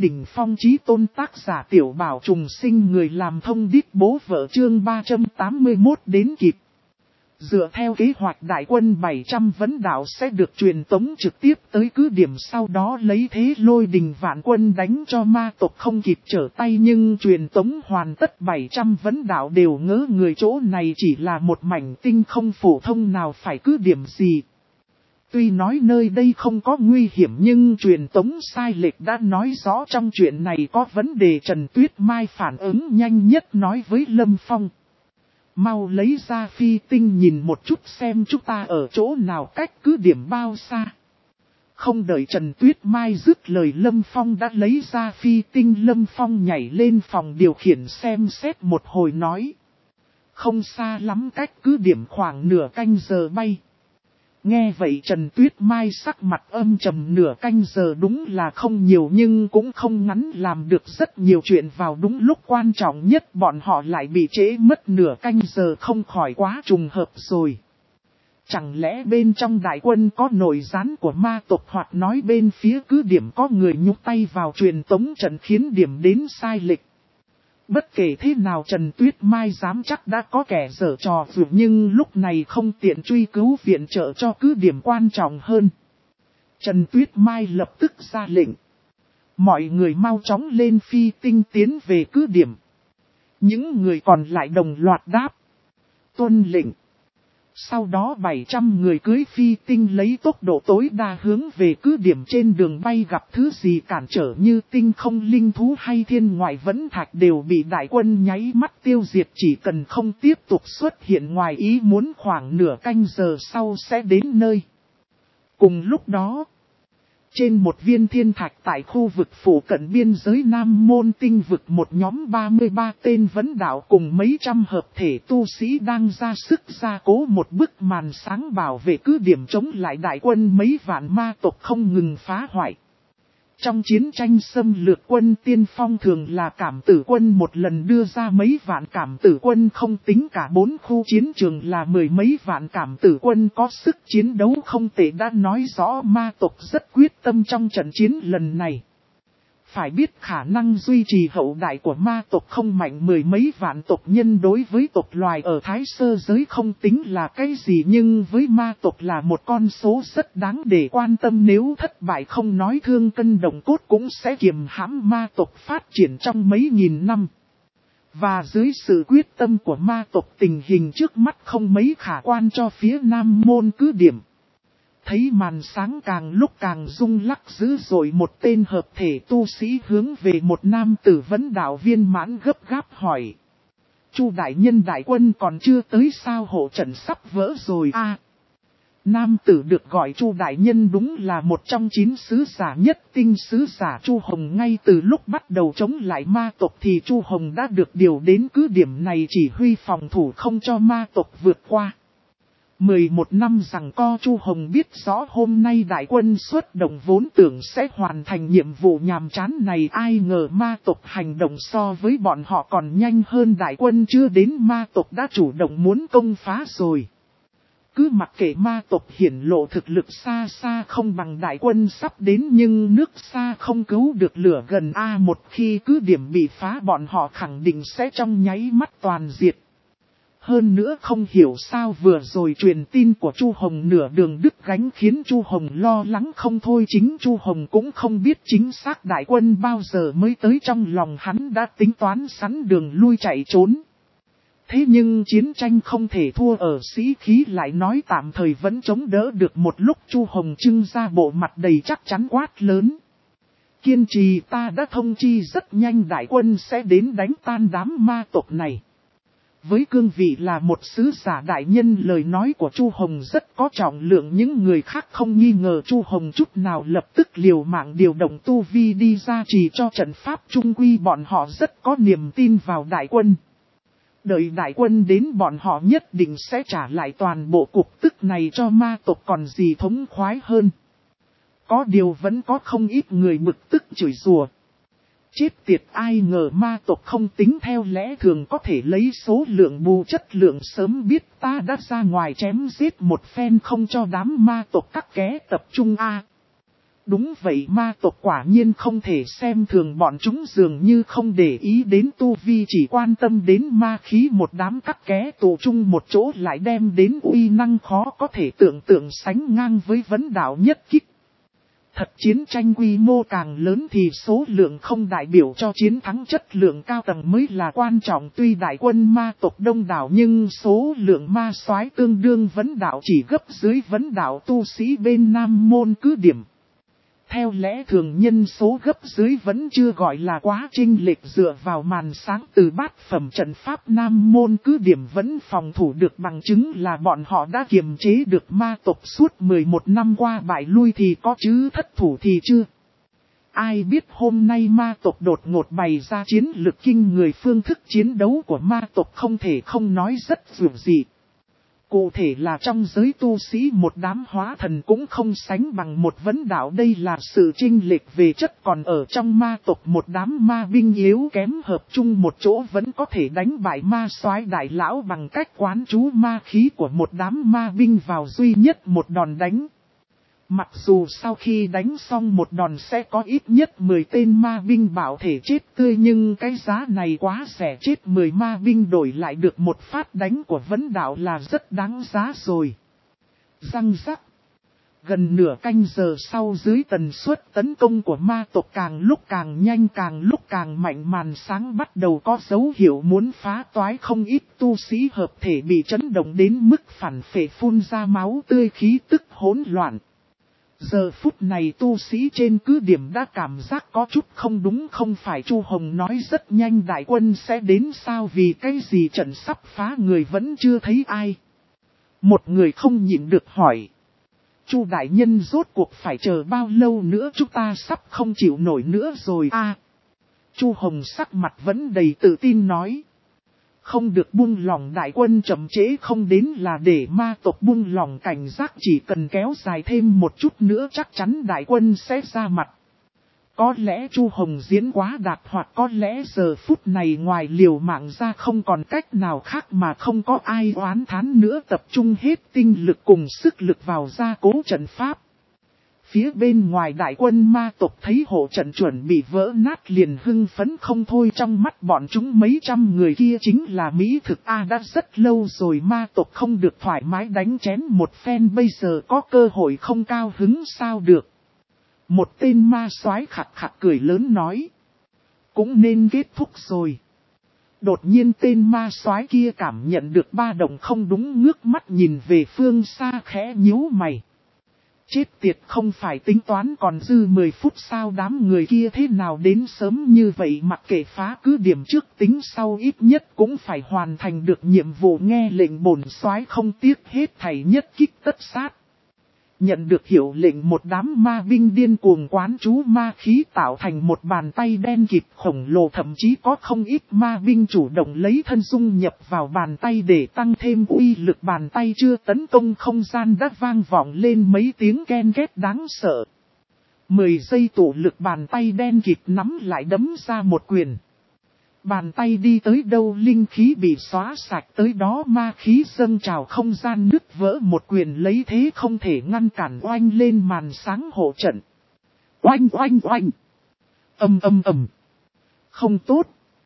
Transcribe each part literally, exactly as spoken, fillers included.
đỉnh phong chí tôn tác giả Tiểu Bảo trùng sinh người làm thông đích bố vợ chương ba trăm tám mươi mốt đến kịp. Dựa theo kế hoạch đại quân bảy trăm vấn đạo sẽ được truyền tống trực tiếp tới cứ điểm, sau đó lấy thế lôi đình vạn quân đánh cho ma tộc không kịp trở tay, nhưng truyền tống hoàn tất bảy trăm vấn đạo đều ngỡ người chỗ này chỉ là một mảnh tinh không phổ thông nào phải cứ điểm gì. Tuy nói nơi đây không có nguy hiểm nhưng truyền tống sai lệch đã nói rõ trong chuyện này có vấn đề. Trần Tuyết Mai phản ứng nhanh nhất nói với Lâm Phong. Mau lấy ra phi tinh nhìn một chút xem chúng ta ở chỗ nào, cách cứ điểm bao xa. Không đợi Trần Tuyết Mai dứt lời, Lâm Phong đã lấy ra phi tinh. Lâm Phong nhảy lên phòng điều khiển xem xét một hồi nói. Không xa lắm, cách cứ điểm khoảng nửa canh giờ bay. Nghe vậy Trần Tuyết Mai sắc mặt âm trầm, nửa canh giờ đúng là không nhiều nhưng cũng không ngắn, làm được rất nhiều chuyện vào đúng lúc quan trọng nhất bọn họ lại bị trễ mất nửa canh giờ, không khỏi quá trùng hợp rồi. Chẳng lẽ bên trong đại quân có nội gián của ma tộc, hoặc nói bên phía cứ điểm có người nhúc tay vào truyền tống trận khiến điểm đến sai lệch. Bất kể thế nào Trần Tuyết Mai dám chắc đã có kẻ giở trò vượt, nhưng lúc này không tiện truy cứu viện trợ cho cứ điểm quan trọng hơn. Trần Tuyết Mai lập tức ra lệnh. Mọi người mau chóng lên phi tinh tiến về cứ điểm. Những người còn lại đồng loạt đáp. Tuân lệnh. Sau đó bảy trăm người cưỡi phi tinh lấy tốc độ tối đa hướng về cứ điểm. Trên đường bay gặp thứ gì cản trở như tinh không linh thú hay thiên ngoại vẫn thạch đều bị đại quân nháy mắt tiêu diệt, chỉ cần không tiếp tục xuất hiện ngoài ý muốn khoảng nửa canh giờ sau sẽ đến nơi. Cùng lúc đó, trên một viên thiên thạch tại khu vực phủ cận biên giới Nam Môn Tinh vực, một nhóm ba mươi ba tên vấn đạo cùng mấy trăm hợp thể tu sĩ đang ra sức gia cố một bức màn sáng bảo vệ cứ điểm chống lại đại quân mấy vạn ma tộc không ngừng phá hoại. Trong chiến tranh xâm lược, quân tiên phong thường là cảm tử quân, một lần đưa ra mấy vạn cảm tử quân, không tính cả bốn khu chiến trường là mười mấy vạn cảm tử quân, có sức chiến đấu không tệ, đã nói rõ ma tộc rất quyết tâm trong trận chiến lần này. Phải biết khả năng duy trì hậu đại của ma tộc không mạnh, mười mấy vạn tộc nhân đối với tộc loài ở Thái Sơ giới không tính là cái gì, nhưng với ma tộc là một con số rất đáng để quan tâm, nếu thất bại không nói thương cân động cốt cũng sẽ kiềm hãm ma tộc phát triển trong mấy nghìn năm. Và dưới sự quyết tâm của ma tộc, tình hình trước mắt không mấy khả quan cho phía Nam Môn cứ điểm. Thấy màn sáng càng lúc càng rung lắc dữ dội, một tên hợp thể tu sĩ hướng về một nam tử vấn đạo viên mãn gấp gáp hỏi. Chu đại nhân, đại quân còn chưa tới sao, hộ trận sắp vỡ rồi a. À, nam tử được gọi Chu đại nhân đúng là một trong chín sứ giả nhất tinh sứ giả Chu Hồng. Ngay từ lúc bắt đầu chống lại ma tộc thì Chu Hồng đã được điều đến cứ điểm này chỉ huy phòng thủ không cho ma tộc vượt qua. mười một năm rằng co, Chu Hồng biết rõ hôm nay đại quân xuất động vốn tưởng sẽ hoàn thành nhiệm vụ nhàm chán này, ai ngờ ma tộc hành động so với bọn họ còn nhanh hơn, đại quân chưa đến ma tộc đã chủ động muốn công phá rồi. Cứ mặc kệ ma tộc hiển lộ thực lực xa xa không bằng đại quân sắp đến, nhưng nước xa không cứu được lửa gần a, một khi cứ điểm bị phá bọn họ khẳng định sẽ trong nháy mắt toàn diệt. Hơn nữa không hiểu sao vừa rồi truyền tin của Chu Hồng nửa đường đứt gánh khiến Chu Hồng lo lắng không thôi, chính Chu Hồng cũng không biết chính xác đại quân bao giờ mới tới, trong lòng hắn đã tính toán sẵn đường lui chạy trốn. Thế nhưng chiến tranh không thể thua ở sĩ khí, lại nói tạm thời vẫn chống đỡ được một lúc. Chu Hồng trưng ra bộ mặt đầy chắc chắn quát lớn. Kiên trì, ta đã thông chi rất nhanh đại quân sẽ đến đánh tan đám ma tộc này. Với cương vị là một sứ giả đại nhân, lời nói của Chu Hồng rất có trọng lượng, những người khác không nghi ngờ Chu Hồng chút nào, lập tức liều mạng điều động tu vi đi ra trì cho trận pháp. Trung quy bọn họ rất có niềm tin vào đại quân. Đợi đại quân đến bọn họ nhất định sẽ trả lại toàn bộ cục tức này cho ma tộc, còn gì thống khoái hơn. Có điều vẫn có không ít người bực tức chửi rủa. Chết tiệt, ai ngờ ma tộc không tính theo lẽ thường, có thể lấy số lượng bù chất lượng, sớm biết ta đã ra ngoài chém giết một phen không cho đám ma tộc các ké tập trung a. Đúng vậy, ma tộc quả nhiên không thể xem thường bọn chúng, dường như không để ý đến tu vi, chỉ quan tâm đến ma khí, một đám cắt ké tụ chung một chỗ lại đem đến uy năng khó có thể tưởng tượng, sánh ngang với vấn đạo nhất kích. Thật chiến tranh quy mô càng lớn thì số lượng không đại biểu cho chiến thắng, chất lượng cao tầng mới là quan trọng. Tuy đại quân ma tộc đông đảo nhưng số lượng ma soái tương đương vấn đạo chỉ gấp dưới vấn đạo tu sĩ bên Nam Môn cứ điểm. Theo lẽ thường nhân số gấp dưới vẫn chưa gọi là quá chênh lệch, dựa vào màn sáng từ bát phẩm trận pháp Nam Môn cứ điểm vẫn phòng thủ được, bằng chứng là bọn họ đã kiềm chế được ma tộc suốt mười một năm qua, bại lui thì có chứ thất thủ thì chưa. Ai biết hôm nay ma tộc đột ngột bày ra chiến lực kinh người, phương thức chiến đấu của ma tộc không thể không nói rất dường dị. Cụ thể là trong giới tu sĩ một đám hóa thần cũng không sánh bằng một vấn đạo, đây là sự chênh lệch về chất, còn ở trong ma tộc một đám ma binh yếu kém hợp chung một chỗ vẫn có thể đánh bại ma soái đại lão bằng cách quán trú ma khí của một đám ma binh vào duy nhất một đòn đánh. Mặc dù sau khi đánh xong một đòn sẽ có ít nhất mười tên ma binh bảo thể chết tươi, nhưng cái giá này quá rẻ, chết mười ma binh đổi lại được một phát đánh của vấn đạo là rất đáng giá rồi. Răng rắc. Gần nửa canh giờ sau, dưới tần suất tấn công của ma tộc càng lúc càng nhanh, càng lúc càng mạnh, màn sáng bắt đầu có dấu hiệu muốn phá toái, không ít tu sĩ hợp thể bị chấn động đến mức phản phệ phun ra máu tươi, khí tức hỗn loạn. Giờ phút này tu sĩ trên cứ điểm đã cảm giác có chút không đúng, không phải Chu Hồng nói rất nhanh đại quân sẽ đến sao, vì cái gì trận sắp phá người vẫn chưa thấy ai. Một người không nhịn được hỏi. Chu đại nhân, rốt cuộc phải chờ bao lâu nữa, chúng ta sắp không chịu nổi nữa rồi a. Chu Hồng sắc mặt vẫn đầy tự tin nói. Không được buông lỏng, đại quân chậm trễ không đến là để ma tộc buông lỏng cảnh giác, chỉ cần kéo dài thêm một chút nữa chắc chắn đại quân sẽ ra mặt. Có lẽ Chu Hồng diễn quá đạt, hoặc có lẽ giờ phút này ngoài liều mạng ra không còn cách nào khác mà không có ai oán thán nữa, tập trung hết tinh lực cùng sức lực vào gia cố trận pháp. Phía bên ngoài đại quân ma tộc thấy hộ trận chuẩn bị vỡ nát liền hưng phấn không thôi, trong mắt bọn chúng mấy trăm người kia chính là mỹ thực a. Đã rất lâu rồi ma tộc không được thoải mái đánh chén một phen, bây giờ có cơ hội không cao hứng sao được. Một tên ma soái khặt khặt cười lớn nói. Cũng nên kết thúc rồi. Đột nhiên tên ma soái kia cảm nhận được ba động không đúng, ngước mắt nhìn về phương xa khẽ nhíu mày. Chết tiệt, không phải tính toán còn dư mười phút sao, đám người kia thế nào đến sớm như vậy, mặc kệ phá cứ điểm trước tính sau, ít nhất cũng phải hoàn thành được nhiệm vụ, nghe lệnh bổn soái không tiếc hết thảy nhất kích tất sát. Nhận được hiệu lệnh, một đám ma binh điên cuồng quán trú ma khí tạo thành một bàn tay đen kịt khổng lồ, thậm chí có không ít ma binh chủ động lấy thân dung nhập vào bàn tay để tăng thêm uy lực. Bàn tay chưa tấn công không gian đã vang vọng lên mấy tiếng ken két đáng sợ. Mười giây tụ lực, bàn tay đen kịt nắm lại đấm ra một quyền. Bàn tay đi tới đâu linh khí bị xóa sạch tới đó, ma khí dâng trào, không gian nứt vỡ, một quyền lấy thế không thể ngăn cản oanh lên màn sáng hộ trận. Oanh oanh oanh. Ầm ầm ầm. Không tốt.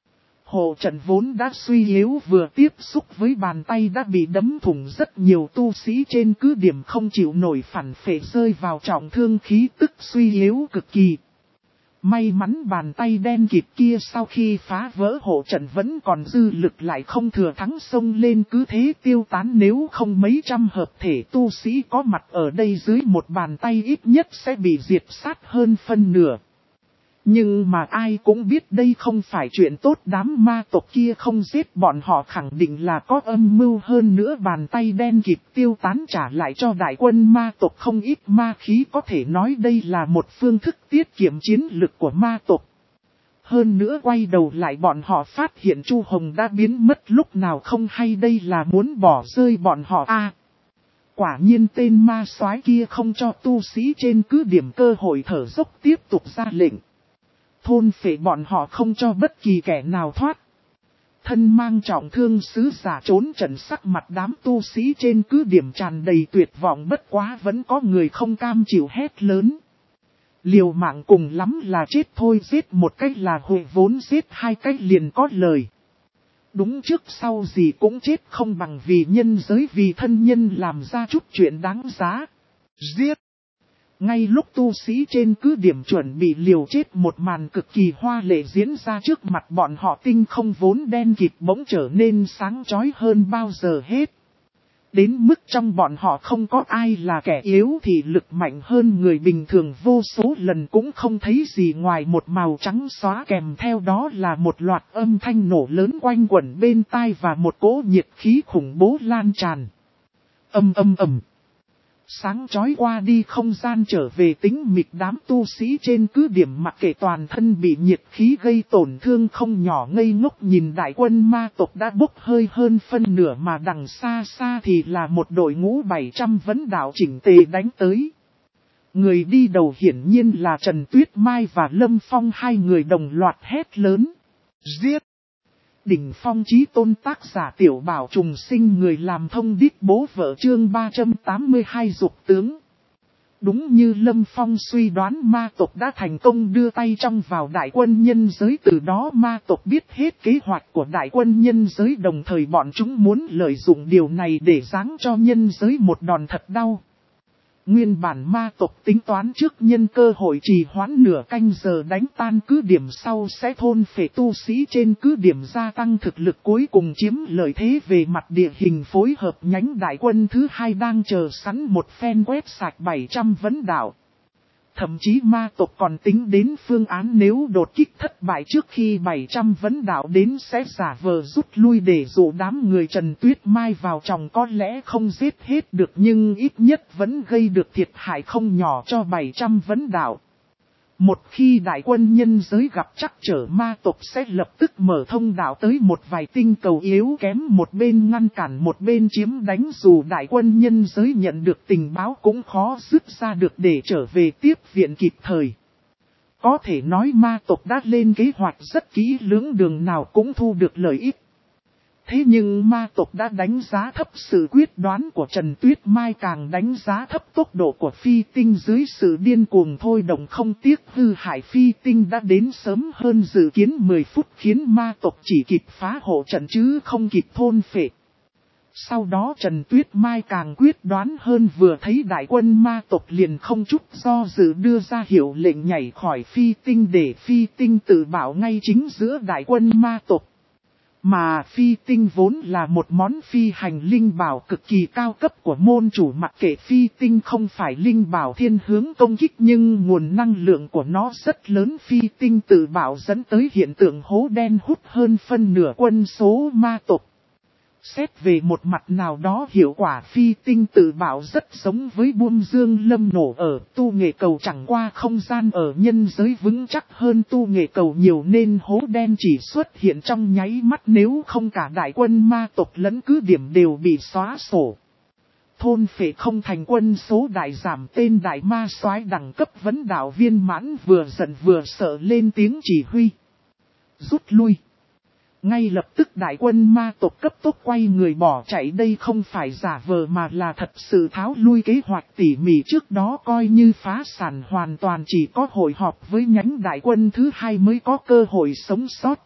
Hộ trận vốn đã suy yếu vừa tiếp xúc với bàn tay đã bị đấm thủng, rất nhiều tu sĩ trên cứ điểm không chịu nổi phản phệ rơi vào trọng thương, khí tức suy yếu cực kỳ. May mắn bàn tay đen kịt kia sau khi phá vỡ hộ trận vẫn còn dư lực, lại không thừa thắng xông lên cứ thế tiêu tán, nếu không mấy trăm hợp thể tu sĩ có mặt ở đây dưới một bàn tay ít nhất sẽ bị diệt sát hơn phân nửa. Nhưng mà ai cũng biết đây không phải chuyện tốt, đám ma tộc kia không giết bọn họ khẳng định là có âm mưu, hơn nữa bàn tay đen kịt tiêu tán trả lại cho đại quân ma tộc không ít ma khí, có thể nói đây là một phương thức tiết kiệm chiến lực của ma tộc. Hơn nữa quay đầu lại bọn họ phát hiện Chu Hồng đã biến mất lúc nào không hay, đây là muốn bỏ rơi bọn họ a. À, quả nhiên tên ma soái kia không cho tu sĩ trên cứ điểm cơ hội thở dốc, tiếp tục ra lệnh. Thôn phệ bọn họ, không cho bất kỳ kẻ nào thoát. Thân mang trọng thương sứ giả trốn trận, sắc mặt đám tu sĩ trên cứ điểm tràn đầy tuyệt vọng, bất quá vẫn có người không cam chịu hét lớn. Liều mạng cùng lắm là chết thôi, giết một cách là hội vốn, giết hai cách liền có lời. Đúng trước sau gì cũng chết, không bằng vì nhân giới vì thân nhân làm ra chút chuyện đáng giá. Giết! Ngay lúc tu sĩ trên cứ điểm chuẩn bị liều chết, một màn cực kỳ hoa lệ diễn ra trước mặt bọn họ. Tinh không vốn đen kịt bỗng trở nên sáng chói hơn bao giờ hết. Đến mức trong bọn họ không có ai là kẻ yếu thì lực mạnh hơn người bình thường vô số lần, cũng không thấy gì ngoài một màu trắng xóa, kèm theo đó là một loạt âm thanh nổ lớn quanh quẩn bên tai và một cỗ nhiệt khí khủng bố lan tràn. Âm âm ầm. Sáng chói qua đi, không gian trở về tĩnh mịch. Đám tu sĩ trên cứ điểm mặc kệ toàn thân bị nhiệt khí gây tổn thương không nhỏ, ngây ngốc nhìn đại quân ma tộc đã bốc hơi hơn phân nửa, mà đằng xa xa thì là một đội ngũ bảy trăm vấn đạo chỉnh tề đánh tới. Người đi đầu hiển nhiên là Trần Tuyết Mai và Lâm Phong, hai người đồng loạt hét lớn. Giết! Đỉnh phong chí tôn, tác giả Tiểu Bảo Trùng Sinh, người làm thông điệp bố vợ, chương ba trăm tám mươi hai dục tướng. Đúng như Lâm Phong suy đoán, ma tộc đã thành công đưa tay trong vào đại quân nhân giới. Từ đó ma tộc biết hết kế hoạch của đại quân nhân giới, đồng thời bọn chúng muốn lợi dụng điều này để giáng cho nhân giới một đòn thật đau. Nguyên bản ma tộc tính toán trước nhân cơ hội trì hoãn nửa canh giờ đánh tan cứ điểm, sau sẽ thôn phệ tu sĩ trên cứ điểm, gia tăng thực lực, cuối cùng chiếm lợi thế về mặt địa hình, phối hợp nhánh đại quân thứ hai đang chờ sẵn một phen quét sạch bảy trăm vấn đạo. Thậm chí ma tộc còn tính đến phương án nếu đột kích thất bại trước khi bảy trăm vấn đạo đến sẽ giả vờ rút lui để dụ đám người Trần Tuyết Mai vào trong, có lẽ không giết hết được nhưng ít nhất vẫn gây được thiệt hại không nhỏ cho bảy trăm vấn đạo. Một khi đại quân nhân giới gặp trắc trở, ma tộc sẽ lập tức mở thông đạo tới một vài tinh cầu yếu kém, một bên ngăn cản một bên chiếm đánh. Dù đại quân nhân giới nhận được tình báo cũng khó dứt ra được để trở về tiếp viện kịp thời. Có thể nói ma tộc đã lên kế hoạch rất kỹ lưỡng, đường nào cũng thu được lợi ích. Thế nhưng ma tộc đã đánh giá thấp sự quyết đoán của Trần Tuyết Mai, càng đánh giá thấp tốc độ của phi tinh. Dưới sự điên cuồng thôi động không tiếc hư hại, phi tinh đã đến sớm hơn dự kiến mười phút, khiến ma tộc chỉ kịp phá hộ trận chứ không kịp thôn phệ. Sau đó Trần Tuyết Mai càng quyết đoán hơn, vừa thấy đại quân ma tộc liền không chút do dự đưa ra hiệu lệnh nhảy khỏi phi tinh để phi tinh tự bảo ngay chính giữa đại quân ma tộc. Mà phi tinh vốn là một món phi hành linh bảo cực kỳ cao cấp của môn chủ, mặc kệ phi tinh không phải linh bảo thiên hướng công kích nhưng nguồn năng lượng của nó rất lớn. Phi tinh tự bảo dẫn tới hiện tượng hố đen hút hơn phân nửa quân số ma tộc. Xét về một mặt nào đó, hiệu quả phi tinh tự bảo rất giống với buông dương lâm nổ ở tu nghệ cầu, chẳng qua không gian ở nhân giới vững chắc hơn tu nghệ cầu nhiều nên hố đen chỉ xuất hiện trong nháy mắt, nếu không cả đại quân ma tộc lẫn cứ điểm đều bị xóa sổ. Thôn phệ không thành quân số đại giảm, tên đại ma soái đẳng cấp vấn đạo viên mãn vừa giận vừa sợ lên tiếng chỉ huy. Rút lui. Ngay lập tức đại quân ma tộc cấp tốc quay người bỏ chạy, đây không phải giả vờ mà là thật sự tháo lui kế hoạch tỉ mỉ trước đó, coi như phá sản hoàn toàn, chỉ có hội họp với nhánh đại quân thứ hai mới có cơ hội sống sót.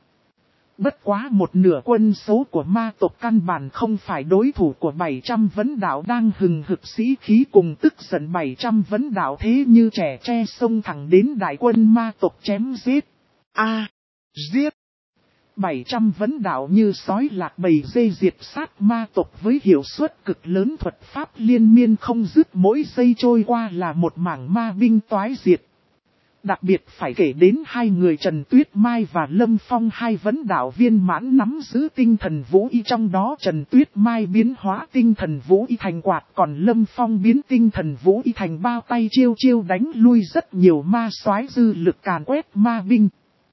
Bất quá một nửa quân số của ma tộc căn bản không phải đối thủ của bảy trăm vấn đạo đang hừng hực sĩ khí cùng tức giận. Bảy trăm vấn đạo thế như trẻ tre xông thẳng đến đại quân ma tộc chém giết. A, giết! bảy trăm vấn đạo như sói lạc bầy dê diệt sát ma tộc với hiệu suất cực lớn, thuật pháp liên miên không dứt, mỗi giây trôi qua là một mảng ma binh toái diệt. Đặc biệt phải kể đến hai người Trần Tuyết Mai và Lâm Phong, hai vấn đạo viên mãn nắm giữ tinh thần vũ y, trong đó Trần Tuyết Mai biến hóa tinh thần vũ y thành quạt, còn Lâm Phong biến tinh thần vũ y thành bao tay, chiêu chiêu đánh lui rất nhiều ma soái, dư lực càn quét ma binh.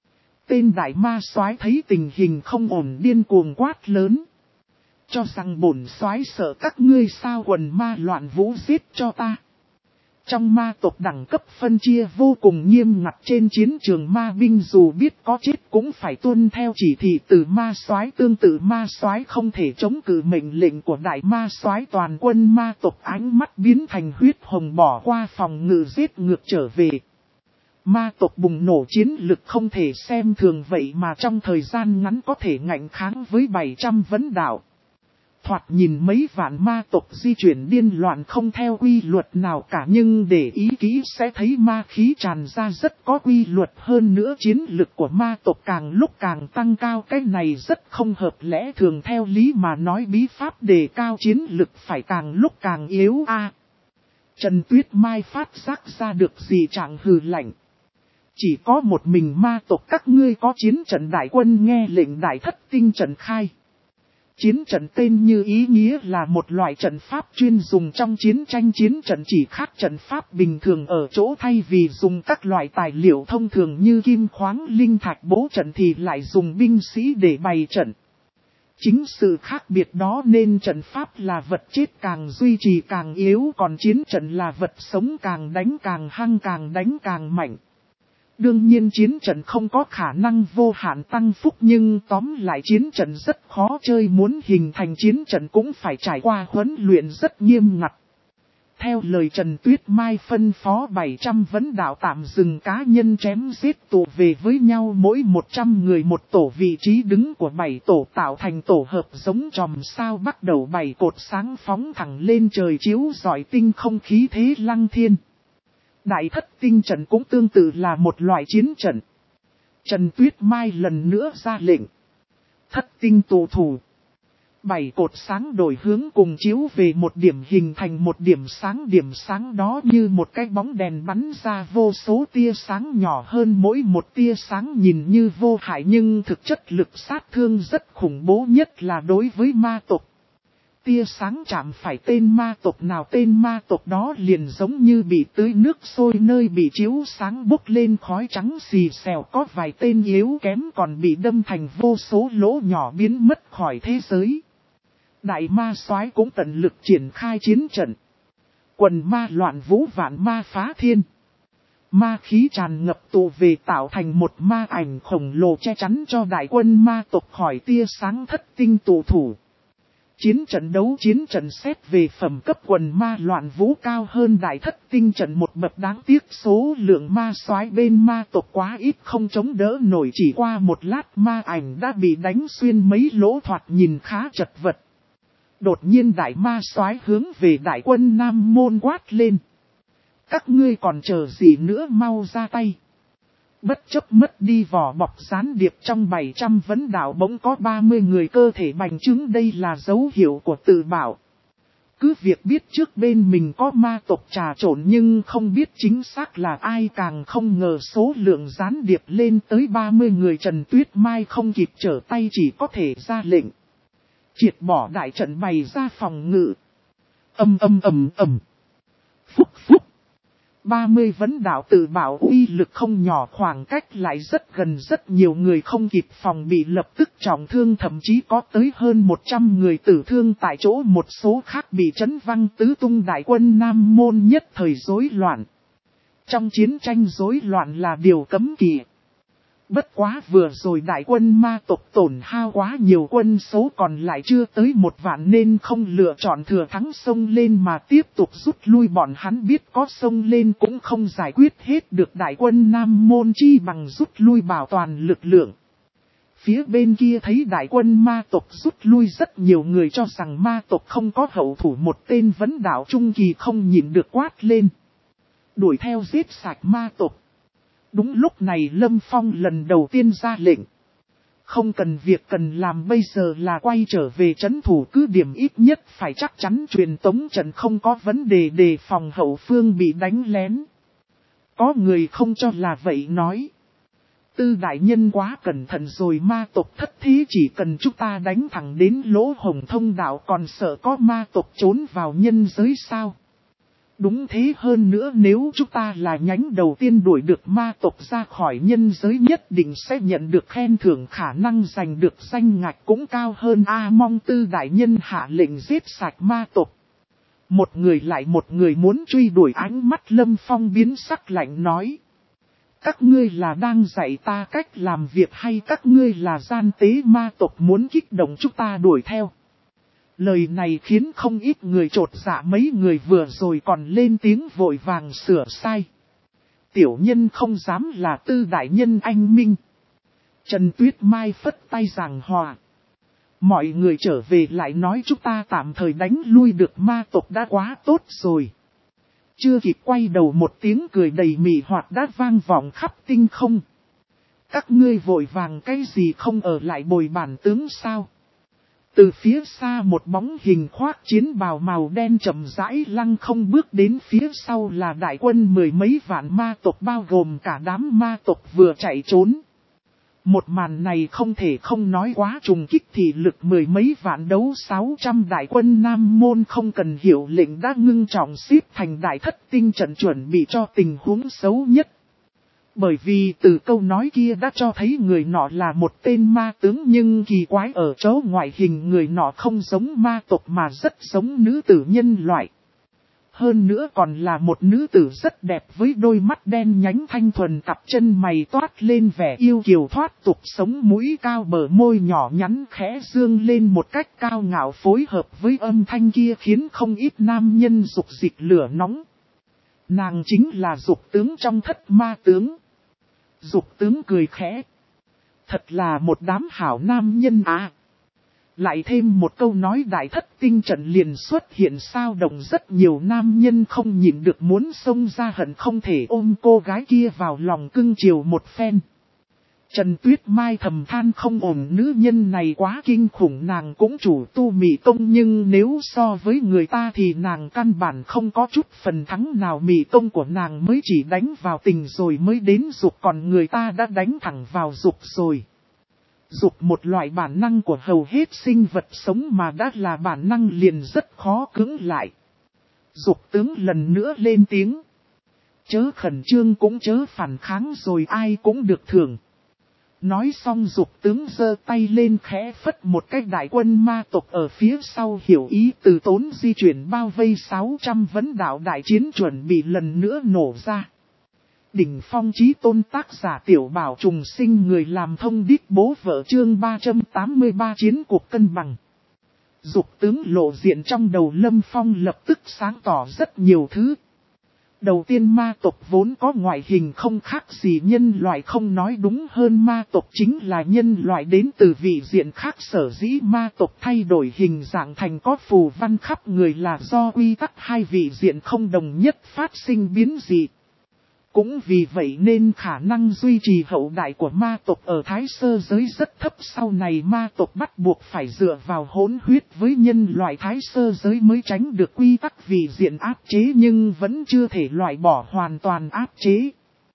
Tên đại ma soái thấy tình hình không ổn điên cuồng quát lớn. Cho rằng bổn soái sợ các ngươi sao, quần ma loạn vũ giết cho ta. Trong ma tộc đẳng cấp phân chia vô cùng nghiêm ngặt, trên chiến trường ma binh dù biết có chết cũng phải tuân theo chỉ thị từ ma soái, tương tự ma soái không thể chống cự mệnh lệnh của đại ma soái. Toàn quân ma tộc ánh mắt biến thành huyết hồng, bỏ qua phòng ngự giết ngược trở về. Ma tộc bùng nổ chiến lực không thể xem thường vậy mà trong thời gian ngắn có thể ngạnh kháng với bảy trăm vấn đạo. Thoạt nhìn mấy vạn ma tộc di chuyển điên loạn không theo quy luật nào cả, nhưng để ý kỹ sẽ thấy ma khí tràn ra rất có quy luật, hơn nữa chiến lực của ma tộc càng lúc càng tăng cao. Cái này rất không hợp lẽ thường, theo lý mà nói bí pháp đề cao chiến lực phải càng lúc càng yếu a. Trần Tuyết Mai phát giác ra được gì chẳng hừ lạnh. Chỉ có một mình ma tộc các ngươi có chiến trận, đại quân nghe lệnh đại thất tinh trận khai. Chiến trận tên như ý nghĩa là một loại trận pháp chuyên dùng trong chiến tranh. Chiến trận chỉ khác trận pháp bình thường ở chỗ thay vì dùng các loại tài liệu thông thường như kim khoáng linh thạch bố trận thì lại dùng binh sĩ để bày trận. Chính sự khác biệt đó nên trận pháp là vật chết càng duy trì càng yếu, còn chiến trận là vật sống càng đánh càng hăng, càng đánh càng mạnh. Đương nhiên chiến trận không có khả năng vô hạn tăng phúc, nhưng tóm lại chiến trận rất khó chơi, muốn hình thành chiến trận cũng phải trải qua huấn luyện rất nghiêm ngặt. Theo lời Trần Tuyết Mai phân phó, bảy trăm vấn đạo tạm dừng cá nhân chém giết tụ về với nhau, mỗi một trăm người một tổ, vị trí đứng của bảy tổ tạo thành tổ hợp giống chòm sao, bắt đầu bảy cột sáng phóng thẳng lên trời chiếu rọi tinh không khí thế lăng thiên. Đại thất tinh trận cũng tương tự là một loại chiến trận. Trần Tuyết Mai lần nữa ra lệnh. Thất tinh tụ thủ. Bảy cột sáng đổi hướng cùng chiếu về một điểm hình thành một điểm sáng. Điểm sáng đó như một cái bóng đèn bắn ra vô số tia sáng nhỏ hơn, mỗi một tia sáng nhìn như vô hại nhưng thực chất lực sát thương rất khủng bố, nhất là đối với ma tộc. Tia sáng chạm phải tên ma tộc nào, tên ma tộc đó liền giống như bị tưới nước sôi, nơi bị chiếu sáng bốc lên khói trắng xì xèo, có vài tên yếu kém còn bị đâm thành vô số lỗ nhỏ biến mất khỏi thế giới. Đại ma soái cũng tận lực triển khai chiến trận. Quần ma loạn vũ, vạn ma phá thiên. Ma khí tràn ngập tụ về tạo thành một ma ảnh khổng lồ che chắn cho đại quân ma tộc khỏi tia sáng thất tinh tụ thủ. Chiến trận đấu chiến trận xét về phẩm cấp, quần ma loạn vũ cao hơn đại thất tinh trận một bậc, đáng tiếc số lượng ma soái bên ma tộc quá ít không chống đỡ nổi, chỉ qua một lát ma ảnh đã bị đánh xuyên mấy lỗ, thoạt nhìn khá chật vật. Đột nhiên đại ma soái hướng về đại quân Nam Môn quát lên. Các ngươi còn chờ gì nữa, mau ra tay. Bất chấp mất đi vỏ bọc gián điệp, trong bảy trăm vấn đạo bỗng có ba mươi người cơ thể bành trướng, đây là dấu hiệu của tự bảo. Cứ việc biết trước bên mình có ma tộc trà trộn nhưng không biết chính xác là ai, càng không ngờ số lượng gián điệp lên tới ba mươi người. Trần Tuyết Mai không kịp trở tay, chỉ có thể ra lệnh. Triệt bỏ đại trận, bày ra phòng ngự. Âm âm ầm ầm. Phúc phúc. ba mươi vấn đạo tự bảo uy lực không nhỏ, khoảng cách lại rất gần, rất nhiều người không kịp phòng bị lập tức trọng thương, thậm chí có tới hơn một trăm người tử thương tại chỗ, một số khác bị chấn văng tứ tung. Đại quân Nam Môn nhất thời rối loạn. Trong chiến tranh rối loạn là điều cấm kỵ. Bất quá vừa rồi đại quân ma tộc tổn hao quá nhiều, quân số còn lại chưa tới một vạn nên không lựa chọn thừa thắng xông lên mà tiếp tục rút lui. Bọn hắn biết có xông lên cũng không giải quyết hết được đại quân Nam Môn, chi bằng rút lui bảo toàn lực lượng. Phía bên kia thấy đại quân ma tộc rút lui, rất nhiều người cho rằng ma tộc không có hậu thủ, một tên vấn đạo trung kỳ không nhịn được quát lên. Đuổi theo giết sạch ma tộc. Đúng lúc này Lâm Phong lần đầu tiên ra lệnh. Không cần, việc cần làm bây giờ là quay trở về trấn thủ cứ điểm, ít nhất phải chắc chắn truyền tống trận không có vấn đề, đề phòng hậu phương bị đánh lén. Có người không cho là vậy nói. Tư đại nhân quá cẩn thận rồi, ma tộc thất thế, chỉ cần chúng ta đánh thẳng đến lỗ hồng thông đạo còn sợ có ma tộc trốn vào nhân giới sao? Đúng thế, hơn nữa nếu chúng ta là nhánh đầu tiên đuổi được ma tộc ra khỏi nhân giới nhất định sẽ nhận được khen thưởng, khả năng giành được danh ngạch cũng cao hơn. A mong tư đại nhân hạ lệnh giết sạch ma tộc. Một người lại một người muốn truy đuổi, ánh mắt Lâm Phong biến sắc lạnh nói. Các ngươi là đang dạy ta cách làm việc hay các ngươi là gian tế ma tộc muốn kích động chúng ta đuổi theo? Lời này khiến không ít người chột dạ, mấy người vừa rồi còn lên tiếng vội vàng sửa sai. tiểu nhân không dám là Tư đại nhân anh minh. Trần Tuyết Mai phất tay giảng hòa. Mọi người trở về lại nói chúng ta tạm thời đánh lui được ma tộc đã quá tốt rồi. Chưa kịp quay đầu một tiếng cười đầy mị hoặc đã vang vọng khắp tinh không. Các ngươi vội vàng cái gì không ở lại bồi bản tướng sao? Từ phía xa một bóng hình khoác chiến bào màu đen chậm rãi lăng không bước đến phía sau là đại quân mười mấy vạn ma tộc bao gồm cả đám ma tộc vừa chạy trốn. Một màn này không thể không nói quá trùng kích thì lực mười mấy vạn đấu sáu trăm đại quân Nam Môn không cần hiệu lệnh đã ngưng trọng xếp thành đại thất tinh trận chuẩn bị cho tình huống xấu nhất. Bởi vì từ câu nói kia đã cho thấy người nọ là một tên ma tướng nhưng kỳ quái ở chỗ ngoại hình người nọ không giống ma tộc mà rất giống nữ tử nhân loại. Hơn nữa còn là một nữ tử rất đẹp với đôi mắt đen nhánh thanh thuần cặp chân mày toát lên vẻ yêu kiều thoát tục sống mũi cao bờ môi nhỏ nhắn khẽ dương lên một cách cao ngạo phối hợp với âm thanh kia khiến không ít nam nhân dục dịch lửa nóng. Nàng chính là dục tướng trong thất ma tướng. Dục tướng cười khẽ. Thật là một đám hảo nam nhân à. Lại thêm một câu nói đại thất tinh trận liền xuất hiện sao động rất nhiều nam nhân không nhịn được muốn xông ra hận không thể ôm cô gái kia vào lòng cưng chiều một phen. Trần Tuyết Mai thầm than không ổn nữ nhân này quá kinh khủng nàng cũng chủ tu mị công nhưng nếu so với người ta thì nàng căn bản không có chút phần thắng nào mị công của nàng mới chỉ đánh vào tình rồi mới đến dục còn người ta đã đánh thẳng vào dục rồi. Dục một loại bản năng của hầu hết sinh vật sống mà đã là bản năng liền rất khó cưỡng lại. Dục tướng lần nữa lên tiếng. Chớ khẩn trương cũng chớ phản kháng rồi ai cũng được thưởng. Nói xong dục tướng giơ tay lên khẽ phất một cách đại quân ma tộc ở phía sau hiểu ý từ tốn di chuyển bao vây sáu trăm vấn đạo đại chiến chuẩn bị lần nữa nổ ra. Đỉnh phong chí tôn tác giả tiểu bảo trùng sinh người làm thông điệp bố vợ chương ba trăm tám mươi ba chiến cuộc cân bằng. Dục tướng lộ diện trong đầu Lâm Phong lập tức sáng tỏ rất nhiều thứ. Đầu tiên ma tộc vốn có ngoại hình không khác gì nhân loại không nói đúng hơn ma tộc chính là nhân loại đến từ vị diện khác sở dĩ ma tộc thay đổi hình dạng thành có phù văn khắp người là do quy tắc hai vị diện không đồng nhất phát sinh biến dị. Cũng vì vậy nên khả năng duy trì hậu đại của ma tộc ở Thái Sơ giới rất thấp sau này ma tộc bắt buộc phải dựa vào hỗn huyết với nhân loại Thái Sơ giới mới tránh được quy tắc vì diện áp chế nhưng vẫn chưa thể loại bỏ hoàn toàn áp chế.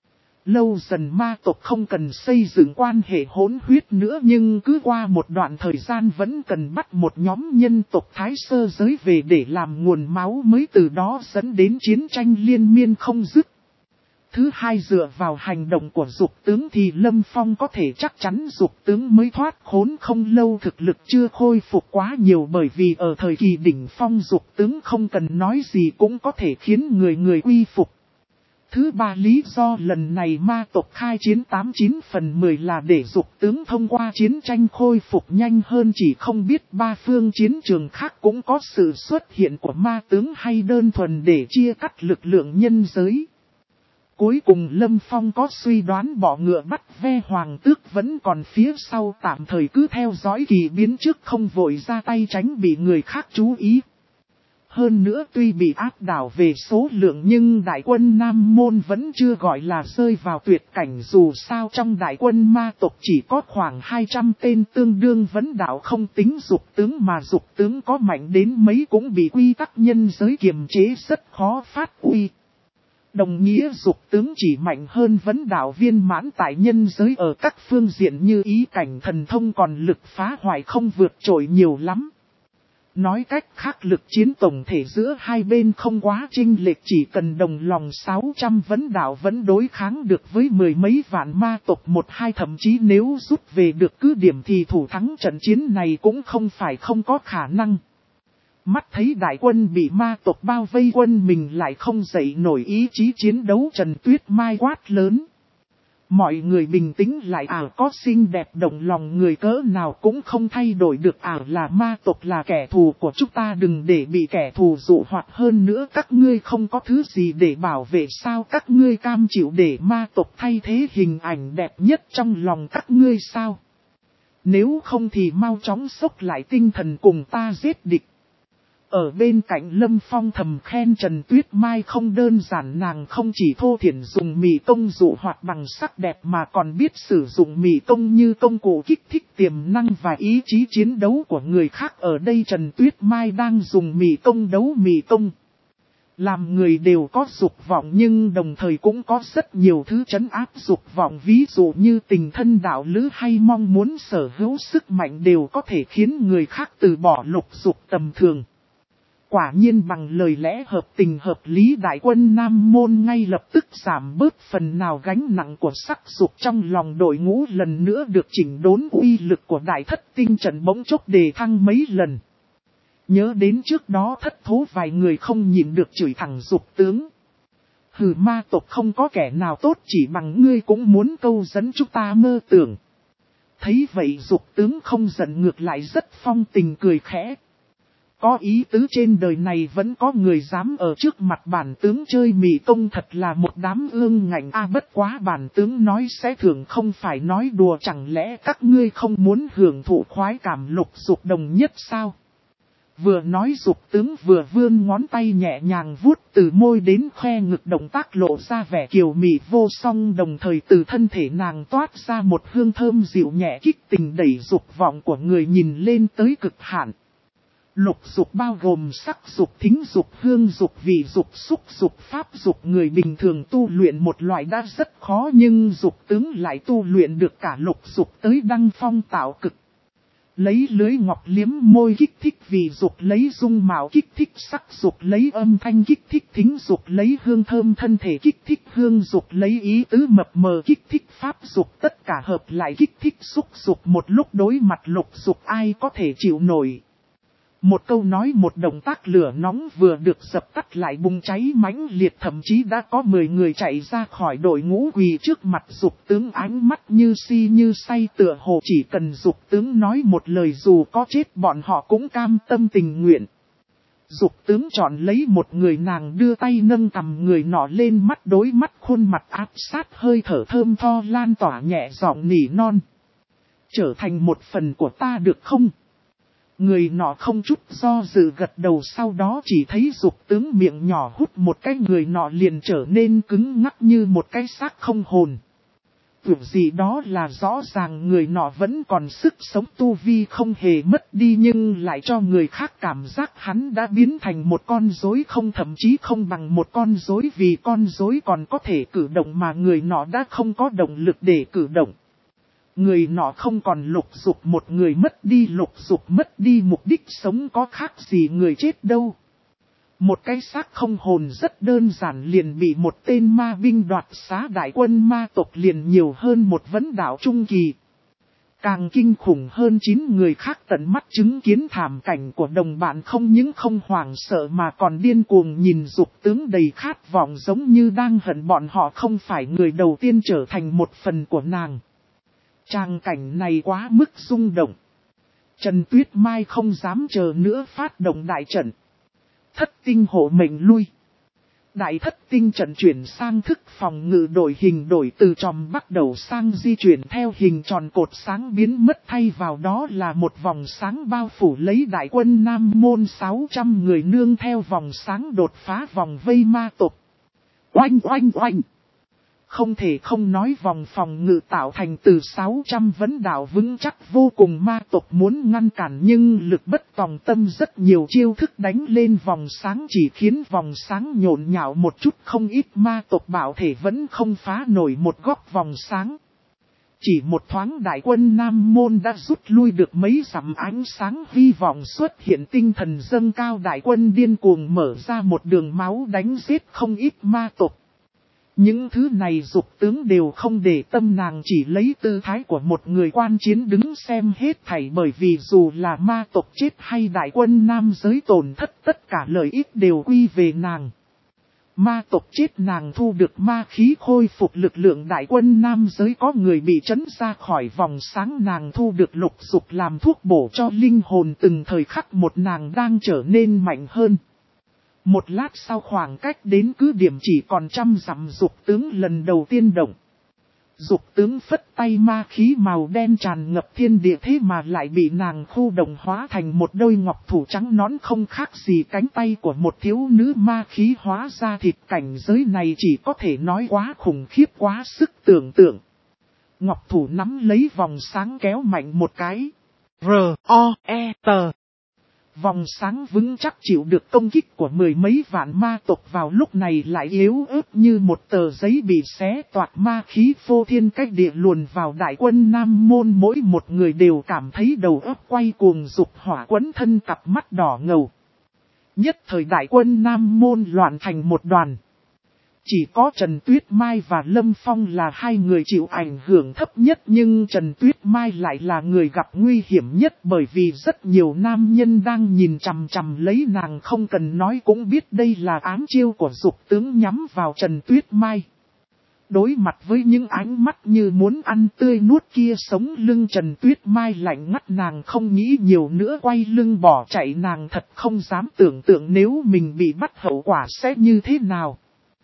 Lâu dần ma tộc không cần xây dựng quan hệ hỗn huyết nữa nhưng cứ qua một đoạn thời gian vẫn cần bắt một nhóm nhân tộc Thái Sơ giới về để làm nguồn máu mới từ đó dẫn đến chiến tranh liên miên không dứt. Thứ hai dựa vào hành động của dục tướng thì Lâm Phong có thể chắc chắn dục tướng mới thoát khốn không lâu thực lực chưa khôi phục quá nhiều bởi vì ở thời kỳ đỉnh phong dục tướng không cần nói gì cũng có thể khiến người người quy phục. Thứ ba lý do lần này ma tộc khai chiến tám chín phần mười là để dục tướng thông qua chiến tranh khôi phục nhanh hơn chỉ không biết ba phương chiến trường khác cũng có sự xuất hiện của ma tướng hay đơn thuần để chia cắt lực lượng nhân giới. Cuối cùng Lâm Phong có suy đoán bỏ ngựa bắt ve hoàng tước vẫn còn phía sau tạm thời cứ theo dõi kỳ biến trước không vội ra tay tránh bị người khác chú ý. Hơn nữa tuy bị áp đảo về số lượng nhưng đại quân Nam Môn vẫn chưa gọi là rơi vào tuyệt cảnh dù sao trong đại quân ma tộc chỉ có khoảng hai trăm tên tương đương vấn đạo không tính dục tướng mà dục tướng có mạnh đến mấy cũng bị quy tắc nhân giới kiềm chế rất khó phát uy. Đồng nghĩa dục tướng chỉ mạnh hơn vấn đạo viên mãn tại nhân giới ở các phương diện như ý cảnh thần thông còn lực phá hoại không vượt trội nhiều lắm. Nói cách khác lực chiến tổng thể giữa hai bên không quá chênh lệch chỉ cần đồng lòng sáu trăm vấn đạo vẫn đối kháng được với mười mấy vạn ma tộc một hai thậm chí nếu rút về được cứ điểm thì thủ thắng trận chiến này cũng không phải không có khả năng. Mắt thấy đại quân bị ma tộc bao vây quân mình lại không dậy nổi ý chí chiến đấu Trần Tuyết Mai quát lớn. Mọi người bình tĩnh lại ả có xinh đẹp động lòng người cỡ nào cũng không thay đổi được ả là ma tộc là kẻ thù của chúng ta, đừng để bị kẻ thù dụ hoặc hơn nữa các ngươi không có thứ gì để bảo vệ sao, các ngươi cam chịu để ma tộc thay thế hình ảnh đẹp nhất trong lòng các ngươi sao? Nếu không thì mau chóng xốc lại tinh thần cùng ta giết địch. Ở bên cạnh Lâm Phong thầm khen Trần Tuyết Mai không đơn giản, nàng không chỉ thô thiển dùng mị công dụ hoặc bằng sắc đẹp mà còn biết sử dụng mị công như công cụ kích thích tiềm năng và ý chí chiến đấu của người khác. Ở đây Trần Tuyết Mai đang dùng mị công đấu mị công. Làm người đều có dục vọng nhưng đồng thời cũng có rất nhiều thứ trấn áp dục vọng, ví dụ như tình thân đạo lữ hay mong muốn sở hữu sức mạnh đều có thể khiến người khác từ bỏ lục dục tầm thường. Quả nhiên bằng lời lẽ hợp tình hợp lý, đại quân Nam Môn ngay lập tức giảm bớt phần nào gánh nặng của sắc dục trong lòng đội ngũ, lần nữa được chỉnh đốn, uy lực của đại thất tinh trận bỗng chốc đề thăng mấy lần. Nhớ đến trước đó thất thố vài người không nhịn được chửi thẳng Dục tướng. Hừ, ma tộc không có kẻ nào tốt, chỉ bằng ngươi cũng muốn câu dẫn chúng ta mơ tưởng. Thấy vậy Dục tướng không giận, ngược lại rất phong tình cười khẽ. Có ý tứ, trên đời này vẫn có người dám ở trước mặt bản tướng chơi mị công, thật là một đám ương ngạnh a. À, bất quá bản tướng nói sẽ thưởng không phải nói đùa, chẳng lẽ các ngươi không muốn hưởng thụ khoái cảm lục dục đồng nhất sao? Vừa nói Dục tướng vừa vươn ngón tay nhẹ nhàng vuốt từ môi đến khoe ngực, động tác lộ ra vẻ kiều mị vô song, đồng thời từ thân thể nàng toát ra một hương thơm dịu nhẹ kích tình đẩy dục vọng của người nhìn lên tới cực hạn. Lục dục bao gồm sắc dục, thính dục, hương dục, vị dục, xúc dục, pháp dục. Người bình thường tu luyện một loại đã rất khó, nhưng Dục tướng lại tu luyện được cả lục dục tới đăng phong tạo cực. Lấy lưới ngọc liếm môi kích thích vị dục, lấy dung mạo kích thích sắc dục, lấy âm thanh kích thích thính dục, lấy hương thơm thân thể kích thích hương dục, lấy ý tứ mập mờ kích thích pháp dục, tất cả hợp lại kích thích xúc dục. Một lúc đối mặt lục dục ai có thể chịu nổi. Một câu nói một động tác lửa nóng vừa được dập tắt lại bùng cháy mãnh liệt, thậm chí đã có mười người chạy ra khỏi đội ngũ quỳ trước mặt Dục tướng, ánh mắt như si như say, tựa hồ chỉ cần Dục tướng nói một lời dù có chết bọn họ cũng cam tâm tình nguyện. Dục tướng chọn lấy một người, nàng đưa tay nâng cầm người nọ lên, mắt đối mắt, khuôn mặt áp sát, hơi thở thơm tho lan tỏa, nhẹ giọng nỉ non. Trở thành một phần của ta được không? Người nọ không chút do dự gật đầu, sau đó chỉ thấy Dục tướng miệng nhỏ hút một cái, người nọ liền trở nên cứng ngắc như một cái xác không hồn. Việc gì đó là rõ ràng người nọ vẫn còn sức sống, tu vi không hề mất đi, nhưng lại cho người khác cảm giác hắn đã biến thành một con rối, không, thậm chí không bằng một con rối, vì con rối còn có thể cử động mà người nọ đã không có động lực để cử động. Người nọ không còn lục dục, một người mất đi lục dục, mất đi mục đích sống có khác gì người chết đâu. Một cái xác không hồn rất đơn giản liền bị một tên ma binh đoạt xá, đại quân ma tộc liền nhiều hơn một vấn đạo trung kỳ. Càng kinh khủng hơn, chín người khác tận mắt chứng kiến thảm cảnh của đồng bạn, không những không hoảng sợ mà còn điên cuồng nhìn Dục tướng đầy khát vọng, giống như đang hận bọn họ không phải người đầu tiên trở thành một phần của nàng. Tràng cảnh này quá mức rung động. Trần Tuyết Mai không dám chờ nữa, phát động đại trận. Thất tinh hộ mệnh lui. Đại thất tinh trận chuyển sang thức phòng ngự, đổi hình đổi từ tròn bắt đầu sang di chuyển theo hình tròn, cột sáng biến mất, thay vào đó là một vòng sáng bao phủ lấy đại quân Nam Môn sáu trăm người, nương theo vòng sáng đột phá vòng vây ma tộc. Oanh oanh oanh. Không thể không nói vòng phòng ngự tạo thành từ sáu trăm vấn đạo vững chắc vô cùng, ma tộc muốn ngăn cản nhưng lực bất tòng tâm, rất nhiều chiêu thức đánh lên vòng sáng chỉ khiến vòng sáng nhộn nhạo một chút, không ít ma tộc bảo thể vẫn không phá nổi một góc vòng sáng. Chỉ một thoáng đại quân Nam Môn đã rút lui được mấy dặm, ánh sáng hy vọng xuất hiện, tinh thần dâng cao, đại quân điên cuồng mở ra một đường máu đánh giết không ít ma tộc. Những thứ này Dục tướng đều không để tâm, nàng chỉ lấy tư thái của một người quan chiến đứng xem hết thảy, bởi vì dù là ma tộc chết hay đại quân nam giới tổn thất, tất cả lợi ích đều quy về nàng. Ma tộc chết nàng thu được ma khí khôi phục lực lượng đại quân nam giới có người bị trấn ra khỏi vòng sáng nàng thu được lục dục làm thuốc bổ cho linh hồn từng thời khắc một nàng đang trở nên mạnh hơn. Một lát sau khoảng cách đến cứ điểm chỉ còn trăm dặm dục tướng lần đầu tiên động. Dục tướng phất tay ma khí màu đen tràn ngập thiên địa thế mà lại bị nàng khu động hóa thành một đôi ngọc thủ trắng nõn không khác gì cánh tay của một thiếu nữ ma khí hóa ra thịt cảnh giới này chỉ có thể nói quá khủng khiếp quá sức tưởng tượng. Ngọc thủ nắm lấy vòng sáng kéo mạnh một cái. R O E T Vòng sáng vững chắc chịu được công kích của mười mấy vạn ma tộc vào lúc này lại yếu ớt như một tờ giấy bị xé toạc ma khí phô thiên cách địa luồn vào đại quân Nam Môn mỗi một người đều cảm thấy đầu óc quay cuồng dục hỏa quấn thân cặp mắt đỏ ngầu. Nhất thời đại quân Nam Môn loạn thành một đoàn. Chỉ có Trần Tuyết Mai và Lâm Phong là hai người chịu ảnh hưởng thấp nhất nhưng Trần Tuyết Mai lại là người gặp nguy hiểm nhất bởi vì rất nhiều nam nhân đang nhìn chằm chằm lấy nàng không cần nói cũng biết đây là ám chiêu của dục tướng nhắm vào Trần Tuyết Mai. Đối mặt với những ánh mắt như muốn ăn tươi nuốt kia sống lưng Trần Tuyết Mai lạnh ngắt nàng không nghĩ nhiều nữa quay lưng bỏ chạy nàng thật không dám tưởng tượng nếu mình bị bắt hậu quả sẽ như thế nào.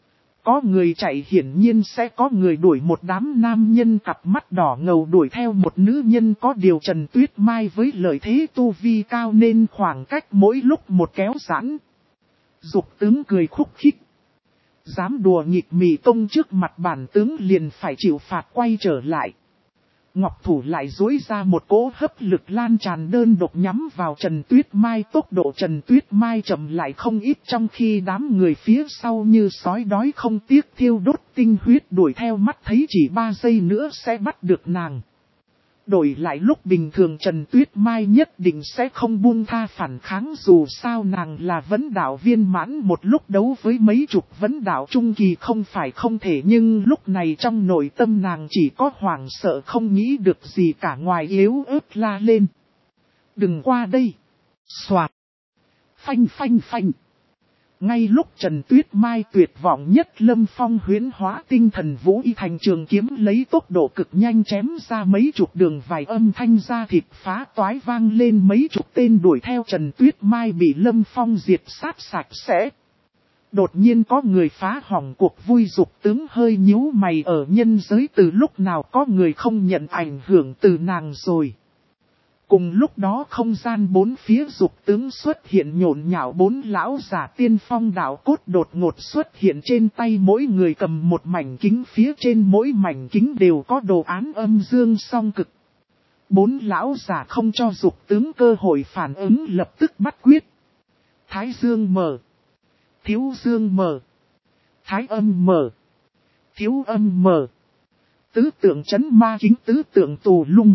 Có người chạy hiển nhiên sẽ có người đuổi một đám nam nhân cặp mắt đỏ ngầu đuổi theo một nữ nhân có điều Trần Tuyết Mai với lợi thế tu vi cao nên khoảng cách mỗi lúc một kéo giãn. Dục tướng cười khúc khích. Dám đùa nghịch mì công trước mặt bản tướng liền phải chịu phạt quay trở lại. Ngọc thủ lại dối ra một cỗ hấp lực lan tràn đơn độc nhắm vào Trần Tuyết Mai. Tốc độ Trần Tuyết Mai chậm lại không ít trong khi đám người phía sau như sói đói không tiếc thiêu đốt tinh huyết đuổi theo mắt thấy chỉ ba giây nữa sẽ bắt được nàng. Đổi lại lúc bình thường Trần Tuyết Mai nhất định sẽ không buông tha phản kháng dù sao nàng là vấn đạo viên mãn một lúc đấu với mấy chục vấn đạo trung kỳ không phải không thể nhưng lúc này trong nội tâm nàng chỉ có hoảng sợ không nghĩ được gì cả ngoài yếu ớt la lên. Đừng qua đây! Xoạt! Phanh phanh phanh! Ngay lúc Trần Tuyết Mai tuyệt vọng nhất Lâm Phong huyễn hóa tinh thần vũ y thành trường kiếm lấy tốc độ cực nhanh chém ra mấy chục đường vài âm thanh ra thịt phá toái vang lên mấy chục tên đuổi theo Trần Tuyết Mai bị Lâm Phong diệt sát sạch sẽ. Đột nhiên có người phá hỏng cuộc vui dục tướng hơi nhíu mày ở nhân giới từ lúc nào có người không nhận ảnh hưởng từ nàng rồi. Cùng lúc đó không gian bốn phía dục tướng xuất hiện nhộn nhạo bốn lão giả tiên phong đạo cốt đột ngột xuất hiện trên tay mỗi người cầm một mảnh kính phía trên mỗi mảnh kính đều có đồ án âm dương song cực. Bốn lão giả không cho dục tướng cơ hội phản ứng lập tức bắt quyết. Thái dương mở. Thiếu dương mở. Thái âm mở. Thiếu âm mở. Tứ tượng chấn ma kính tứ tượng tù lung.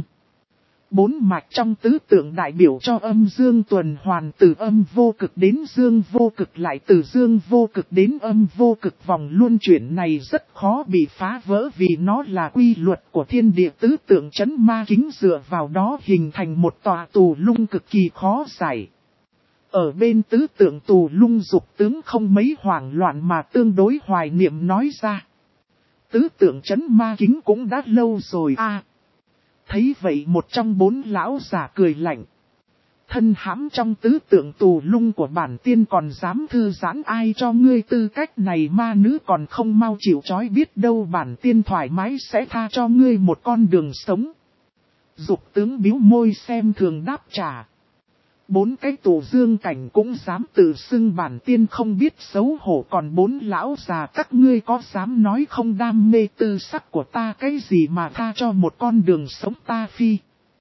Bốn mạch trong tứ tượng đại biểu cho âm dương tuần hoàn từ âm vô cực đến dương vô cực lại từ dương vô cực đến âm vô cực vòng luân chuyển này rất khó bị phá vỡ vì nó là quy luật của thiên địa tứ tượng chấn ma kính dựa vào đó hình thành một tòa tù lung cực kỳ khó giải. Ở bên tứ tượng tù lung dục tướng không mấy hoảng loạn mà tương đối hoài niệm nói ra. Tứ tượng chấn ma kính cũng đã lâu rồi à. Thấy vậy một trong bốn lão giả cười lạnh. Thân hãm trong tứ tượng tù lung của bản tiên còn dám thư giãn ai cho ngươi tư cách này ma nữ còn không mau chịu trói biết đâu bản tiên thoải mái sẽ tha cho ngươi một con đường sống. Dục tướng biếu môi xem thường đáp trả. Bốn cái tù dương cảnh cũng dám tự xưng bản tiên không biết xấu hổ còn bốn lão già các ngươi có dám nói không đam mê tư sắc của ta cái gì mà tha cho một con đường sống ta phi.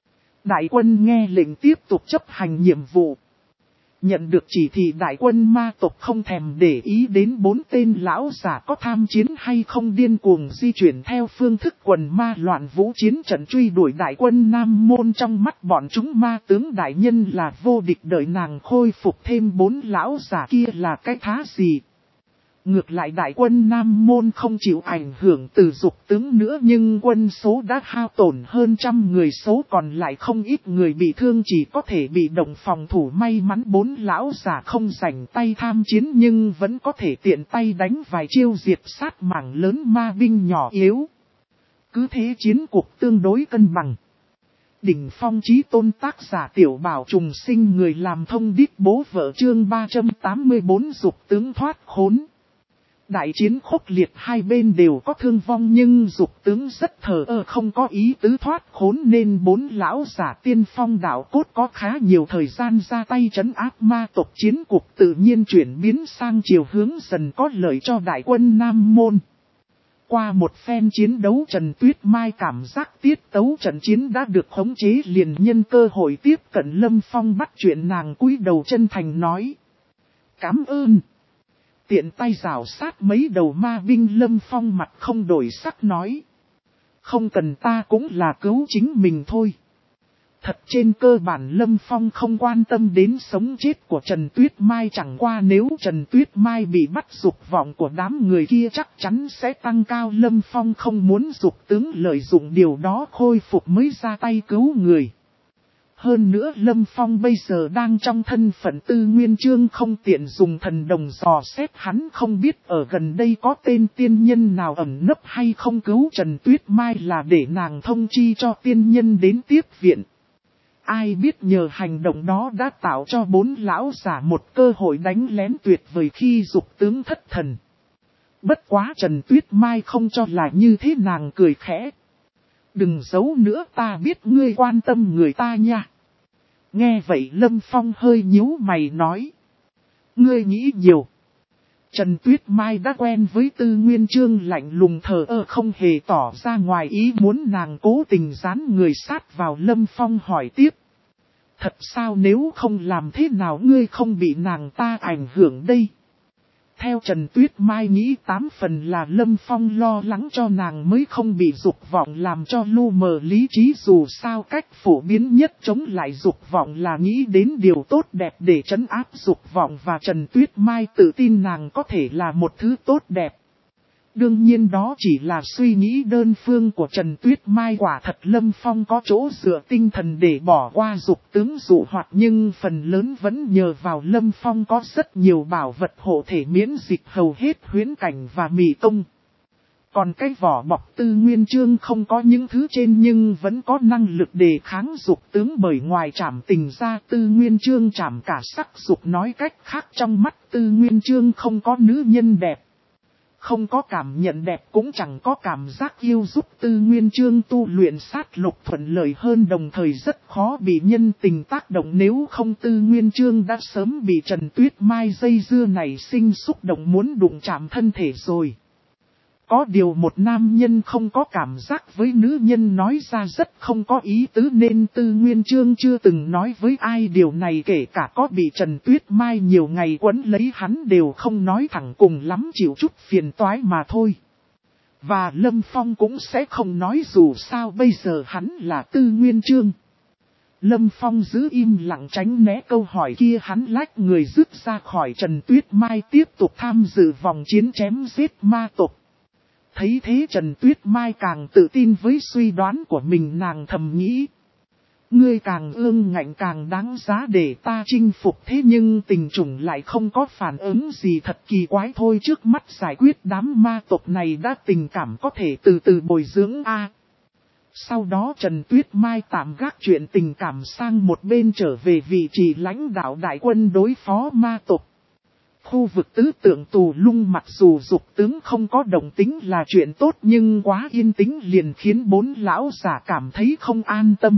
Đại quân nghe lệnh tiếp tục chấp hành nhiệm vụ. Nhận được chỉ thị đại quân ma tộc không thèm để ý đến bốn tên lão giả có tham chiến hay không điên cuồng di chuyển theo phương thức quần ma loạn vũ chiến trận truy đuổi đại quân Nam Môn trong mắt bọn chúng ma tướng đại nhân là vô địch đợi nàng khôi phục thêm bốn lão giả kia là cái thá gì. Ngược lại đại quân Nam Môn không chịu ảnh hưởng từ dục tướng nữa, nhưng quân số đã hao tổn hơn trăm người, số còn lại không ít người bị thương, chỉ có thể bị động phòng thủ. May mắn bốn lão giả không rảnh tay tham chiến nhưng vẫn có thể tiện tay đánh vài chiêu diệt sát mảng lớn ma binh nhỏ yếu. Cứ thế chiến cuộc tương đối cân bằng. Đỉnh phong chí tôn tác giả Tiểu Bảo trùng sinh, người làm thông điệp bố vợ, chương ba trăm tám mươi bốn dục tướng thoát khốn. Đại chiến khốc liệt, hai bên đều có thương vong nhưng dục tướng rất thờ ơ, không có ý tứ thoát khốn, nên bốn lão giả tiên phong đạo cốt có khá nhiều thời gian ra tay trấn áp ma tộc. Chiến cuộc tự nhiên chuyển biến sang chiều hướng dần có lợi cho đại quân Nam Môn. Qua một phen chiến đấu, Trần Tuyết Mai cảm giác tiết tấu trận chiến đã được khống chế, liền nhân cơ hội tiếp cận Lâm Phong bắt chuyện. Nàng cúi đầu chân thành nói: "Cảm ơn." Tiện tay rào sát mấy đầu ma binh, Lâm Phong mặt không đổi sắc nói: "Không cần, ta cũng là cứu chính mình thôi." Thật trên cơ bản Lâm Phong không quan tâm đến sống chết của Trần Tuyết Mai, chẳng qua nếu Trần Tuyết Mai bị bắt, dục vọng của đám người kia chắc chắn sẽ tăng cao. Lâm Phong không muốn dục tướng lợi dụng điều đó khôi phục mới ra tay cứu người. Hơn nữa Lâm Phong bây giờ đang trong thân phận Tư Nguyên Chương, không tiện dùng thần đồng dò xét, hắn không biết ở gần đây có tên tiên nhân nào ẩn nấp hay không. Cứu Trần Tuyết Mai là để nàng thông chi cho tiên nhân đến tiếp viện. Ai biết nhờ hành động đó đã tạo cho bốn lão giả một cơ hội đánh lén tuyệt vời khi dục tướng thất thần. Bất quá Trần Tuyết Mai không cho là như thế, nàng cười khẽ: "Đừng giấu nữa, ta biết ngươi quan tâm người ta nha." Nghe vậy Lâm Phong hơi nhíu mày nói: "Ngươi nghĩ nhiều." Trần Tuyết Mai đã quen với Tư Nguyên Chương lạnh lùng thờ ơ, không hề tỏ ra ngoài ý muốn. Nàng cố tình dán người sát vào Lâm Phong hỏi tiếp: "Thật sao, nếu không làm thế nào ngươi không bị nàng ta ảnh hưởng đây?" Theo Trần Tuyết Mai nghĩ, tám phần là Lâm Phong lo lắng cho nàng mới không bị dục vọng làm cho lu mờ lý trí. Dù sao cách phổ biến nhất chống lại dục vọng là nghĩ đến điều tốt đẹp để trấn áp dục vọng, và Trần Tuyết Mai tự tin nàng có thể là một thứ tốt đẹp. Đương nhiên đó chỉ là suy nghĩ đơn phương của Trần Tuyết Mai, quả thật Lâm Phong có chỗ dựa tinh thần để bỏ qua dục tướng dụ hoạt, nhưng phần lớn vẫn nhờ vào Lâm Phong có rất nhiều bảo vật hộ thể miễn dịch, hầu hết huyễn cảnh và mị tông. Còn cái vỏ bọc Tư Nguyên Chương không có những thứ trên nhưng vẫn có năng lực đề kháng dục tướng, bởi ngoài trảm tình ra Tư Nguyên Chương trảm cả sắc dục. Nói cách khác, trong mắt Tư Nguyên Chương không có nữ nhân đẹp. Không có cảm nhận đẹp cũng chẳng có cảm giác yêu, giúp Tư Nguyên Chương tu luyện sát lục thuận lợi hơn, đồng thời rất khó bị nhân tình tác động. Nếu không Tư Nguyên Chương đã sớm bị Trần Tuyết Mai dây dưa này sinh xúc động muốn đụng chạm thân thể rồi. Có điều một nam nhân không có cảm giác với nữ nhân nói ra rất không có ý tứ, nên Tư Nguyên Chương chưa từng nói với ai điều này, kể cả có bị Trần Tuyết Mai nhiều ngày quấn lấy hắn đều không nói thẳng, cùng lắm chịu chút phiền toái mà thôi. Và Lâm Phong cũng sẽ không nói, dù sao bây giờ hắn là Tư Nguyên Chương. Lâm Phong giữ im lặng tránh né câu hỏi kia, hắn lách người dứt ra khỏi Trần Tuyết Mai tiếp tục tham dự vòng chiến chém giết ma tộc. Thấy thế Trần Tuyết Mai càng tự tin với suy đoán của mình, nàng thầm nghĩ: "Ngươi càng ương ngạnh càng đáng giá để ta chinh phục, thế nhưng tình trùng lại không có phản ứng gì, thật kỳ quái thôi." Trước mắt giải quyết đám ma tộc này đã, tình cảm có thể từ từ bồi dưỡng a. Sau đó Trần Tuyết Mai tạm gác chuyện tình cảm sang một bên, trở về vị trí lãnh đạo đại quân đối phó ma tộc. Khu vực tứ tượng tù lung mặc dù dục tướng không có động tính là chuyện tốt, nhưng quá yên tĩnh liền khiến bốn lão giả cảm thấy không an tâm.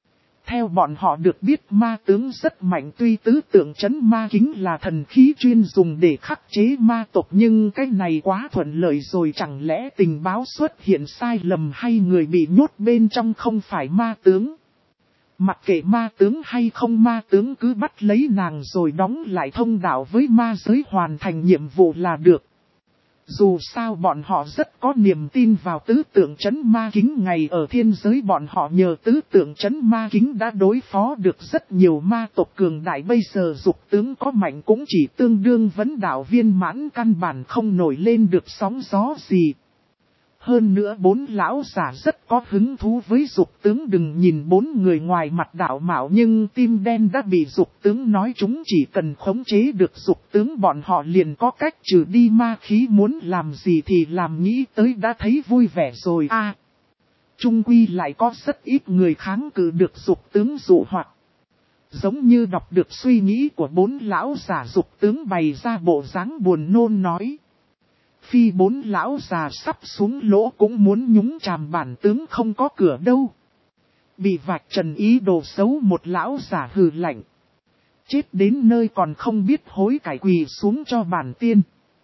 Theo bọn họ được biết, ma tướng rất mạnh, tuy tứ tượng chấn ma kính là thần khí chuyên dùng để khắc chế ma tộc, nhưng cái này quá thuận lợi rồi. Chẳng lẽ tình báo xuất hiện sai lầm, hay người bị nhốt bên trong không phải ma tướng? Mặc kệ ma tướng hay không ma tướng, cứ bắt lấy nàng rồi đóng lại thông đạo với ma giới, hoàn thành nhiệm vụ là được. Dù sao bọn họ rất có niềm tin vào tứ tượng trấn ma kính, ngày ở thiên giới bọn họ nhờ tứ tượng trấn ma kính đã đối phó được rất nhiều ma tộc cường đại, bây giờ dục tướng có mạnh cũng chỉ tương đương vấn đạo viên mãn, căn bản không nổi lên được sóng gió gì. Hơn nữa bốn lão giả rất có hứng thú với dục tướng, đừng nhìn bốn người ngoài mặt đạo mạo nhưng tim đen đã bị dục tướng nói chúng, chỉ cần khống chế được dục tướng bọn họ liền có cách trừ đi ma khí, muốn làm gì thì làm, nghĩ tới đã thấy vui vẻ rồi a. À, chung quy lại có rất ít người kháng cự được dục tướng dụ hoặc. Giống như đọc được suy nghĩ của bốn lão giả, dục tướng bày ra bộ dáng buồn nôn nói. Phi bốn lão già sắp xuống lỗ cũng muốn nhúng chàm bản tướng không có cửa đâu. Bị vạch trần ý đồ xấu một lão già hừ lạnh. Chết đến nơi còn không biết hối cải, quỳ xuống cho bản tiên.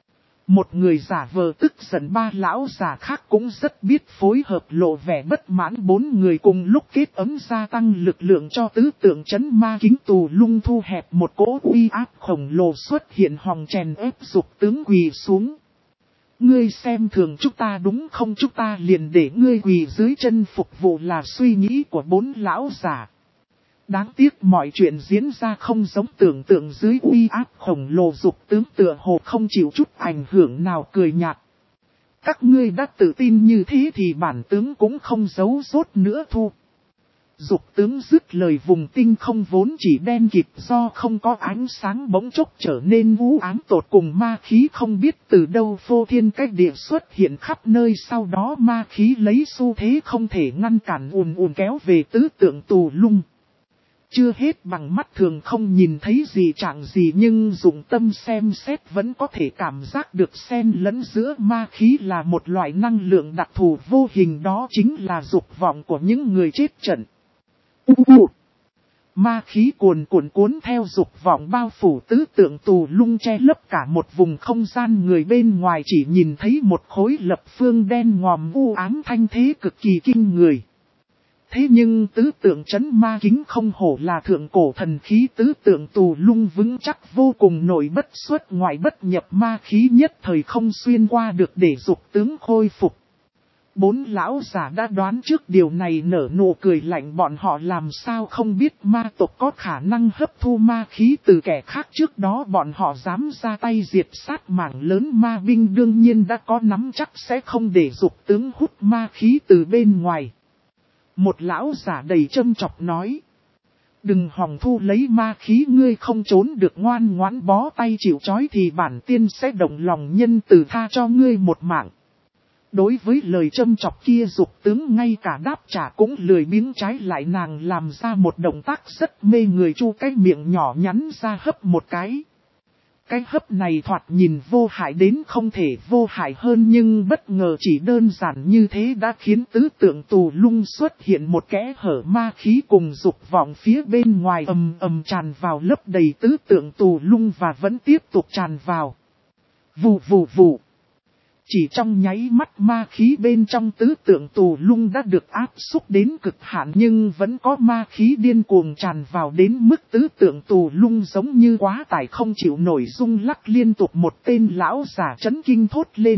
Một người giả vờ tức giận, ba lão già khác cũng rất biết phối hợp, lộ vẻ bất mãn. Bốn người cùng lúc kết ấm gia tăng lực lượng cho tứ tượng trấn ma kính tù lung thu hẹp, một cỗ uy áp khổng lồ xuất hiện hòng chèn ép dục tướng quỳ xuống. Ngươi xem thường chúng ta đúng không, chúng ta liền để ngươi quỳ dưới chân phục vụ, là suy nghĩ của bốn lão giả. Đáng tiếc mọi chuyện diễn ra không giống tưởng tượng, dưới uy áp khổng lồ dục tướng tựa hồ không chịu chút ảnh hưởng nào, cười nhạt. Các ngươi đã tự tin như thế thì bản tướng cũng không giấu giốt nữa thu. Dục tướng dứt lời, vùng tinh không vốn chỉ đen kịt do không có ánh sáng bỗng chốc trở nên u ám tột cùng, ma khí không biết từ đâu phô thiên cách địa xuất hiện khắp nơi, sau đó ma khí lấy xu thế không thể ngăn cản ùn ùn kéo về tứ tượng tù lung. Chưa hết bằng mắt thường không nhìn thấy gì chẳng gì, nhưng dụng tâm xem xét vẫn có thể cảm giác được xen lẫn giữa ma khí là một loại năng lượng đặc thù vô hình, đó chính là dục vọng của những người chết trận. U u. Ma khí cuồn cuộn cuốn theo dục vọng bao phủ tứ tượng tù lung, che lấp cả một vùng không gian, người bên ngoài chỉ nhìn thấy một khối lập phương đen ngòm u ám thanh thế cực kỳ kinh người. Thế nhưng tứ tượng trấn ma kính không hổ là thượng cổ thần khí, tứ tượng tù lung vững chắc vô cùng, nội bất xuất ngoại bất nhập, ma khí nhất thời không xuyên qua được để dục tướng khôi phục. Bốn lão giả đã đoán trước điều này, nở nụ cười lạnh, bọn họ làm sao không biết ma tộc có khả năng hấp thu ma khí từ kẻ khác, trước đó bọn họ dám ra tay diệt sát mảng lớn ma binh, đương nhiên đã có nắm chắc sẽ không để dục tướng hút ma khí từ bên ngoài. Một lão giả đầy châm chọc nói. Đừng hòng thu lấy ma khí, ngươi không trốn được, ngoan ngoãn bó tay chịu trói thì bản tiên sẽ động lòng nhân từ tha cho ngươi một mạng. Đối với lời châm chọc kia, dục tướng ngay cả đáp trả cũng lười biếng, trái lại nàng làm ra một động tác rất mê người, chu cái miệng nhỏ nhắn ra hấp một cái. Cái hấp này thoạt nhìn vô hại đến không thể vô hại hơn, nhưng bất ngờ chỉ đơn giản như thế đã khiến tứ tượng tù lung xuất hiện một kẽ hở, ma khí cùng dục vọng phía bên ngoài ầm ầm tràn vào, lấp đầy tứ tượng tù lung và vẫn tiếp tục tràn vào. Vù vù vù. Chỉ trong nháy mắt ma khí bên trong tứ tượng tù lung đã được áp xúc đến cực hạn, nhưng vẫn có ma khí điên cuồng tràn vào đến mức tứ tượng tù lung giống như quá tải không chịu nổi, rung lắc liên tục. Một tên lão giả chấn kinh thốt lên.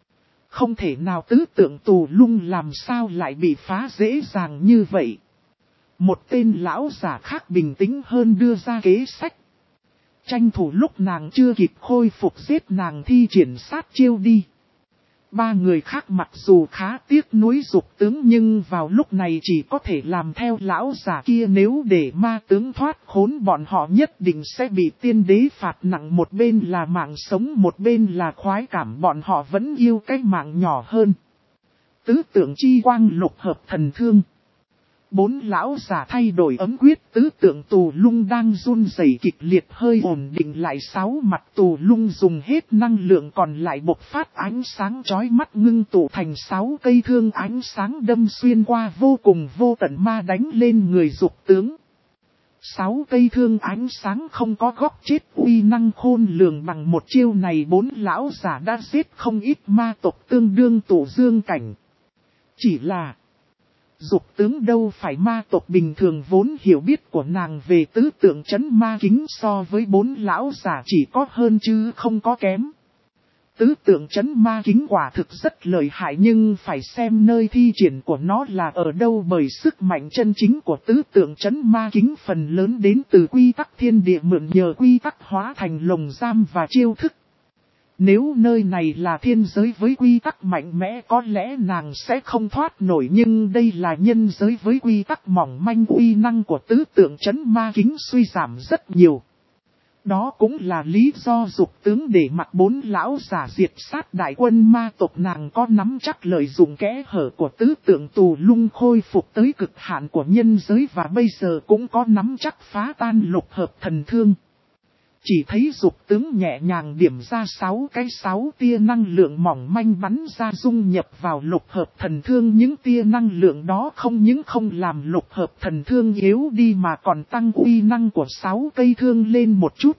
Không thể nào, tứ tượng tù lung làm sao lại bị phá dễ dàng như vậy. Một tên lão giả khác bình tĩnh hơn đưa ra kế sách. Tranh thủ lúc nàng chưa kịp khôi phục giết nàng, thi triển sát chiêu đi. Ba người khác mặc dù khá tiếc nuối dục tướng, nhưng vào lúc này chỉ có thể làm theo lão giả kia, nếu để ma tướng thoát khốn bọn họ nhất định sẽ bị tiên đế phạt nặng, một bên là mạng sống một bên là khoái cảm, bọn họ vẫn yêu cái mạng nhỏ hơn. Tứ tượng chi quang lục hợp thần thương. Bốn lão giả thay đổi ấm quyết, tứ tượng tù lung đang run rẩy kịch liệt, hơi ổn định lại, sáu mặt tù lung dùng hết năng lượng còn lại bộc phát ánh sáng chói mắt, ngưng tụ thành sáu cây thương ánh sáng đâm xuyên qua vô cùng vô tận ma đánh lên người dục tướng. Sáu cây thương ánh sáng không có góc chết, uy năng khôn lường, bằng một chiêu này bốn lão giả đã giết không ít ma tộc tương đương tụ dương cảnh. Chỉ là dục tướng đâu phải ma tộc bình thường, vốn hiểu biết của nàng về tứ tượng trấn ma kính so với bốn lão giả chỉ có hơn chứ không có kém. tứ tượng chấn ma kính quả thực rất lợi hại, nhưng phải xem nơi thi triển của nó là ở đâu, bởi sức mạnh chân chính của tứ tượng chấn ma kính phần lớn đến từ quy tắc thiên địa, mượn nhờ quy tắc hóa thành lồng giam và chiêu thức. Nếu nơi này là thiên giới với quy tắc mạnh mẽ có lẽ nàng sẽ không thoát nổi, nhưng đây là nhân giới với quy tắc mỏng manh, uy năng của tứ tượng chấn ma kính suy giảm rất nhiều. Đó cũng là lý do dục tướng để mặc bốn lão giả diệt sát đại quân ma tộc, nàng có nắm chắc lợi dụng kẽ hở của tứ tượng tù lung khôi phục tới cực hạn của nhân giới, và bây giờ cũng có nắm chắc phá tan lục hợp thần thương. Chỉ thấy dục tướng nhẹ nhàng điểm ra sáu cái sáu tia năng lượng mỏng manh bắn ra dung nhập vào lục hợp thần thương. Những tia năng lượng đó không những không làm lục hợp thần thương yếu đi mà còn tăng uy năng của sáu cây thương lên một chút.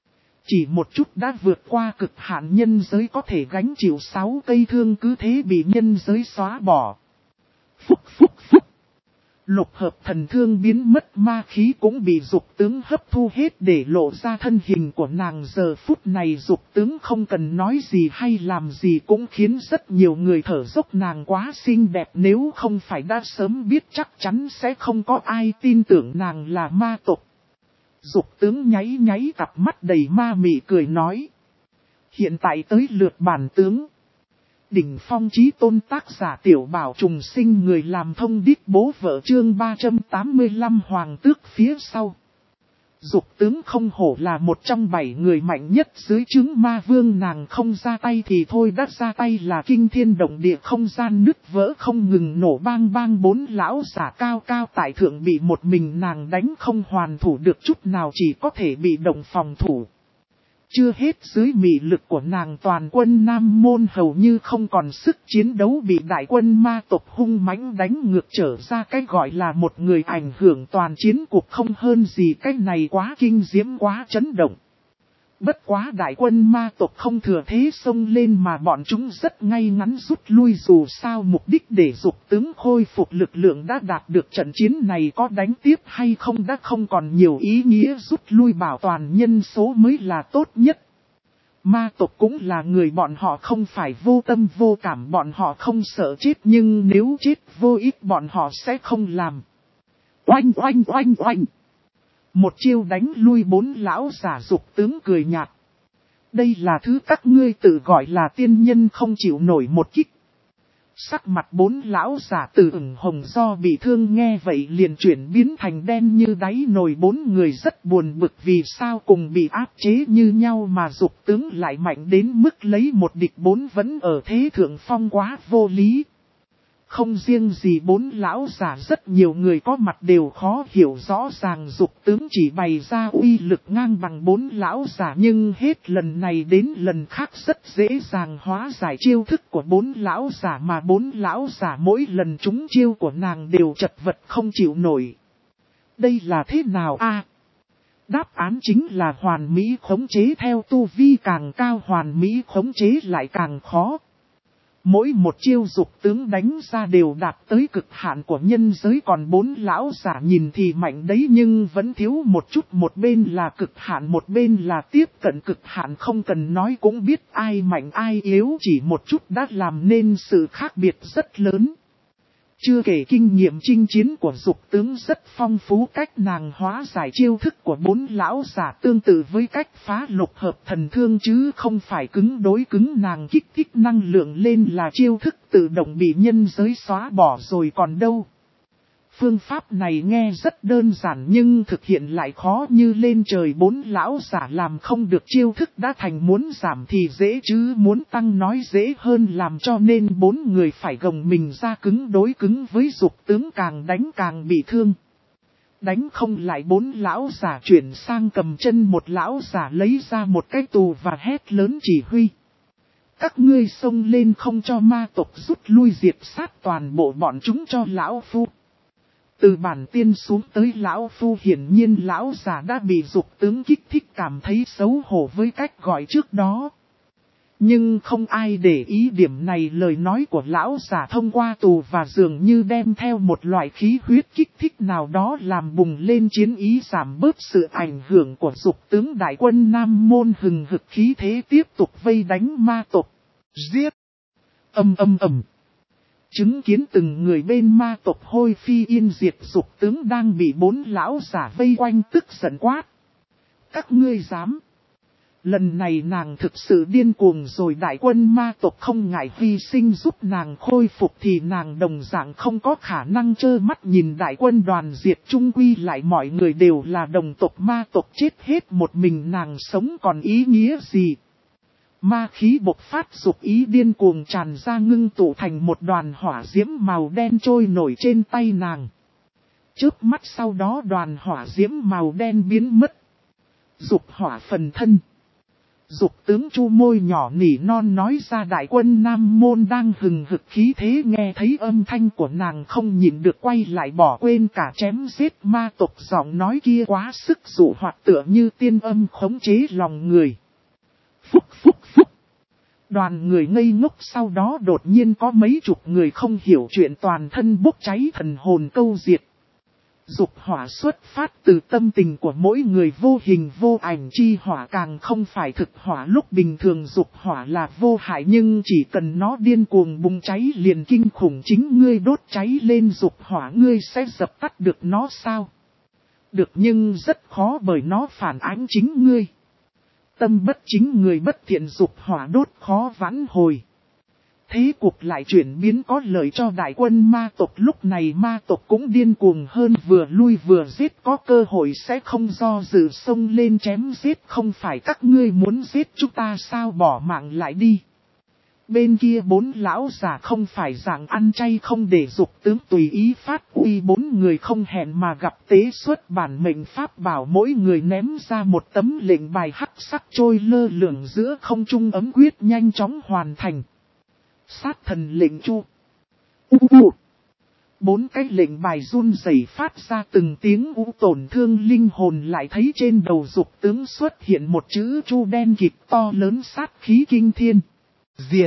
Chỉ một chút đã vượt qua cực hạn nhân giới có thể gánh chịu sáu cây thương cứ thế bị nhân giới xóa bỏ. Phúc phúc phúc. Lục hợp thần thương biến mất, ma khí cũng bị dục tướng hấp thu hết để lộ ra thân hình của nàng. Giờ phút này dục tướng không cần nói gì hay làm gì cũng khiến rất nhiều người thở dốc, nàng quá xinh đẹp, nếu không phải đã sớm biết chắc chắn sẽ không có ai tin tưởng nàng là ma tộc. Dục tướng nháy nháy cặp mắt đầy ma mị cười nói. Hiện tại tới lượt bản tướng. Đỉnh phong chí tôn tác giả Tiểu Bảo Trùng Sinh, người làm thông điệp bố vợ, chương ba trăm tám mươi lăm Hoàng tước phía sau. Dục tướng không hổ là một trong bảy người mạnh nhất dưới trướng ma vương, nàng không ra tay thì thôi, đã ra tay là kinh thiên động địa, không gian nứt vỡ không ngừng nổ bang bang. Bốn lão giả cao cao tại thượng bị một mình nàng đánh không hoàn thủ được chút nào, chỉ có thể bị động phòng thủ. Chưa hết, dưới mị lực của nàng toàn quân Nam Môn hầu như không còn sức chiến đấu, bị đại quân ma tộc hung mãnh đánh ngược trở ra, cái gọi là một người ảnh hưởng toàn chiến cuộc không hơn gì. Cái này quá kinh diễm, quá chấn động. Bất quá đại quân ma tộc không thừa thế xông lên mà bọn chúng rất ngay ngắn rút lui, dù sao mục đích để dục tướng khôi phục lực lượng đã đạt được, trận chiến này có đánh tiếp hay không đã không còn nhiều ý nghĩa, rút lui bảo toàn nhân số mới là tốt nhất. Ma tộc cũng là người, bọn họ không phải vô tâm vô cảm, bọn họ không sợ chết, nhưng nếu chết vô ích bọn họ sẽ không làm. Oanh oanh oanh oanh. Một chiêu đánh lui bốn lão giả, dục tướng cười nhạt. Đây là thứ các ngươi tự gọi là tiên nhân không chịu nổi một kích. Sắc mặt bốn lão giả từ ửng hồng do bị thương nghe vậy liền chuyển biến thành đen như đáy nồi. Bốn người rất buồn bực vì sao cùng bị áp chế như nhau mà dục tướng lại mạnh đến mức lấy một địch bốn, vẫn ở thế thượng phong, quá vô lý. Không riêng gì bốn lão giả, rất nhiều người có mặt đều khó hiểu rõ ràng dục tướng chỉ bày ra uy lực ngang bằng bốn lão giả, nhưng hết lần này đến lần khác rất dễ dàng hóa giải chiêu thức của bốn lão giả, mà bốn lão giả mỗi lần trúng chiêu của nàng đều chật vật không chịu nổi. Đây là thế nào a? À, đáp án chính là hoàn mỹ khống chế, theo tu vi càng cao hoàn mỹ khống chế lại càng khó. Mỗi một chiêu dục tướng đánh ra đều đạt tới cực hạn của nhân giới, còn bốn lão giả nhìn thì mạnh đấy nhưng vẫn thiếu một chút, một bên là cực hạn một bên là tiếp cận cực hạn, không cần nói cũng biết ai mạnh ai yếu, chỉ một chút đã làm nên sự khác biệt rất lớn. Chưa kể kinh nghiệm chinh chiến của dục tướng rất phong phú, cách nàng hóa giải chiêu thức của bốn lão giả tương tự với cách phá lục hợp thần thương chứ không phải cứng đối cứng, nàng kích thích năng lượng lên là chiêu thức tự động bị nhân giới xóa bỏ rồi còn đâu. Phương pháp này nghe rất đơn giản nhưng thực hiện lại khó như lên trời, bốn lão giả làm không được chiêu thức đã thành muốn giảm thì dễ chứ muốn tăng nói dễ hơn làm, cho nên bốn người phải gồng mình ra cứng đối cứng với dục tướng, càng đánh càng bị thương. Đánh không lại bốn lão giả chuyển sang cầm chân một lão giả lấy ra một cái tù và hét lớn chỉ huy. Các ngươi xông lên không cho ma tộc rút lui, diệt sát toàn bộ bọn chúng cho lão phu. Từ bản tiên xuống tới lão phu, hiển nhiên lão giả đã bị dục tướng kích thích cảm thấy xấu hổ với cách gọi trước đó. Nhưng không ai để ý điểm này, lời nói của lão giả thông qua tù và dường như đem theo một loại khí huyết kích thích nào đó làm bùng lên chiến ý, giảm bớt sự ảnh hưởng của dục tướng. Đại quân Nam Môn hừng hực khí thế tiếp tục vây đánh ma tộc. Giết! Âm âm ầm. Chứng kiến từng người bên ma tộc hôi phi yên diệt, dục tướng đang bị bốn lão giả vây quanh tức giận quát. Các ngươi dám! Lần này nàng thực sự điên cuồng rồi, đại quân ma tộc không ngại hy sinh giúp nàng khôi phục thì nàng đồng dạng không có khả năng trơ mắt nhìn đại quân đoàn diệt, chung quy lại mọi người đều là đồng tộc, ma tộc chết hết một mình nàng sống còn ý nghĩa gì. Ma khí bộc phát, dục ý điên cuồng tràn ra, ngưng tụ thành một đoàn hỏa diễm màu đen trôi nổi trên tay nàng. Chớp mắt sau đó đoàn hỏa diễm màu đen biến mất. Dục hỏa phần thân. Dục tướng chu môi nhỏ nỉ non nói ra, đại quân Nam Môn đang hừng hực khí thế, nghe thấy âm thanh của nàng không nhịn được quay lại, bỏ quên cả chém giết ma tộc, giọng nói kia quá sức dụ hoạt, tựa như tiên âm khống chế lòng người. Phúc phúc phúc. Đoàn người ngây ngốc, sau đó đột nhiên có mấy chục người không hiểu chuyện toàn thân bốc cháy, thần hồn câu diệt. Dục hỏa xuất phát từ tâm tình của mỗi người, vô hình vô ảnh chi hỏa, càng không phải thực hỏa. Lúc bình thường dục hỏa là vô hại, nhưng chỉ cần nó điên cuồng bùng cháy liền kinh khủng. Chính ngươi đốt cháy lên dục hỏa, ngươi sẽ dập tắt được nó sao? Được, nhưng rất khó bởi nó phản ánh chính ngươi. Tâm bất chính người bất thiện, dục hỏa đốt khó vãn hồi. Thế cuộc lại chuyển biến có lợi cho đại quân ma tộc. Lúc này ma tộc cũng điên cuồng hơn, vừa lui vừa giết, có cơ hội sẽ không do dự xông lên chém giết. Không phải các ngươi muốn giết chúng ta sao, bỏ mạng lại đi. Bên kia bốn lão già không phải dạng ăn chay không để dục tướng tùy ý phát uy, bốn người không hẹn mà gặp tế xuất bản mệnh pháp bảo, mỗi người ném ra một tấm lệnh bài hắc sắc trôi lơ lửng giữa không trung, ấm quyết nhanh chóng hoàn thành. Sát thần lệnh chu. U u. Bốn cái lệnh bài run rẩy phát ra từng tiếng u, tổn thương linh hồn. Lại thấy trên đầu dục tướng xuất hiện một chữ chu đen kịt to lớn, sát khí kinh thiên. Diệt.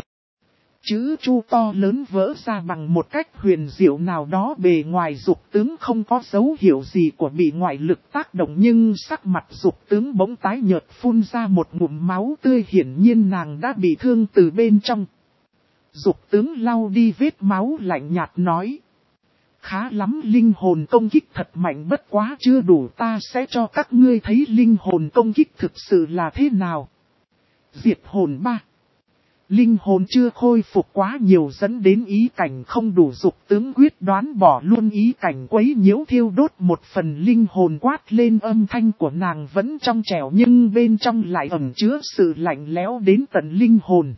Chữ chu to lớn vỡ ra bằng một cách huyền diệu nào đó, bề ngoài dục tướng không có dấu hiệu gì của bị ngoại lực tác động, nhưng sắc mặt dục tướng bỗng tái nhợt, phun ra một ngụm máu tươi, hiển nhiên nàng đã bị thương từ bên trong. Dục tướng lau đi vết máu, lạnh nhạt nói. Khá lắm, linh hồn công kích thật mạnh, bất quá chưa đủ, ta sẽ cho các ngươi thấy linh hồn công kích thực sự là thế nào. Diệt hồn ba. Linh hồn chưa khôi phục quá nhiều dẫn đến ý cảnh không đủ, dục tướng quyết đoán bỏ luôn ý cảnh quấy nhiễu, thiêu đốt một phần linh hồn, quát lên. Âm thanh của nàng vẫn trong trẻo nhưng bên trong lại ẩn chứa sự lạnh lẽo đến tận linh hồn.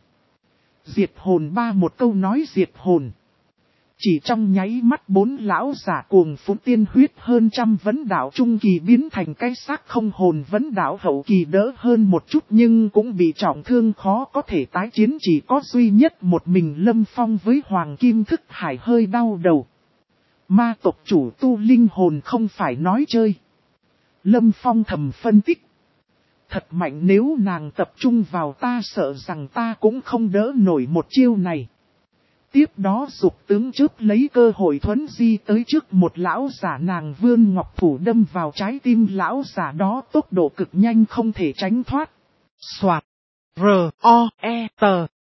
Diệt hồn ba, một câu nói diệt hồn. Chỉ trong nháy mắt bốn lão giả cuồng phun tiên huyết hơn trăm, vấn đạo trung kỳ biến thành cái xác không hồn, vấn đạo hậu kỳ đỡ hơn một chút nhưng cũng bị trọng thương, khó có thể tái chiến, chỉ có duy nhất một mình Lâm Phong với Hoàng Kim Thức Hải hơi đau đầu. Ma tộc chủ tu linh hồn không phải nói chơi. Lâm Phong thầm phân tích. Thật mạnh, nếu nàng tập trung vào ta sợ rằng ta cũng không đỡ nổi một chiêu này. Tiếp đó dục tướng chớp lấy cơ hội thuấn di tới trước một lão giả, nàng vươn ngọc thủ đâm vào trái tim lão giả đó, tốc độ cực nhanh không thể tránh thoát. Soạt. R O E T.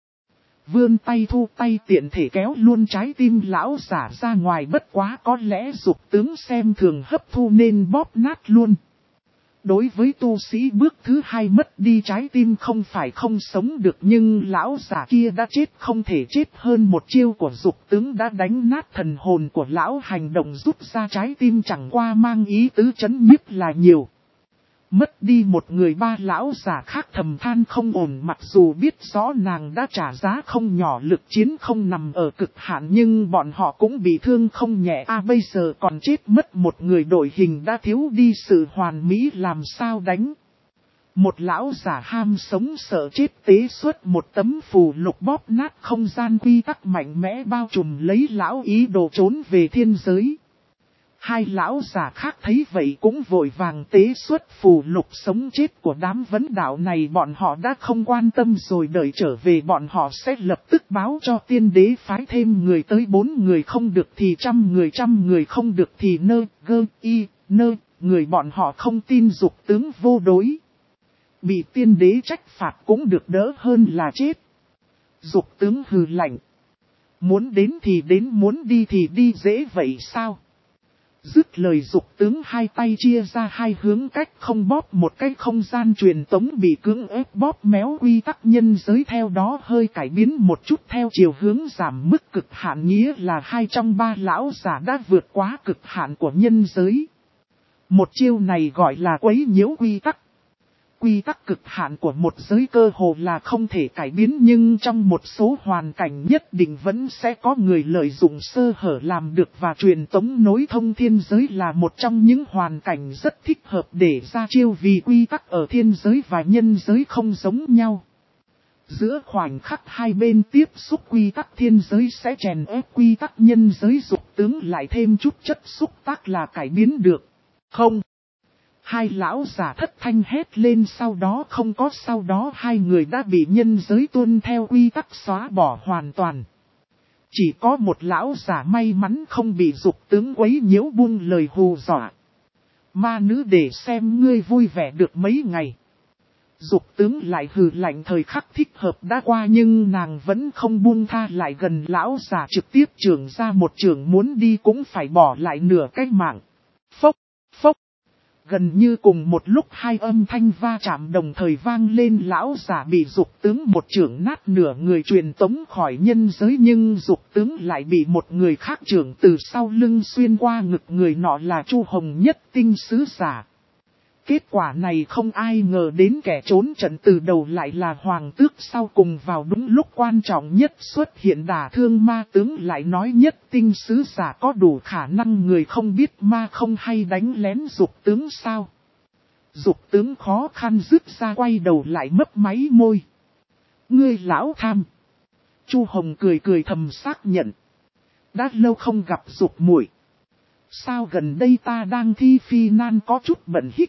Vươn tay thu tay tiện thể kéo luôn trái tim lão giả ra ngoài, bất quá có lẽ dục tướng xem thường hấp thu nên bóp nát luôn. Đối với tu sĩ bước thứ hai mất đi trái tim không phải không sống được, nhưng lão giả kia đã chết, không thể chết hơn một chiêu của dục tướng đã đánh nát thần hồn của lão, hành động rút ra trái tim chẳng qua mang ý tứ chấn nhiếp là nhiều. Mất đi một người, ba lão giả khác thầm than không ổn, mặc dù biết rõ nàng đã trả giá không nhỏ, lực chiến không nằm ở cực hạn nhưng bọn họ cũng bị thương không nhẹ, a à, bây giờ còn chết mất một người, đội hình đã thiếu đi sự hoàn mỹ, làm sao đánh. Một lão giả ham sống sợ chết tế xuất một tấm phù lục bóp nát không gian quy tắc mạnh mẽ bao trùm lấy lão, ý đồ trốn về thiên giới. Hai lão giả khác thấy vậy cũng vội vàng tế xuất phù lục, sống chết của đám vấn đạo này bọn họ đã không quan tâm rồi, đợi trở về bọn họ sẽ lập tức báo cho tiên đế phái thêm người tới, bốn người không được thì trăm người, trăm người không được thì nơ, gơ, y, nơ, người bọn họ không tin dục tướng vô đối. Bị tiên đế trách phạt cũng được đỡ hơn là chết. Dục tướng hừ lạnh. Muốn đến thì đến, muốn đi thì đi, dễ vậy sao? Dứt lời, dục tướng hai tay chia ra hai hướng, cách không bóp một cái không gian truyền tống bị cưỡng ép bóp méo, quy tắc nhân giới theo đó hơi cải biến một chút theo chiều hướng giảm mức cực hạn, nghĩa là hai trong ba lão giả đã vượt quá cực hạn của nhân giới. Một chiêu này gọi là quấy nhiễu quy tắc. Quy tắc cực hạn của một giới cơ hồ là không thể cải biến, nhưng trong một số hoàn cảnh nhất định vẫn sẽ có người lợi dụng sơ hở làm được, và truyền tống nối thông thiên giới là một trong những hoàn cảnh rất thích hợp để ra chiêu, vì quy tắc ở thiên giới và nhân giới không giống nhau. Giữa khoảnh khắc hai bên tiếp xúc, quy tắc thiên giới sẽ chèn ép quy tắc nhân giới, dục tướng lại thêm chút chất xúc tác là cải biến được. Không. Hai lão giả thất thanh hét lên, sau đó không có sau đó hai người đã bị nhân giới tuân theo quy tắc xóa bỏ hoàn toàn. Chỉ có một lão giả may mắn không bị dục tướng quấy nhiễu buông lời hù dọa. Ma nữ, để xem ngươi vui vẻ được mấy ngày. Dục tướng lại hừ lạnh, thời khắc thích hợp đã qua nhưng nàng vẫn không buông tha, lại gần lão giả trực tiếp chưởng ra một chưởng, muốn đi cũng phải bỏ lại nửa cái mạng. Phốc, phốc. Gần như cùng một lúc hai âm thanh va chạm đồng thời vang lên, lão giả bị dục tướng một chưởng nát nửa người, truyền tống khỏi nhân giới, nhưng dục tướng lại bị một người khác chưởng từ sau lưng xuyên qua ngực, người nọ là Chu Hồng, nhất tinh sứ giả. Kết quả này không ai ngờ đến, kẻ trốn trận từ đầu lại là Hoàng Tước, sau cùng vào đúng lúc quan trọng nhất xuất hiện đả thương ma tướng, lại nói nhất tinh sứ giả có đủ khả năng người không biết ma không hay đánh lén dục tướng sao? Dục tướng khó khăn dứt ra, quay đầu lại mấp máy môi. Ngươi lão tham. Chu Hồng cười cười thầm xác nhận. Đã lâu không gặp dục muội. Sao gần đây ta đang thi phi nan có chút bận hích.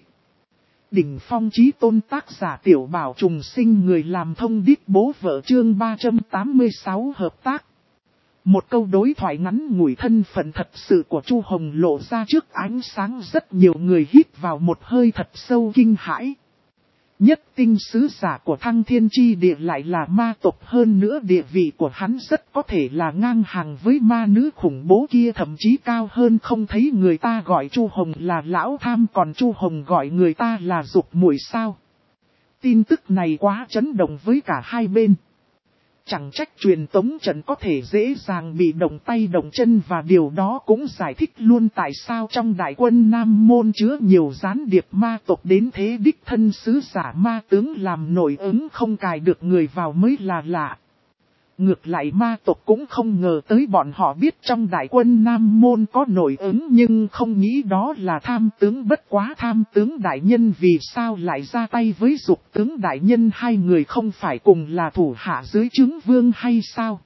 Đỉnh phong chí tôn, tác giả Tiểu Bảo Trùng Sinh, người làm thông điệp bố vợ, chương ba trăm tám mươi sáu hợp tác. Một câu đối thoại ngắn ngủi, thân phận thật sự của Chu Hồng lộ ra trước ánh sáng, rất nhiều người hít vào một hơi thật sâu kinh hãi. Nhất tinh sứ giả của Thăng Thiên Chi Địa lại là ma tộc, hơn nữa địa vị của hắn rất có thể là ngang hàng với ma nữ khủng bố kia, thậm chí cao hơn. Không thấy người ta gọi Chu Hồng là lão tham, còn Chu Hồng gọi người ta là dục muội sao? Tin tức này quá chấn động với cả hai bên. Chẳng trách truyền tống trận có thể dễ dàng bị động tay động chân, và điều đó cũng giải thích luôn tại sao trong đại quân Nam Môn chứa nhiều gián điệp ma tộc đến thế, đích thân sứ giả ma tướng làm nội ứng không cài được người vào mới là lạ. Ngược lại ma tộc cũng không ngờ tới bọn họ biết trong đại quân Nam Môn có nội ứng, nhưng không nghĩ đó là tham tướng. Bất quá tham tướng đại nhân vì sao lại ra tay với dục tướng đại nhân, hai người không phải cùng là thủ hạ dưới trướng vương hay sao?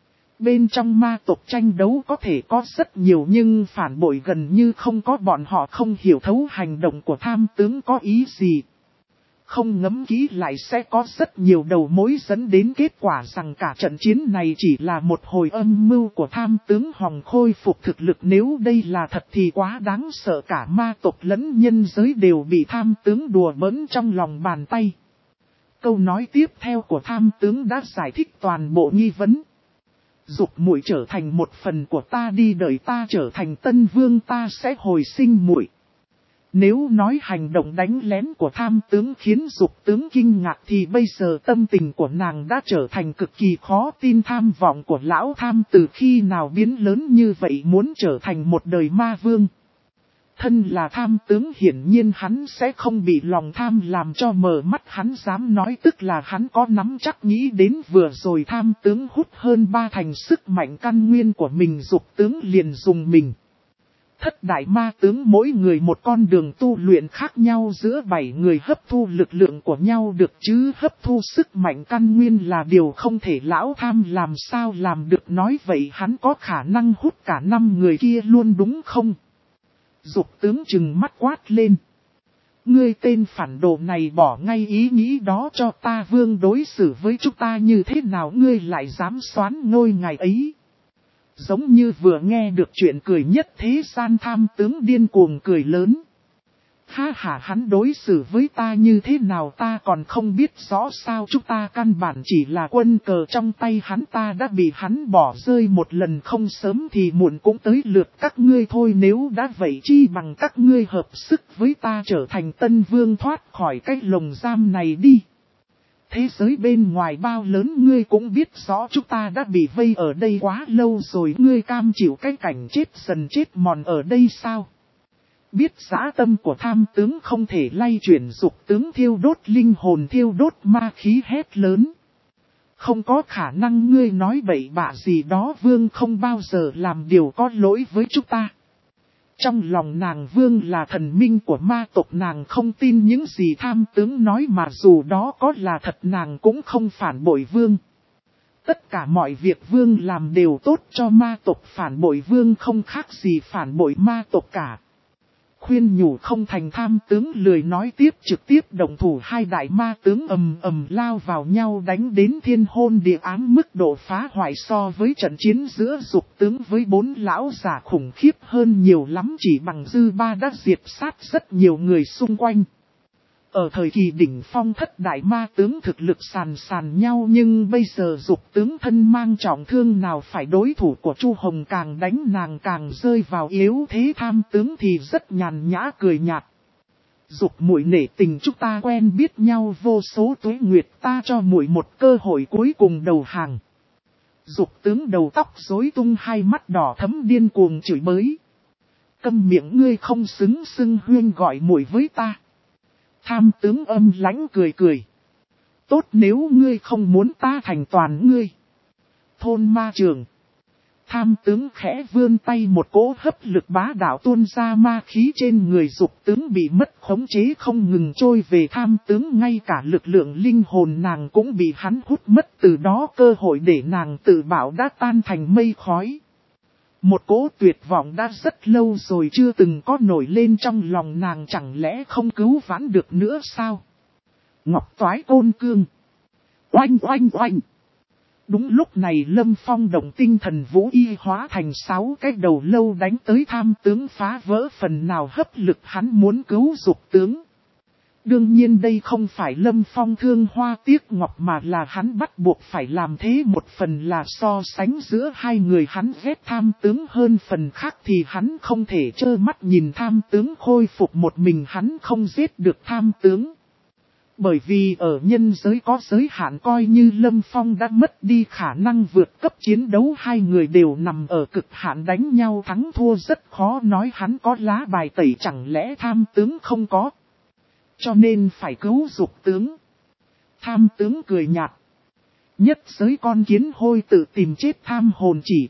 Bên trong ma tộc tranh đấu có thể có rất nhiều, nhưng phản bội gần như không có, bọn họ không hiểu thấu hành động của tham tướng có ý gì. Không ngẫm kỹ lại sẽ có rất nhiều đầu mối dẫn đến kết quả rằng cả trận chiến này chỉ là một hồi âm mưu của tham tướng Hồng khôi phục thực lực. Nếu đây là thật thì quá đáng sợ, cả ma tộc lẫn nhân giới đều bị tham tướng đùa bỡn trong lòng bàn tay. Câu nói tiếp theo của tham tướng đã giải thích toàn bộ nghi vấn. Dục muội trở thành một phần của ta đi, đợi ta trở thành tân vương ta sẽ hồi sinh muội. Nếu nói hành động đánh lén của tham tướng khiến dục tướng kinh ngạc thì bây giờ tâm tình của nàng đã trở thành cực kỳ khó tin. Tham vọng của lão tham từ khi nào biến lớn như vậy, muốn trở thành một đời ma vương. Thân là tham tướng, hiển nhiên hắn sẽ không bị lòng tham làm cho mờ mắt, hắn dám nói tức là hắn có nắm chắc. Nghĩ đến vừa rồi tham tướng hút hơn ba thành sức mạnh căn nguyên của mình, dục tướng liền dùng mình. Thất đại ma tướng mỗi người một con đường tu luyện khác nhau, giữa bảy người hấp thu lực lượng của nhau được, chứ hấp thu sức mạnh căn nguyên là điều không thể. Lão tham làm sao làm được, nói vậy hắn có khả năng hút cả năm người kia luôn đúng không? Dục tướng trừng mắt quát lên. Ngươi tên phản đồ này, bỏ ngay ý nghĩ đó cho ta, vương đối xử với chúng ta như thế nào ngươi lại dám xoán ngôi ngài ấy? Giống như vừa nghe được chuyện cười nhất thế gian, tham tướng điên cuồng cười lớn. Ha ha, hắn đối xử với ta như thế nào ta còn không biết rõ sao, chúng ta căn bản chỉ là quân cờ trong tay hắn, ta đã bị hắn bỏ rơi một lần, không sớm thì muộn cũng tới lượt các ngươi thôi. Nếu đã vậy chi bằng các ngươi hợp sức với ta trở thành tân vương, thoát khỏi cái lồng giam này đi. Thế giới bên ngoài bao lớn ngươi cũng biết rõ, chúng ta đã bị vây ở đây quá lâu rồi, ngươi cam chịu cái cảnh chết dần chết mòn ở đây sao? Biết dã tâm của tham tướng không thể lay chuyển, dục tướng thiêu đốt linh hồn, thiêu đốt ma khí, hét lớn. Không có khả năng, ngươi nói bậy bạ gì đó, vương không bao giờ làm điều có lỗi với chúng ta. Trong lòng nàng, vương là thần minh của ma tộc, nàng không tin những gì tham tướng nói, mà dù đó có là thật nàng cũng không phản bội vương. Tất cả mọi việc vương làm đều tốt cho ma tộc, phản bội vương không khác gì phản bội ma tộc cả. Khuyên nhủ không thành, tham tướng lười nói tiếp, trực tiếp động thủ. Hai đại ma tướng ầm ầm lao vào nhau, đánh đến thiên hôn địa ám, mức độ phá hoại so với trận chiến giữa dục tướng với bốn lão giả khủng khiếp hơn nhiều lắm, chỉ bằng dư ba đã diệt sát rất nhiều người xung quanh. Ở thời kỳ đỉnh phong, thất đại ma tướng thực lực sàn sàn nhau, nhưng bây giờ dục tướng thân mang trọng thương, nào phải đối thủ của Chu Hồng, càng đánh nàng càng rơi vào yếu thế. Tham tướng thì rất nhàn nhã cười nhạt. Dục muội nể tình, chúng ta quen biết nhau vô số tuế nguyệt, ta cho muội một cơ hội cuối cùng đầu hàng. Dục tướng đầu tóc rối tung, hai mắt đỏ thẫm điên cuồng chửi bới. Câm miệng, ngươi không xứng xưng huyên gọi muội với ta. Tham tướng âm lãnh cười cười. Tốt, nếu ngươi không muốn ta thành toàn ngươi. Thôn ma trường. Tham tướng khẽ vươn tay, một cỗ hấp lực bá đạo tuôn ra, ma khí trên người dục tướng bị mất khống chế, không ngừng trôi về tham tướng. Ngay cả lực lượng linh hồn nàng cũng bị hắn hút mất, từ đó cơ hội để nàng tự bảo đã tan thành mây khói. Một cỗ tuyệt vọng đã rất lâu rồi chưa từng có nổi lên trong lòng nàng, chẳng lẽ không cứu vãn được nữa sao? Ngọc toái côn cương. Oanh oanh oanh. Đúng lúc này Lâm Phong động tinh thần vũ y hóa thành sáu cái đầu lâu đánh tới tham tướng, phá vỡ phần nào hấp lực hắn muốn cứu dục tướng. Đương nhiên đây không phải Lâm Phong thương hoa tiếc ngọc, mà là hắn bắt buộc phải làm thế. Một phần là so sánh giữa hai người, hắn ghét tham tướng hơn, phần khác thì hắn không thể trơ mắt nhìn tham tướng khôi phục một mình, hắn không giết được tham tướng. Bởi vì ở nhân giới có giới hạn, coi như Lâm Phong đã mất đi khả năng vượt cấp chiến đấu, hai người đều nằm ở cực hạn, đánh nhau thắng thua rất khó nói, hắn có lá bài tẩy chẳng lẽ tham tướng không có. Cho nên phải cứu dục tướng. Tham tướng cười nhạt. Nhất giới con kiến hôi tự tìm chết tham hồn chỉ.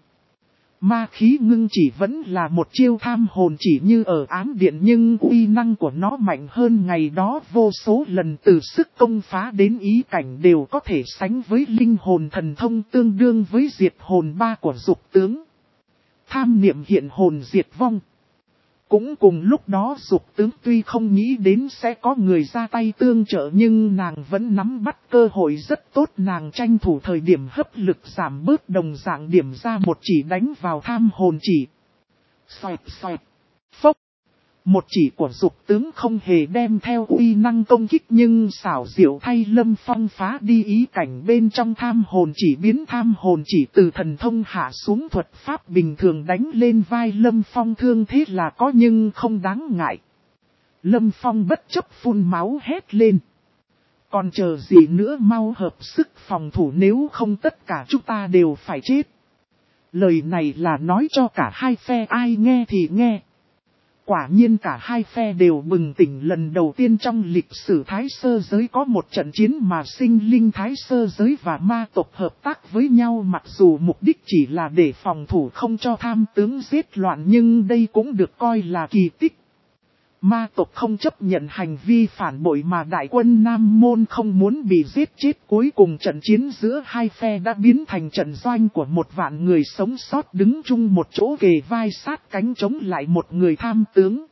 Ma khí ngưng chỉ vẫn là một chiêu tham hồn chỉ như ở ám điện, nhưng uy năng của nó mạnh hơn ngày đó vô số lần, từ sức công phá đến ý cảnh đều có thể sánh với linh hồn thần thông, tương đương với diệt hồn ba của dục tướng. Tham niệm hiện hồn diệt vong. Cũng cùng lúc đó dục tướng tuy không nghĩ đến sẽ có người ra tay tương trợ, nhưng nàng vẫn nắm bắt cơ hội rất tốt, nàng tranh thủ thời điểm hấp lực giảm bớt, đồng dạng điểm ra một chỉ đánh vào tham hồn chỉ. Xoẹt xoẹt. Phốc. Một chỉ của dục tướng không hề đem theo uy năng công kích, nhưng xảo diệu thay Lâm Phong phá đi ý cảnh bên trong tham hồn chỉ, biến tham hồn chỉ từ thần thông hạ xuống thuật pháp bình thường đánh lên vai Lâm Phong, thương thế là có nhưng không đáng ngại. Lâm Phong bất chấp phun máu hét lên. Còn chờ gì nữa, mau hợp sức phòng thủ, nếu không tất cả chúng ta đều phải chết. Lời này là nói cho cả hai phe, ai nghe thì nghe. Quả nhiên cả hai phe đều bừng tỉnh, lần đầu tiên trong lịch sử Thái Sơ giới có một trận chiến mà sinh linh Thái Sơ giới và ma tộc hợp tác với nhau, mặc dù mục đích chỉ là để phòng thủ không cho tham tướng giết loạn, nhưng đây cũng được coi là kỳ tích. Ma tộc không chấp nhận hành vi phản bội mà đại quân Nam Môn không muốn bị giết chết, cuối cùng trận chiến giữa hai phe đã biến thành trận doanh của một vạn người sống sót đứng chung một chỗ, kề vai sát cánh chống lại một người tham tướng.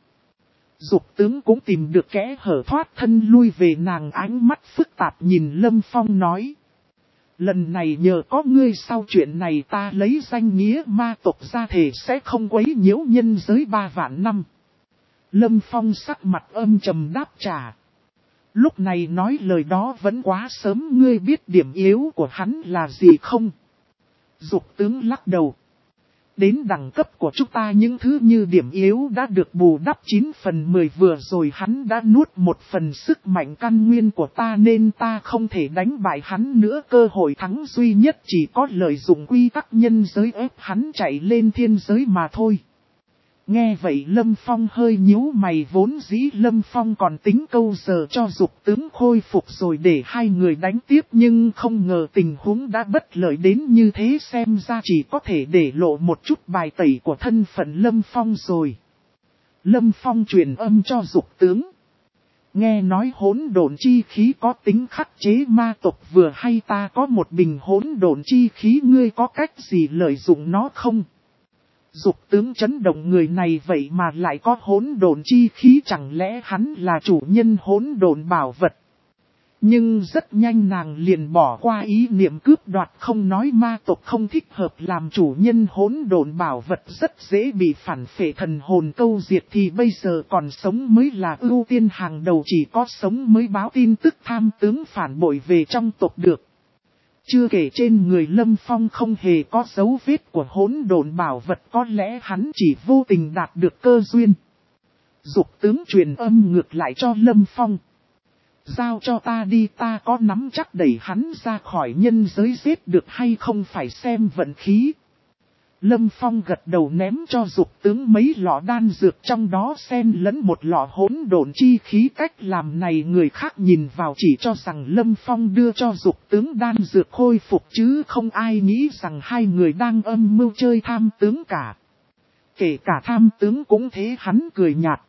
Dục tướng cũng tìm được kẽ hở thoát thân lui về, nàng ánh mắt phức tạp nhìn Lâm Phong nói. Lần này nhờ có ngươi, sau chuyện này ta lấy danh nghĩa ma tộc ra thề sẽ không quấy nhiễu nhân giới ba vạn năm. Lâm Phong sắc mặt âm trầm đáp trả. Lúc này nói lời đó vẫn quá sớm, ngươi biết điểm yếu của hắn là gì không? Dục tướng lắc đầu. Đến đẳng cấp của chúng ta những thứ như điểm yếu đã được bù đắp chín phần mười, vừa rồi hắn đã nuốt một phần sức mạnh căn nguyên của ta nên ta không thể đánh bại hắn nữa. Cơ hội thắng duy nhất chỉ có lợi dụng quy tắc nhân giới ép hắn chạy lên thiên giới mà thôi. Nghe vậy Lâm Phong hơi nhíu mày, vốn dĩ Lâm Phong còn tính câu giờ cho dục tướng khôi phục rồi để hai người đánh tiếp, nhưng không ngờ tình huống đã bất lợi đến như thế, xem ra chỉ có thể để lộ một chút bài tẩy của thân phận Lâm Phong rồi. Lâm Phong truyền âm cho dục tướng. Nghe nói hỗn độn chi khí có tính khắc chế ma tộc, vừa hay ta có một bình hỗn độn chi khí, ngươi có cách gì lợi dụng nó không? Dục tướng chấn động, người này vậy mà lại có hỗn độn chi khí, chẳng lẽ hắn là chủ nhân hỗn độn bảo vật? Nhưng rất nhanh nàng liền bỏ qua ý niệm cướp đoạt, không nói ma tộc không thích hợp làm chủ nhân hỗn độn bảo vật, rất dễ bị phản phệ thần hồn câu diệt, thì bây giờ còn sống mới là ưu tiên hàng đầu, chỉ có sống mới báo tin tức tham tướng phản bội về trong tộc được. Chưa kể trên người Lâm Phong không hề có dấu vết của hỗn độn bảo vật, có lẽ hắn chỉ vô tình đạt được cơ duyên. Dục tướng truyền âm ngược lại cho Lâm Phong. Giao cho ta đi, ta có nắm chắc đẩy hắn ra khỏi nhân giới giết được hay không phải xem vận khí. Lâm Phong gật đầu, ném cho dục tướng mấy lọ đan dược, trong đó xen lẫn một lọ hỗn độn chi khí. Cách làm này người khác nhìn vào chỉ cho rằng Lâm Phong đưa cho dục tướng đan dược khôi phục, chứ không ai nghĩ rằng hai người đang âm mưu chơi tham tướng cả. Kể cả tham tướng cũng thế, hắn cười nhạt.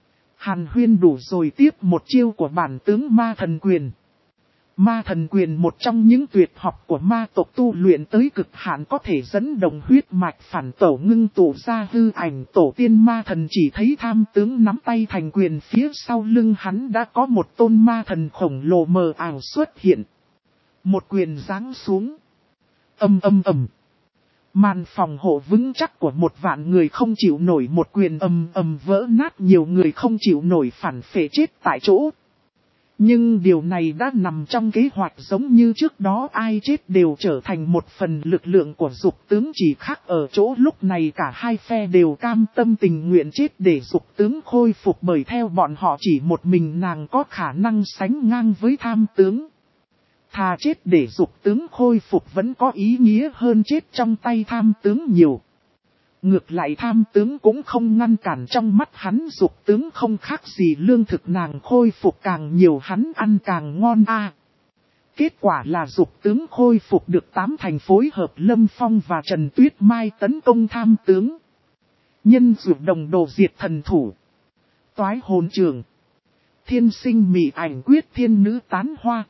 Hàn huyên đủ rồi, tiếp một chiêu của bản tướng ma thần quyền. Ma thần quyền một trong những tuyệt học của ma tộc tu luyện tới cực hạn, có thể dẫn động huyết mạch phản tổ, ngưng tụ ra hư ảnh tổ tiên ma thần. Chỉ thấy tham tướng nắm tay thành quyền, phía sau lưng hắn đã có một tôn ma thần khổng lồ mờ ảo xuất hiện. Một quyền giáng xuống. Âm âm ầm. Màn phòng hộ vững chắc của một vạn người không chịu nổi, một quyền ầm ầm vỡ nát, nhiều người không chịu nổi phản phệ chết tại chỗ. Nhưng điều này đã nằm trong kế hoạch, giống như trước đó ai chết đều trở thành một phần lực lượng của dục tướng, chỉ khác ở chỗ lúc này cả hai phe đều cam tâm tình nguyện chết để dục tướng khôi phục, bởi theo bọn họ chỉ một mình nàng có khả năng sánh ngang với tham tướng. Thà chết để dục tướng khôi phục vẫn có ý nghĩa hơn chết trong tay tham tướng nhiều. Ngược lại tham tướng cũng không ngăn cản, trong mắt hắn dục tướng không khác gì lương thực, nàng khôi phục càng nhiều hắn ăn càng ngon a. À, kết quả là dục tướng khôi phục được tám thành, phối hợp Lâm Phong và Trần Tuyết Mai tấn công tham tướng. Nhân dược đồng đồ diệt thần thủ, toái hồn trường, thiên sinh mị ảnh quyết, thiên nữ tán hoa.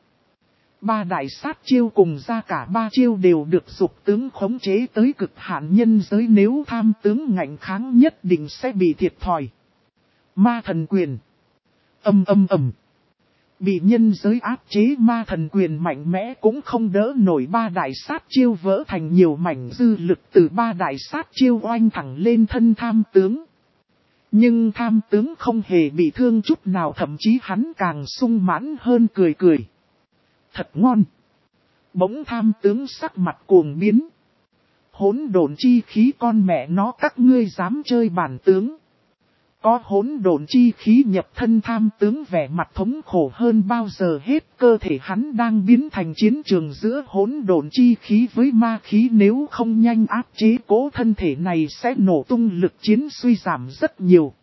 Ba đại sát chiêu cùng ra cả ba chiêu đều được dục tướng khống chế tới cực hạn, nhân giới nếu tham tướng ngạnh kháng nhất định sẽ bị thiệt thòi. Ma thần quyền. Âm âm ầm. Bị nhân giới áp chế, ma thần quyền mạnh mẽ cũng không đỡ nổi, ba đại sát chiêu vỡ thành nhiều mảnh, dư lực từ ba đại sát chiêu oanh thẳng lên thân tham tướng. Nhưng tham tướng không hề bị thương chút nào, thậm chí hắn càng sung mãn hơn, cười cười. Thật ngon. Bỗng tham tướng sắc mặt cuồng biến. Hỗn độn chi khí, con mẹ nó các ngươi dám chơi bản tướng. Có hỗn độn chi khí nhập thân, tham tướng vẻ mặt thống khổ hơn bao giờ hết, cơ thể hắn đang biến thành chiến trường giữa hỗn độn chi khí với ma khí, nếu không nhanh áp chế cố thân thể này sẽ nổ tung, lực chiến suy giảm rất nhiều.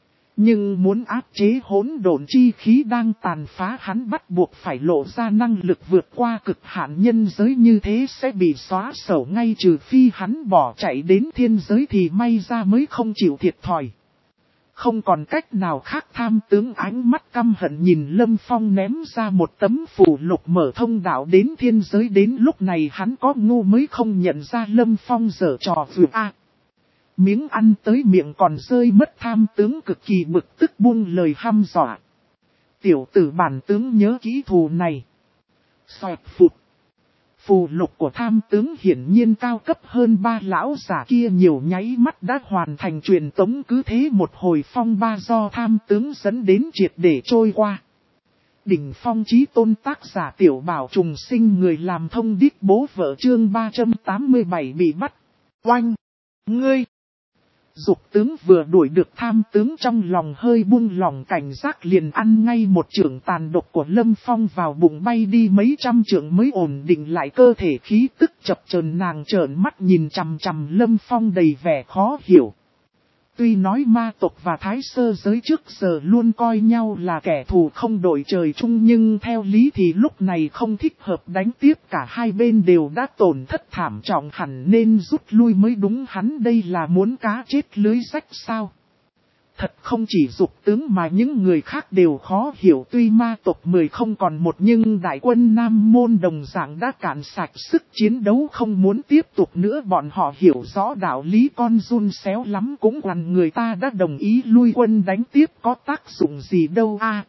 Nhưng muốn áp chế hỗn độn chi khí đang tàn phá hắn, bắt buộc phải lộ ra năng lực vượt qua cực hạn, nhân giới như thế sẽ bị xóa sổ ngay, trừ phi hắn bỏ chạy đến thiên giới thì may ra mới không chịu thiệt thòi. Không còn cách nào khác, tham tướng ánh mắt căm hận nhìn Lâm Phong ném ra một tấm phù lục mở thông đạo đến thiên giới, đến lúc này hắn có ngu mới không nhận ra Lâm Phong giở trò vừa a. À, miếng ăn tới miệng còn rơi mất, tham tướng cực kỳ bực tức buông lời hăm dọa. Tiểu tử bản tướng nhớ kỹ thù này. Xoẹt phụt. Phù lục của tham tướng hiển nhiên cao cấp hơn ba lão giả kia nhiều, nháy mắt đã hoàn thành truyền tống, cứ thế một hồi phong ba do tham tướng dẫn đến triệt để trôi qua. Đỉnh phong chí tôn tác giả Tiểu Bảo trùng sinh người làm thông điệp bố vợ chương ba trăm tám mươi bảy bị bắt. Oanh! Ngươi! Dục tướng vừa đuổi được tham tướng trong lòng hơi buông lòng cảnh giác, liền ăn ngay một chưởng tàn độc của Lâm Phong vào bụng, bay đi mấy trăm trượng mới ổn định lại cơ thể, khí tức chập chờn. Nàng trợn mắt nhìn chằm chằm Lâm Phong đầy vẻ khó hiểu. Tuy nói ma tộc và thái sơ giới trước giờ luôn coi nhau là kẻ thù không đội trời chung, nhưng theo lý thì lúc này không thích hợp đánh tiếp, cả hai bên đều đã tổn thất thảm trọng, hẳn nên rút lui mới đúng. Hắn đây là muốn cá chết lưới rách sao? Thật không chỉ Dục tướng mà những người khác đều khó hiểu, tuy ma tộc mười không còn một nhưng đại quân Nam Môn đồng dạng đã cạn sạch sức chiến đấu, không muốn tiếp tục nữa. Bọn họ hiểu rõ đạo lý con run xéo lắm cũng quằn, người ta đã đồng ý lui quân đánh tiếp có tác dụng gì đâu a.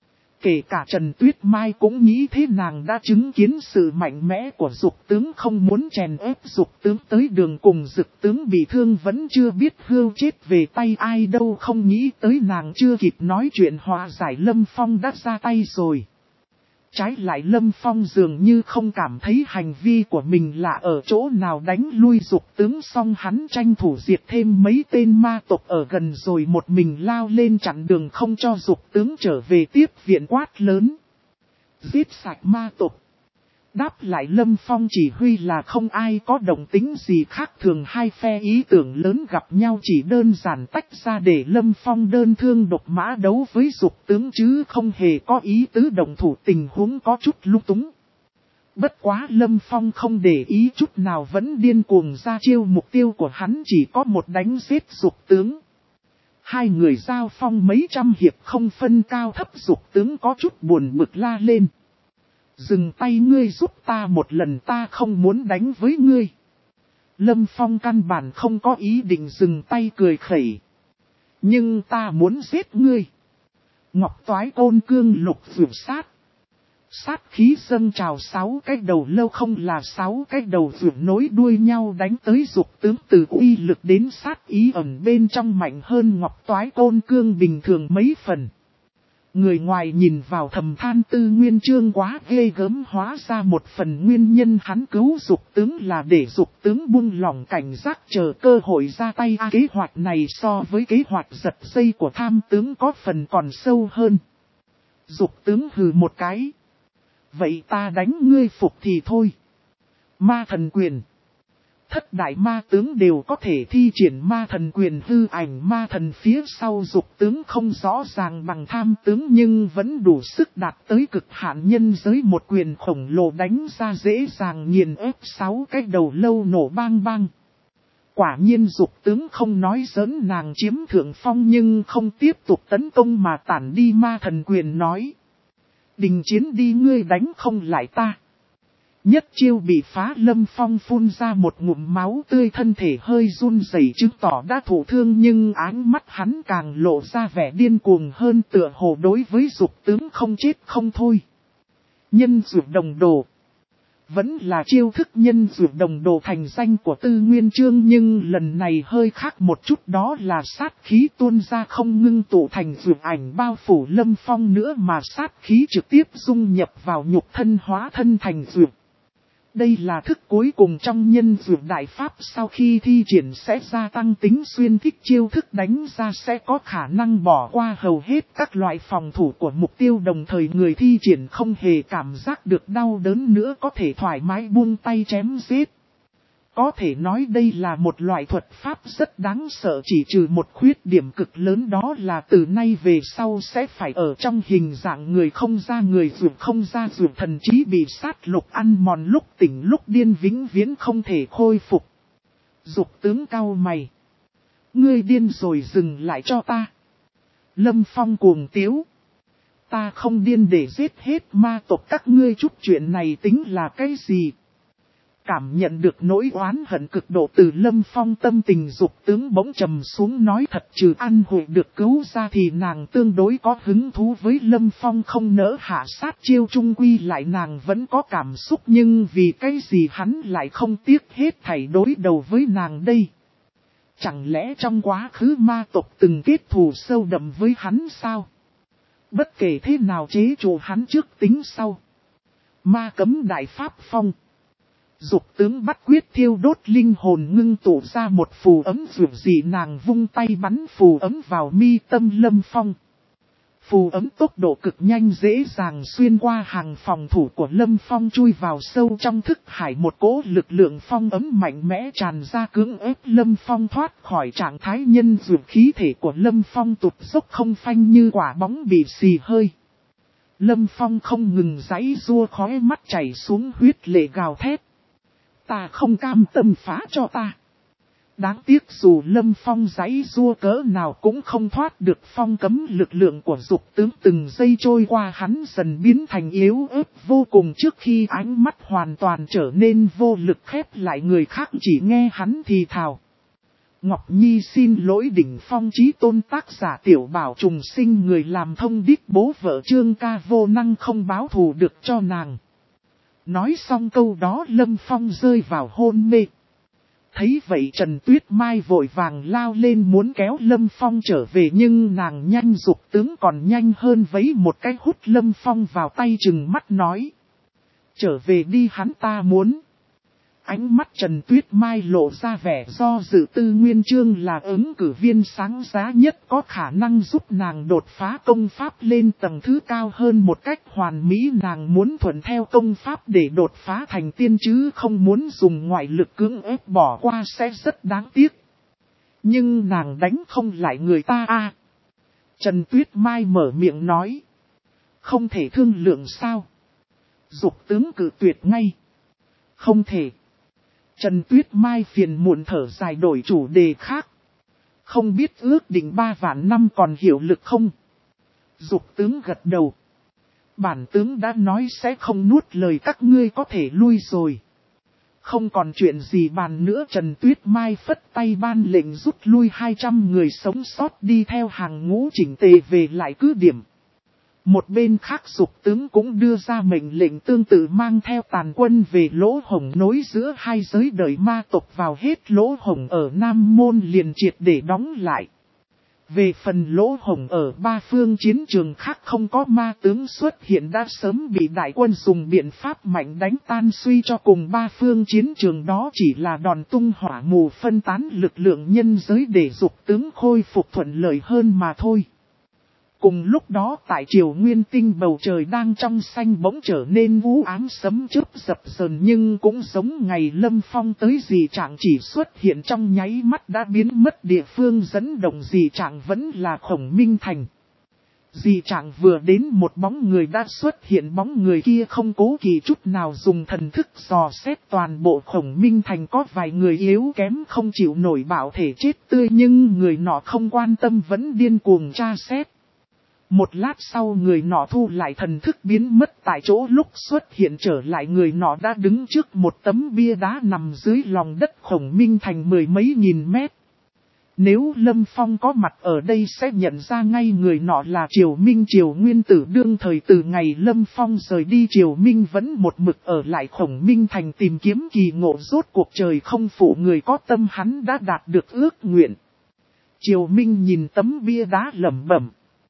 Kể cả Trần Tuyết Mai cũng nghĩ thế, nàng đã chứng kiến sự mạnh mẽ của Dục tướng, không muốn chèn ép Dục tướng tới đường cùng. Dực tướng bị thương vẫn chưa biết hưu chết về tay ai đâu, không nghĩ tới nàng chưa kịp nói chuyện hòa giải Lâm Phong đã ra tay rồi. Trái lại Lâm Phong dường như không cảm thấy hành vi của mình lạ ở chỗ nào, đánh lui Dục tướng xong hắn tranh thủ diệt thêm mấy tên ma tộc ở gần rồi một mình lao lên chặn đường không cho Dục tướng trở về tiếp viện, quát lớn. Giết sạch ma tộc. Đáp lại Lâm Phong chỉ huy là không ai có động tính gì khác thường, hai phe ý tưởng lớn gặp nhau chỉ đơn giản tách ra để Lâm Phong đơn thương độc mã đấu với Dục tướng chứ không hề có ý tứ đồng thủ, tình huống có chút lung túng. Bất quá Lâm Phong không để ý chút nào, vẫn điên cuồng ra chiêu, mục tiêu của hắn chỉ có một, đánh giết Dục tướng. Hai người giao phong mấy trăm hiệp không phân cao thấp, Dục tướng có chút buồn bực la lên. Dừng tay, ngươi giúp ta một lần, ta không muốn đánh với ngươi. Lâm Phong căn bản không có ý định dừng tay, cười khẩy. Nhưng ta muốn giết ngươi. Ngọc toái côn cương lục vượt sát. Sát khí dâng trào, sáu cái đầu lâu không là sáu cái đầu vượt nối đuôi nhau đánh tới Dục tướng, từ uy lực đến sát ý ẩn bên trong mạnh hơn ngọc toái côn cương bình thường mấy phần. Người ngoài nhìn vào thầm than Tư Nguyên Chương quá ghê gớm, hóa ra một phần nguyên nhân hắn cứu Dục tướng là để Dục tướng buông lỏng cảnh giác chờ cơ hội ra tay. À, kế hoạch này so với kế hoạch giật dây của tham tướng có phần còn sâu hơn. Dục tướng hừ một cái. Vậy ta đánh ngươi phục thì thôi. Ma thần quyền. Thất đại ma tướng đều có thể thi triển ma thần quyền, hư ảnh ma thần phía sau Dục tướng không rõ ràng bằng tham tướng nhưng vẫn đủ sức đạt tới cực hạn, nhân giới một quyền khổng lồ đánh ra dễ dàng nghiền ép sáu cái đầu lâu nổ bang bang. Quả nhiên Dục tướng không nói giỡn, nàng chiếm thượng phong nhưng không tiếp tục tấn công mà tản đi ma thần quyền, nói. Đình chiến đi, ngươi đánh không lại ta. Nhất chiêu bị phá, Lâm Phong phun ra một ngụm máu tươi, thân thể hơi run rẩy chứng tỏ đã thụ thương, nhưng ánh mắt hắn càng lộ ra vẻ điên cuồng hơn, tựa hồ đối với Dục tướng không chết không thôi. Nhân dược đồng đồ. Vẫn là chiêu thức nhân dược đồng đồ thành danh của Tư Nguyên Chương, nhưng lần này hơi khác một chút, đó là sát khí tuôn ra không ngưng tụ thành dược ảnh bao phủ Lâm Phong nữa mà sát khí trực tiếp dung nhập vào nhục thân, hóa thân thành dược. Đây là thức cuối cùng trong nhân dược đại pháp, sau khi thi triển sẽ gia tăng tính xuyên thích, chiêu thức đánh ra sẽ có khả năng bỏ qua hầu hết các loại phòng thủ của mục tiêu, đồng thời người thi triển không hề cảm giác được đau đớn nữa, có thể thoải mái buông tay chém giết. Có thể nói đây là một loại thuật pháp rất đáng sợ, chỉ trừ một khuyết điểm cực lớn, đó là từ nay về sau sẽ phải ở trong hình dạng người không ra người, dược không ra dược, thần trí bị sát lục ăn mòn, lúc tỉnh lúc điên, vĩnh viễn không thể khôi phục. Dục tướng cau mày. Ngươi điên rồi, dừng lại cho ta. Lâm Phong cuồng tiếu. Ta không điên để giết hết ma tộc các ngươi, chút chuyện này tính là cái gì? Cảm nhận được nỗi oán hận cực độ từ Lâm Phong, tâm tình dục tướng bỗng trầm xuống, nói thật trừ An Hội được cứu ra thì nàng tương đối có hứng thú với Lâm Phong, không nỡ hạ sát chiêu, chung quy lại nàng vẫn có cảm xúc, nhưng vì cái gì hắn lại không tiếc hết thảy đối đầu với nàng đây? Chẳng lẽ trong quá khứ ma tộc từng kết thù sâu đậm với hắn sao? Bất kể thế nào chế trụ hắn trước tính sau. Ma cấm đại pháp phong. Dục tướng bắt quyết thiêu đốt linh hồn, ngưng tụ ra một phù ấm vượt dị, nàng vung tay bắn phù ấm vào mi tâm Lâm Phong. Phù ấm tốc độ cực nhanh, dễ dàng xuyên qua hàng phòng thủ của Lâm Phong, chui vào sâu trong thức hải. Một cỗ lực lượng phong ấm mạnh mẽ tràn ra, cưỡng ép Lâm Phong thoát khỏi trạng thái nhân dược. Khí thể của Lâm Phong tụt dốc không phanh như quả bóng bị xì hơi. Lâm Phong không ngừng giãy giụa, khóe mắt chảy xuống huyết lệ, gào thét. Ta không cam tâm, phá cho ta. Đáng tiếc dù Lâm Phong giãy giụa cỡ nào cũng không thoát được phong cấm. Lực lượng của dục tướng từng giây trôi qua, hắn dần biến thành yếu ớt vô cùng, trước khi ánh mắt hoàn toàn trở nên vô lực khép lại, người khác chỉ nghe hắn thì thào. Ngọc Nhi xin lỗi đỉnh phong chí tôn, tác giả Tiểu Bảo trùng sinh, người làm thông điệp bố vợ Trương ca vô năng không báo thù được cho nàng. Nói xong câu đó Lâm Phong rơi vào hôn mê. Thấy vậy Trần Tuyết Mai vội vàng lao lên muốn kéo Lâm Phong trở về, nhưng nàng nhanh dục tướng còn nhanh hơn, vấy một cái hút Lâm Phong vào tay, trừng mắt nói. Trở về đi, hắn ta muốn. Ánh mắt Trần Tuyết Mai lộ ra vẻ do dự, Tư Nguyên Chương là ứng cử viên sáng giá nhất có khả năng giúp nàng đột phá công pháp lên tầng thứ cao hơn một cách hoàn mỹ. Nàng muốn thuận theo công pháp để đột phá thành tiên chứ không muốn dùng ngoại lực cưỡng ép, bỏ qua sẽ rất đáng tiếc. Nhưng nàng đánh không lại người ta a. Trần Tuyết Mai mở miệng nói. Không thể thương lượng sao? Dục tướng cự tuyệt ngay. Không thể. Trần Tuyết Mai phiền muộn thở dài, đổi chủ đề khác. Không biết ước định ba vạn năm còn hiệu lực không? Dục tướng gật đầu. Bản tướng đã nói sẽ không nuốt lời các ngươi, có thể lui rồi. Không còn chuyện gì bàn nữa, Trần Tuyết Mai phất tay ban lệnh rút lui, hai trăm người sống sót đi theo hàng ngũ chỉnh tề về lại cứ điểm. Một bên khác dục tướng cũng đưa ra mệnh lệnh tương tự, mang theo tàn quân về lỗ hổng nối giữa hai giới đời ma tộc vào, hết lỗ hổng ở Nam Môn liền triệt để đóng lại. Về phần lỗ hổng ở ba phương chiến trường khác không có ma tướng xuất hiện, đã sớm bị đại quân dùng biện pháp mạnh đánh tan suy cho cùng. Ba phương chiến trường đó chỉ là đòn tung hỏa mù phân tán lực lượng nhân giới để dục tướng khôi phục thuận lợi hơn mà thôi. Cùng lúc đó tại Triều Nguyên Tinh, bầu trời đang trong xanh bỗng trở nên u ám, sấm chớp dập dờn, nhưng cũng giống ngày Lâm Phong tới, dị trạng chỉ xuất hiện trong nháy mắt đã biến mất. Địa phương dẫn động dị trạng vẫn là Khổng Minh Thành. Dị trạng vừa đến, một bóng người đã xuất hiện, bóng người kia không cố kỵ chút nào dùng thần thức dò xét toàn bộ Khổng Minh Thành. Có vài người yếu kém không chịu nổi bạo thể chết tươi, nhưng người nọ không quan tâm, vẫn điên cuồng tra xét. Một lát sau người nọ thu lại thần thức biến mất tại chỗ, lúc xuất hiện trở lại người nọ đã đứng trước một tấm bia đá nằm dưới lòng đất Khổng Minh Thành mười mấy nghìn mét. Nếu Lâm Phong có mặt ở đây sẽ nhận ra ngay người nọ là Triều Minh, Triều Nguyên Tử. Đương thời từ ngày Lâm Phong rời đi, Triều Minh vẫn một mực ở lại Khổng Minh Thành tìm kiếm kỳ ngộ, rốt cuộc trời không phụ người có tâm, hắn đã đạt được ước nguyện. Triều Minh nhìn tấm bia đá lẩm bẩm.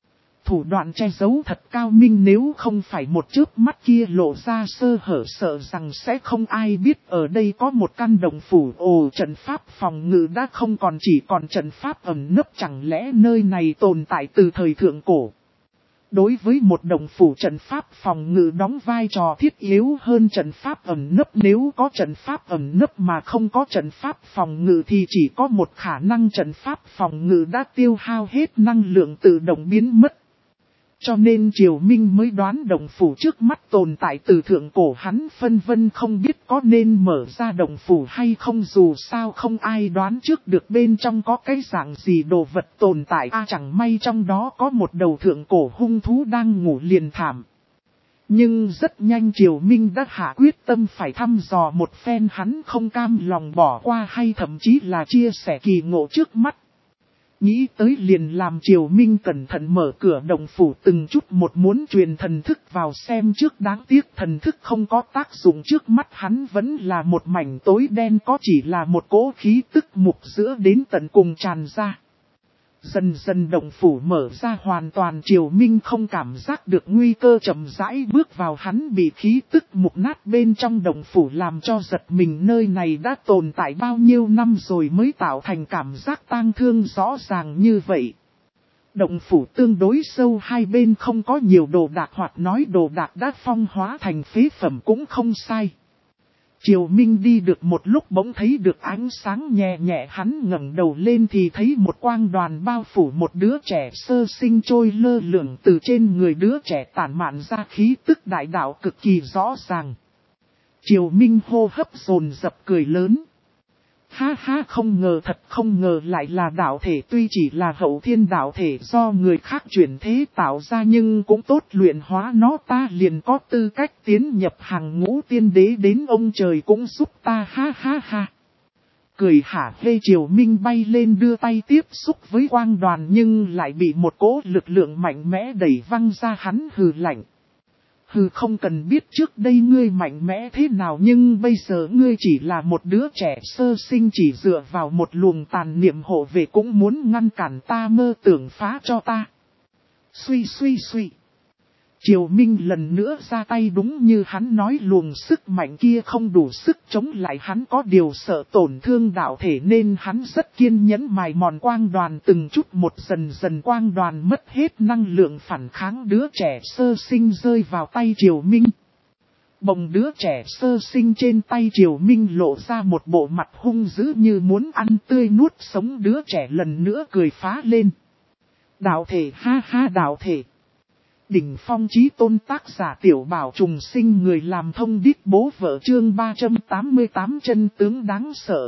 Thủ đoạn che giấu thật cao minh, nếu không phải một chớp mắt kia lộ ra sơ hở, sợ rằng sẽ không ai biết ở đây có một căn đồng phủ. Ồ, trận pháp phòng ngự đã không còn, chỉ còn trận pháp ẩn nấp, chẳng lẽ nơi này tồn tại từ thời thượng cổ? Đối với một đồng phủ, trận pháp phòng ngự đóng vai trò thiết yếu hơn trận pháp ẩn nấp. Nếu có trận pháp ẩn nấp mà không có trận pháp phòng ngự thì chỉ có một khả năng, trận pháp phòng ngự đã tiêu hao hết năng lượng, tự động biến mất. Cho nên Triều Minh mới đoán đồng phủ trước mắt tồn tại từ thượng cổ, hắn phân vân không biết có nên mở ra đồng phủ hay không, dù sao không ai đoán trước được bên trong có cái dạng gì đồ vật tồn tại. À, chẳng may trong đó có một đầu thượng cổ hung thú đang ngủ liền thảm. Nhưng rất nhanh Triều Minh đã hạ quyết tâm phải thăm dò một phen, hắn không cam lòng bỏ qua hay thậm chí là chia sẻ kỳ ngộ trước mắt. Nghĩ tới liền làm Triều Minh cẩn thận mở cửa động phủ từng chút một muốn truyền thần thức vào xem trước, đáng tiếc thần thức không có tác dụng, trước mắt hắn vẫn là một mảnh tối đen, có chỉ là một cỗ khí tức mục giữa đến tận cùng tràn ra. Dần dần động phủ mở ra hoàn toàn, Triều Minh không cảm giác được nguy cơ, chậm rãi bước vào, hắn bị khí tức mục nát bên trong động phủ làm cho giật mình, nơi này đã tồn tại bao nhiêu năm rồi mới tạo thành cảm giác tang thương rõ ràng như vậy. Động phủ tương đối sâu, hai bên không có nhiều đồ đạc, hoặc nói đồ đạc đã phong hóa thành phế phẩm cũng không sai. Triều Minh đi được một lúc bỗng thấy được ánh sáng nhẹ nhẹ, hắn ngẩng đầu lên thì thấy một quang đoàn bao phủ một đứa trẻ sơ sinh trôi lơ lửng, từ trên người đứa trẻ tản mạn ra khí tức đại đạo cực kỳ rõ ràng. Triều Minh hô hấp dồn dập cười lớn. Ha ha, không ngờ, thật không ngờ lại là đạo thể, tuy chỉ là hậu thiên đạo thể do người khác chuyển thế tạo ra nhưng cũng tốt, luyện hóa nó ta liền có tư cách tiến nhập hàng ngũ tiên đế, đến ông trời cũng giúp ta, ha ha ha. Cười hả hê, Triều Minh bay lên đưa tay tiếp xúc với quang đoàn nhưng lại bị một cỗ lực lượng mạnh mẽ đẩy văng ra, hắn hừ lạnh. Hừ, không cần biết trước đây ngươi mạnh mẽ thế nào, nhưng bây giờ ngươi chỉ là một đứa trẻ sơ sinh, chỉ dựa vào một luồng tàn niệm hộ về cũng muốn ngăn cản ta, mơ tưởng phá cho ta. Suy suy suy. Triều Minh lần nữa ra tay, đúng như hắn nói, luồng sức mạnh kia không đủ sức chống lại hắn, có điều sợ tổn thương đạo thể nên hắn rất kiên nhẫn mài mòn quang đoàn từng chút một, dần dần quang đoàn mất hết năng lượng phản kháng, đứa trẻ sơ sinh rơi vào tay Triều Minh. Bồng đứa trẻ sơ sinh trên tay Triều Minh lộ ra một bộ mặt hung dữ như muốn ăn tươi nuốt sống, đứa trẻ lần nữa cười phá lên. Đạo thể, ha ha, đạo thể. Đỉnh phong chí tôn, tác giả Tiểu Bảo Trùng Sinh, người làm thông điệp bố vợ, chương ba trăm tám mươi tám, chân tướng đáng sợ.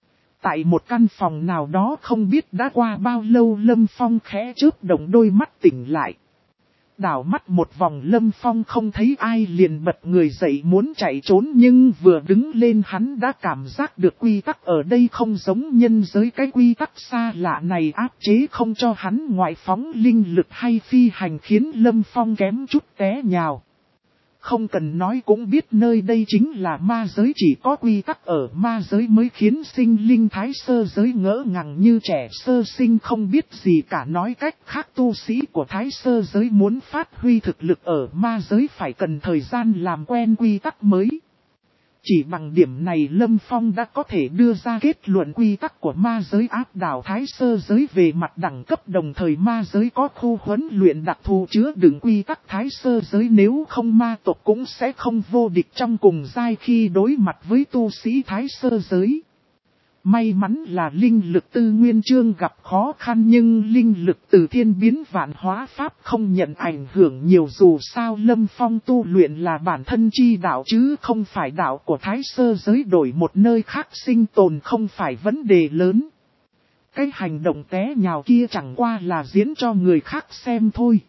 Tại một căn phòng nào đó không biết đã qua bao lâu, Lâm Phong khẽ chớp động đôi mắt tỉnh lại. Đảo mắt một vòng Lâm Phong không thấy ai liền bật người dậy muốn chạy trốn, nhưng vừa đứng lên hắn đã cảm giác được quy tắc ở đây không giống nhân giới, cái quy tắc xa lạ này áp chế không cho hắn ngoại phóng linh lực hay phi hành, khiến Lâm Phong kém chút té nhào. Không cần nói cũng biết nơi đây chính là ma giới, chỉ có quy tắc ở ma giới mới khiến sinh linh thái sơ giới ngỡ ngàng như trẻ sơ sinh không biết gì cả, nói cách khác tu sĩ của thái sơ giới muốn phát huy thực lực ở ma giới phải cần thời gian làm quen quy tắc mới. Chỉ bằng điểm này Lâm Phong đã có thể đưa ra kết luận quy tắc của ma giới áp đảo thái sơ giới về mặt đẳng cấp, đồng thời ma giới có khu huấn luyện đặc thù chứa đựng quy tắc thái sơ giới, nếu không ma tộc cũng sẽ không vô địch trong cùng giai khi đối mặt với tu sĩ thái sơ giới. May mắn là linh lực tư nguyên chương gặp khó khăn, nhưng linh lực từ thiên biến vạn hóa pháp không nhận ảnh hưởng nhiều, dù sao Lâm Phong tu luyện là bản thân chi đạo chứ không phải đạo của thái sơ giới, đổi một nơi khác sinh tồn không phải vấn đề lớn. Cái hành động té nhào kia chẳng qua là diễn cho người khác xem thôi.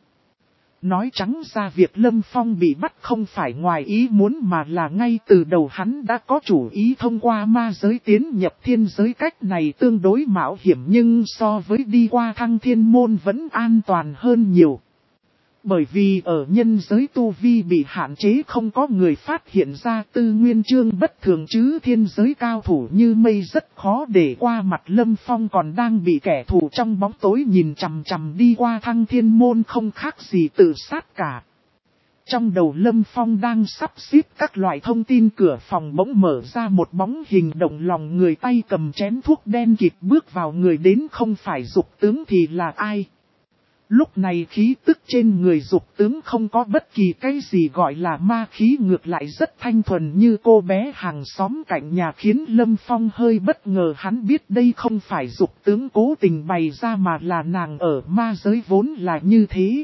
Nói trắng ra việc Lâm Phong bị bắt không phải ngoài ý muốn mà là ngay từ đầu hắn đã có chủ ý thông qua ma giới tiến nhập thiên giới, cách này tương đối mạo hiểm nhưng so với đi qua Thăng Thiên Môn vẫn an toàn hơn nhiều. Bởi vì ở nhân giới tu vi bị hạn chế, không có người phát hiện ra tư nguyên chương bất thường, chứ thiên giới cao thủ như mây rất khó để qua mặt. Lâm Phong còn đang bị kẻ thù trong bóng tối nhìn chằm chằm đi qua Thăng Thiên Môn không khác gì tự sát cả. Trong đầu Lâm Phong đang sắp xếp các loại thông tin, cửa phòng bỗng mở ra, một bóng hình động lòng người, tay cầm chén thuốc đen kịt bước vào, người đến không phải Dục Tướng thì là ai? Lúc này khí tức trên người Dục Tướng không có bất kỳ cái gì gọi là ma khí, ngược lại rất thanh thuần như cô bé hàng xóm cạnh nhà, khiến Lâm Phong hơi bất ngờ. Hắn biết đây không phải Dục Tướng cố tình bày ra mà là nàng ở ma giới vốn là như thế.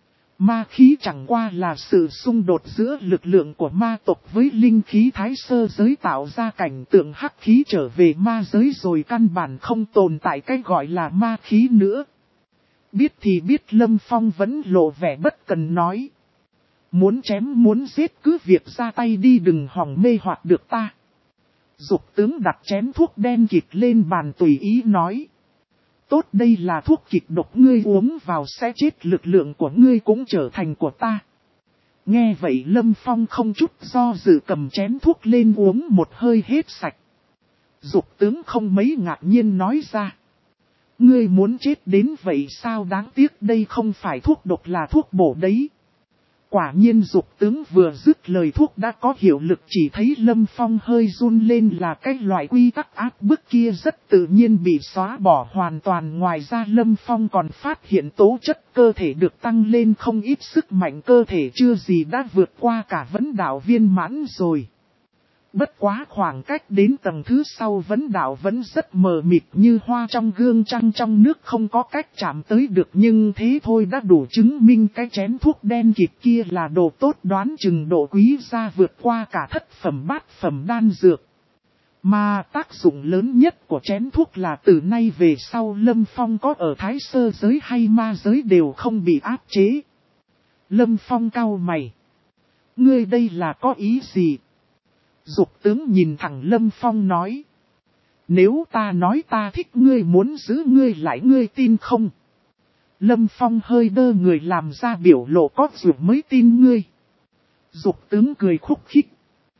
Ma khí chẳng qua là sự xung đột giữa lực lượng của ma tộc với linh khí thái sơ giới tạo ra cảnh tượng hắc khí trở về ma giới rồi, căn bản không tồn tại cái gọi là ma khí nữa. Biết thì biết, Lâm Phong vẫn lộ vẻ bất cần nói. Muốn chém muốn giết cứ việc ra tay đi, đừng hòng mê hoặc được ta. Dục tướng đặt chén thuốc đen kịt lên bàn tùy ý nói. Tốt, đây là thuốc kịch độc, ngươi uống vào sẽ chết, lực lượng của ngươi cũng trở thành của ta. Nghe vậy Lâm Phong không chút do dự cầm chén thuốc lên uống một hơi hết sạch. Dục tướng không mấy ngạc nhiên nói ra. Ngươi muốn chết đến vậy sao, đáng tiếc đây không phải thuốc độc là thuốc bổ đấy. Quả nhiên dục tướng vừa dứt lời thuốc đã có hiệu lực, chỉ thấy Lâm Phong hơi run lên là cái loại quy tắc áp bức kia rất tự nhiên bị xóa bỏ hoàn toàn. Ngoài ra Lâm Phong còn phát hiện tố chất cơ thể được tăng lên không ít, sức mạnh cơ thể chưa gì đã vượt qua cả vấn đạo viên mãn rồi. Bất quá khoảng cách đến tầng thứ sau vấn đạo vẫn rất mờ mịt, như hoa trong gương trăng trong nước, không có cách chạm tới được, nhưng thế thôi đã đủ chứng minh cái chén thuốc đen kịt kia là đồ tốt, đoán chừng độ quý gia vượt qua cả thất phẩm bát phẩm đan dược. Mà tác dụng lớn nhất của chén thuốc là từ nay về sau Lâm Phong có ở Thái Sơ giới hay ma giới đều không bị áp chế. Lâm Phong cau mày. Ngươi đây là có ý gì? Dục tướng nhìn thẳng Lâm Phong nói. Nếu ta nói ta thích ngươi, muốn giữ ngươi lại, ngươi tin không? Lâm Phong hơi đơ người làm ra biểu lộ có dù mới tin ngươi. Dục tướng cười khúc khích.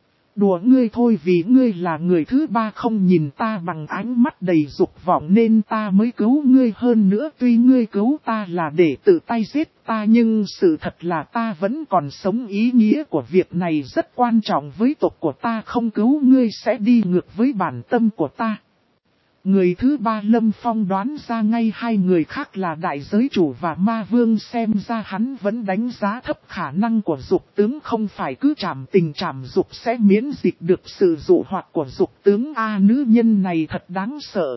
Đùa ngươi thôi, vì ngươi là người thứ ba không nhìn ta bằng ánh mắt đầy dục vọng nên ta mới cứu ngươi, hơn nữa tuy ngươi cứu ta là để tự tay giết ta nhưng sự thật là ta vẫn còn sống, ý nghĩa của việc này rất quan trọng với tộc của ta, không cứu ngươi sẽ đi ngược với bản tâm của ta. Người thứ ba Lâm Phong đoán ra ngay hai người khác là đại giới chủ và ma vương, xem ra hắn vẫn đánh giá thấp khả năng của dục tướng, không phải cứ chạm tình chạm dục sẽ miễn dịch được sự dụ hoặc của dục tướng. A nữ nhân này thật đáng sợ.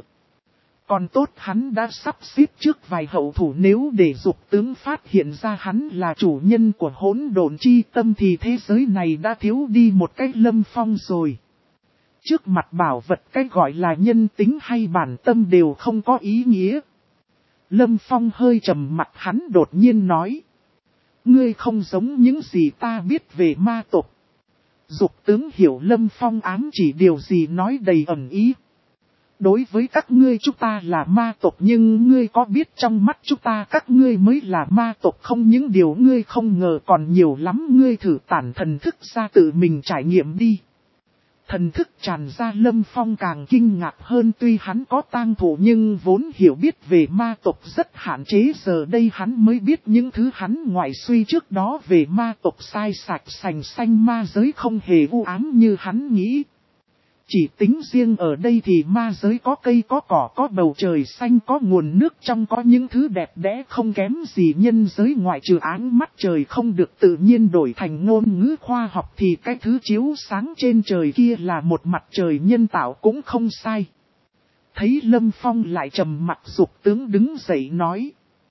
Còn tốt hắn đã sắp xếp trước vài hậu thủ, nếu để dục tướng phát hiện ra hắn là chủ nhân của hỗn độn chi tâm thì thế giới này đã thiếu đi một cái Lâm Phong rồi. Trước mặt bảo vật cái gọi là nhân tính hay bản tâm đều không có ý nghĩa. Lâm Phong hơi trầm mặt, hắn đột nhiên nói. Ngươi không giống những gì ta biết về ma tộc. Dục tướng hiểu Lâm Phong ám chỉ điều gì, nói đầy ẩn ý. Đối với các ngươi chúng ta là ma tộc, nhưng ngươi có biết trong mắt chúng ta các ngươi mới là ma tộc không? Những điều ngươi không ngờ còn nhiều lắm, ngươi thử tản thần thức ra tự mình trải nghiệm đi. Thần thức tràn ra, Lâm Phong càng kinh ngạc hơn, tuy hắn có tang thủ nhưng vốn hiểu biết về ma tộc rất hạn chế, giờ đây hắn mới biết những thứ hắn ngoại suy trước đó về ma tộc sai sạch sành xanh, ma giới không hề u ám như hắn nghĩ. Chỉ tính riêng ở đây thì ma giới có cây có cỏ, có bầu trời xanh, có nguồn nước trong, có những thứ đẹp đẽ không kém gì nhân giới, ngoại trừ áng mắt trời không được tự nhiên đổi thành ngôn ngữ khoa học thì cái thứ chiếu sáng trên trời kia là một mặt trời nhân tạo cũng không sai. Thấy Lâm Phong lại trầm mặc, dục tướng đứng dậy nói.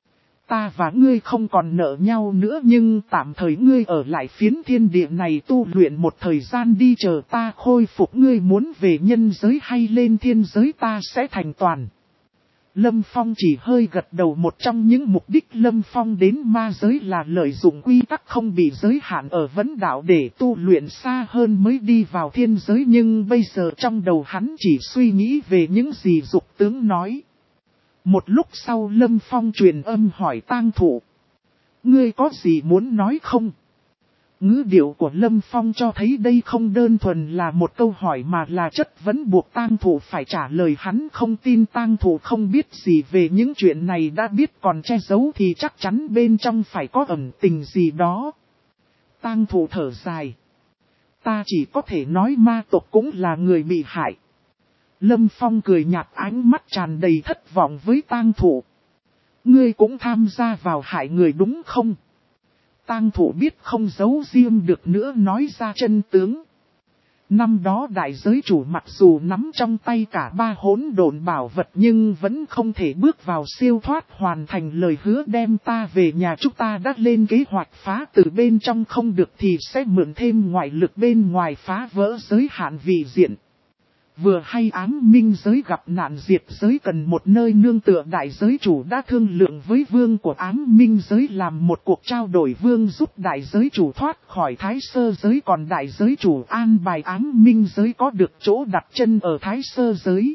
Ta và ngươi không còn nợ nhau nữa, nhưng tạm thời ngươi ở lại phiến thiên địa này tu luyện một thời gian đi, chờ ta khôi phục, ngươi muốn về nhân giới hay lên thiên giới ta sẽ thành toàn. Lâm Phong chỉ hơi gật đầu, một trong những mục đích Lâm Phong đến ma giới là lợi dụng quy tắc không bị giới hạn ở vấn đạo để tu luyện xa hơn mới đi vào thiên giới, nhưng bây giờ trong đầu hắn chỉ suy nghĩ về những gì dục tướng nói. Một lúc sau Lâm Phong truyền âm hỏi tang thủ. Ngươi có gì muốn nói không? Ngữ điệu của Lâm Phong cho thấy đây không đơn thuần là một câu hỏi mà là chất vấn buộc tang thủ phải trả lời. Hắn không tin tang thủ không biết gì về những chuyện này, đã biết còn che giấu thì chắc chắn bên trong phải có ẩn tình gì đó. Tang thủ thở dài. Ta chỉ có thể nói ma tộc cũng là người bị hại. Lâm Phong cười nhạt, ánh mắt tràn đầy thất vọng với tang thủ. Ngươi cũng tham gia vào hại người đúng không? Tang thủ biết không giấu riêng được nữa, nói ra chân tướng. Năm đó đại giới chủ mặc dù nắm trong tay cả ba hỗn độn bảo vật nhưng vẫn không thể bước vào siêu thoát hoàn thành lời hứa đem ta về nhà, chúng ta đã lên kế hoạch phá từ bên trong không được thì sẽ mượn thêm ngoại lực bên ngoài phá vỡ giới hạn vị diện. Vừa hay ám minh giới gặp nạn diệt giới cần một nơi nương tựa, đại giới chủ đã thương lượng với vương của ám minh giới làm một cuộc trao đổi, vương giúp đại giới chủ thoát khỏi thái sơ giới, còn đại giới chủ an bài ám minh giới có được chỗ đặt chân ở thái sơ giới.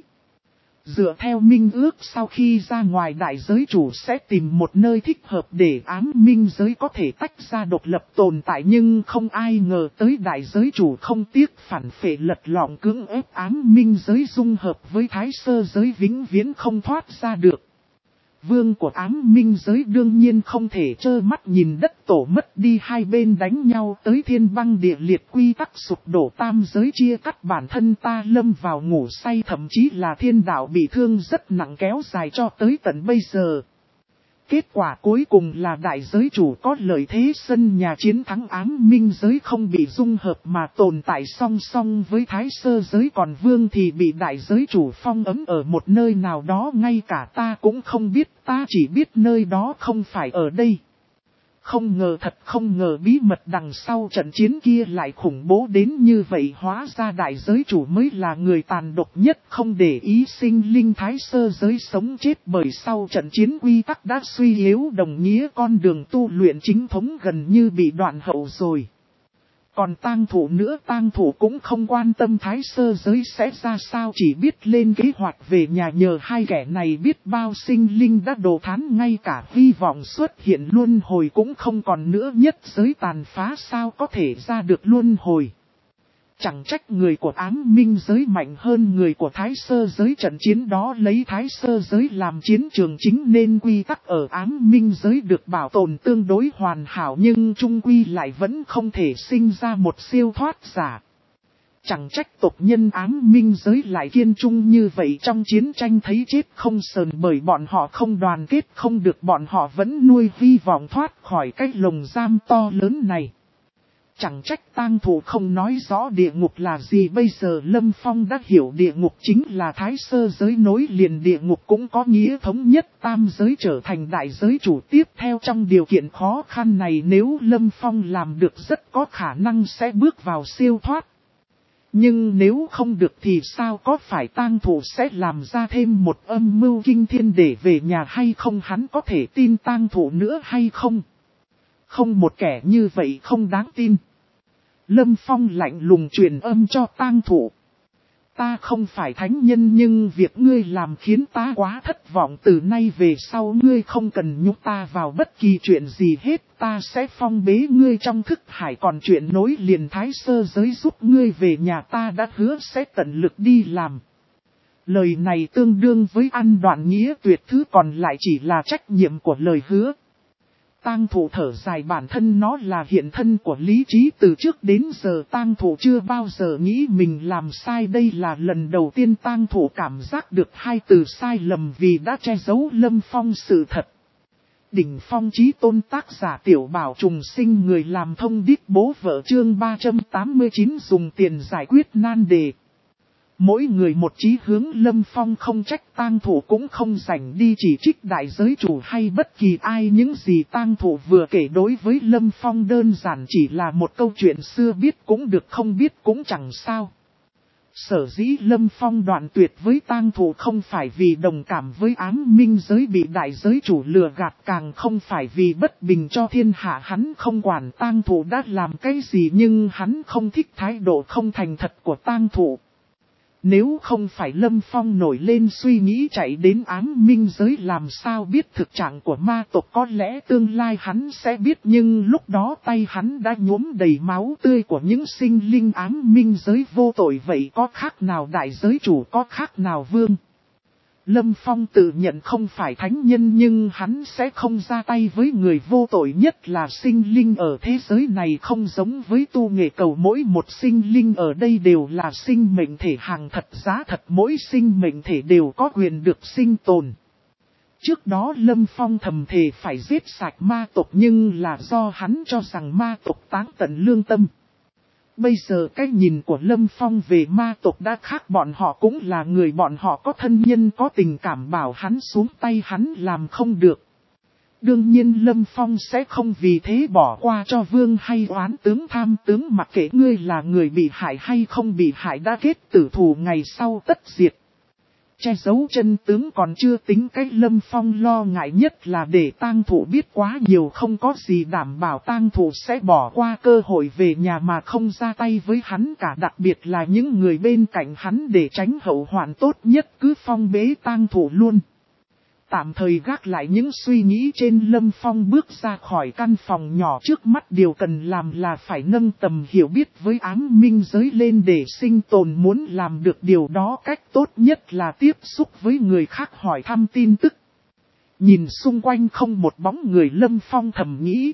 Dựa theo minh ước, sau khi ra ngoài đại giới chủ sẽ tìm một nơi thích hợp để ám minh giới có thể tách ra độc lập tồn tại, nhưng không ai ngờ tới đại giới chủ không tiếc phản phệ lật lọng cưỡng ép ám minh giới dung hợp với thái sơ giới, vĩnh viễn không thoát ra được. Vương của ám minh giới đương nhiên không thể trơ mắt nhìn đất tổ mất đi, hai bên đánh nhau tới thiên băng địa liệt, quy tắc sụp đổ, tam giới chia cắt, bản thân ta lâm vào ngủ say, thậm chí là thiên đạo bị thương rất nặng kéo dài cho tới tận bây giờ. Kết quả cuối cùng là đại giới chủ có lợi thế sân nhà chiến thắng, ám minh giới không bị dung hợp mà tồn tại song song với thái sơ giới, còn vương thì bị đại giới chủ phong ấm ở một nơi nào đó, ngay cả ta cũng không biết, ta chỉ biết nơi đó không phải ở đây. Không ngờ, thật không ngờ, bí mật đằng sau trận chiến kia lại khủng bố đến như vậy, hóa ra đại giới chủ mới là người tàn độc nhất, không để ý sinh linh thái sơ giới sống chết, bởi sau trận chiến quy tắc đã suy yếu, đồng nghĩa con đường tu luyện chính thống gần như bị đoạn hậu rồi. Còn tang thủ nữa, tang thủ cũng không quan tâm thái sơ giới sẽ ra sao, chỉ biết lên kế hoạch về nhà, nhờ hai kẻ này biết bao sinh linh đã đồ thán, ngay cả hy vọng xuất hiện luân hồi cũng không còn nữa, nhất giới tàn phá sao có thể ra được luân hồi. Chẳng trách người của ám minh giới mạnh hơn người của thái sơ giới, trận chiến đó lấy thái sơ giới làm chiến trường chính nên quy tắc ở ám minh giới được bảo tồn tương đối hoàn hảo, nhưng chung quy lại vẫn không thể sinh ra một siêu thoát giả. Chẳng trách tộc nhân ám minh giới lại kiên trung như vậy, trong chiến tranh thấy chết không sờn, bởi bọn họ không đoàn kết không được, bọn họ vẫn nuôi hy vọng thoát khỏi cái lồng giam to lớn này. Chẳng trách tang thủ không nói rõ địa ngục là gì, bây giờ Lâm Phong đã hiểu địa ngục chính là thái sơ giới nối liền địa ngục, cũng có nghĩa thống nhất tam giới trở thành đại giới chủ tiếp theo. Trong điều kiện khó khăn này, nếu Lâm Phong làm được rất có khả năng sẽ bước vào siêu thoát. Nhưng nếu không được thì sao, có phải tang thủ sẽ làm ra thêm một âm mưu kinh thiên để về nhà hay không, hắn có thể tin tang thủ nữa hay không? Không, một kẻ như vậy không đáng tin. Lâm Phong lạnh lùng truyền âm cho tang thủ. Ta không phải thánh nhân, nhưng việc ngươi làm khiến ta quá thất vọng, từ nay về sau ngươi không cần nhúc ta vào bất kỳ chuyện gì hết, ta sẽ phong bế ngươi trong thức hải, còn chuyện nối liền thái sơ giới giúp ngươi về nhà ta đã hứa sẽ tận lực đi làm. Lời này tương đương với ăn đoạn nghĩa tuyệt, thứ còn lại chỉ là trách nhiệm của lời hứa. Tang thủ thở dài, bản thân nó là hiện thân của lý trí, từ trước đến giờ tang thủ chưa bao giờ nghĩ mình làm sai, đây là lần đầu tiên tang thủ cảm giác được hai từ sai lầm vì đã che giấu Lâm Phong sự thật. Đỉnh phong chí tôn, tác giả Tiểu Bảo Trùng Sinh, người làm thông điệp bố vợ, chương ba trăm tám mươi chín, dùng tiền giải quyết nan đề. Mỗi người một chí hướng, Lâm Phong không trách tang thủ cũng không rảnh đi chỉ trích đại giới chủ hay bất kỳ ai, những gì tang thủ vừa kể đối với Lâm Phong đơn giản chỉ là một câu chuyện xưa, biết cũng được không biết cũng chẳng sao. Sở dĩ Lâm Phong đoạn tuyệt với tang thủ không phải vì đồng cảm với ám minh giới bị đại giới chủ lừa gạt, càng không phải vì bất bình cho thiên hạ, hắn không quản tang thủ đã làm cái gì, nhưng hắn không thích thái độ không thành thật của tang thủ. Nếu không phải Lâm Phong nổi lên suy nghĩ chạy đến ám minh giới làm sao biết thực trạng của ma tộc, có lẽ tương lai hắn sẽ biết, nhưng lúc đó tay hắn đã nhuốm đầy máu tươi của những sinh linh ám minh giới vô tội, vậy có khác nào đại giới chủ, có khác nào vương. Lâm Phong tự nhận không phải thánh nhân, nhưng hắn sẽ không ra tay với người vô tội, nhất là sinh linh ở thế giới này, không giống với tu nghệ cầu, mỗi một sinh linh ở đây đều là sinh mệnh thể hàng thật giá thật, mỗi sinh mệnh thể đều có quyền được sinh tồn. Trước đó Lâm Phong thầm thề phải giết sạch ma tộc, nhưng là do hắn cho rằng ma tộc táng tận lương tâm. Bây giờ cái nhìn của Lâm Phong về ma tộc đã khác, bọn họ cũng là người, bọn họ có thân nhân có tình cảm, bảo hắn xuống tay hắn làm không được. Đương nhiên Lâm Phong sẽ không vì thế bỏ qua cho vương hay oán tướng tham tướng, mặc kệ ngươi là người bị hại hay không bị hại đã kết tử thù ngày sau tất diệt. Che giấu chân tướng còn chưa tính, cái Lâm Phong lo ngại nhất là để tang thủ biết quá nhiều, không có gì đảm bảo tang thủ sẽ bỏ qua cơ hội về nhà mà không ra tay với hắn cả, đặc biệt là những người bên cạnh hắn, để tránh hậu hoạn tốt nhất cứ phong bế tang thủ luôn. Tạm thời gác lại những suy nghĩ trên, Lâm Phong bước ra khỏi căn phòng nhỏ trước mắt, điều cần làm là phải nâng tầm hiểu biết với ám minh giới lên để sinh tồn, muốn làm được điều đó cách tốt nhất là tiếp xúc với người khác hỏi thăm tin tức. Nhìn xung quanh không một bóng người, Lâm Phong thầm nghĩ.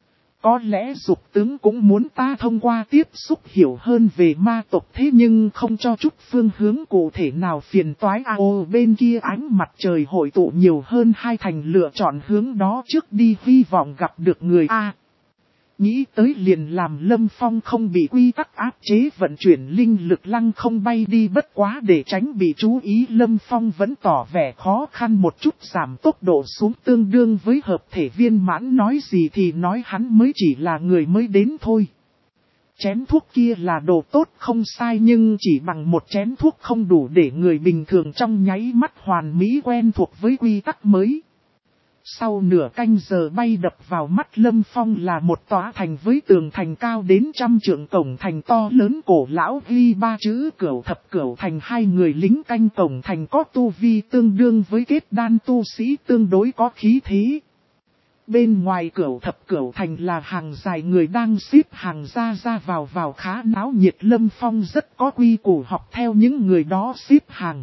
Có lẽ Dục tướng cũng muốn ta thông qua tiếp xúc hiểu hơn về ma tộc, thế nhưng không cho chút phương hướng cụ thể nào, phiền toái. A ô bên kia ánh mặt trời hội tụ nhiều hơn hai thành, lựa chọn hướng đó trước đi, hy vọng gặp được người A. Nghĩ tới liền làm Lâm Phong không bị quy tắc áp chế vận chuyển linh lực lăng không bay đi, bất quá để tránh bị chú ý Lâm Phong vẫn tỏ vẻ khó khăn một chút, giảm tốc độ xuống tương đương với hợp thể viên mãn, nói gì thì nói hắn mới chỉ là người mới đến thôi. Chén thuốc kia là đồ tốt không sai, nhưng chỉ bằng một chén thuốc không đủ để người bình thường trong nháy mắt hoàn mỹ quen thuộc với quy tắc mới. Sau nửa canh giờ bay đập vào mắt Lâm Phong là một tòa thành với tường thành cao đến trăm trượng, cổng thành to lớn cổ lão ghi ba chữ Cửu Thập Cửu Thành, hai người lính canh cổng thành có tu vi tương đương với kết đan tu sĩ, tương đối có khí thế. Bên ngoài Cửu Thập Cửu Thành là hàng dài người đang xếp hàng ra ra vào vào khá náo nhiệt, Lâm Phong rất có quy củ học theo những người đó xếp hàng.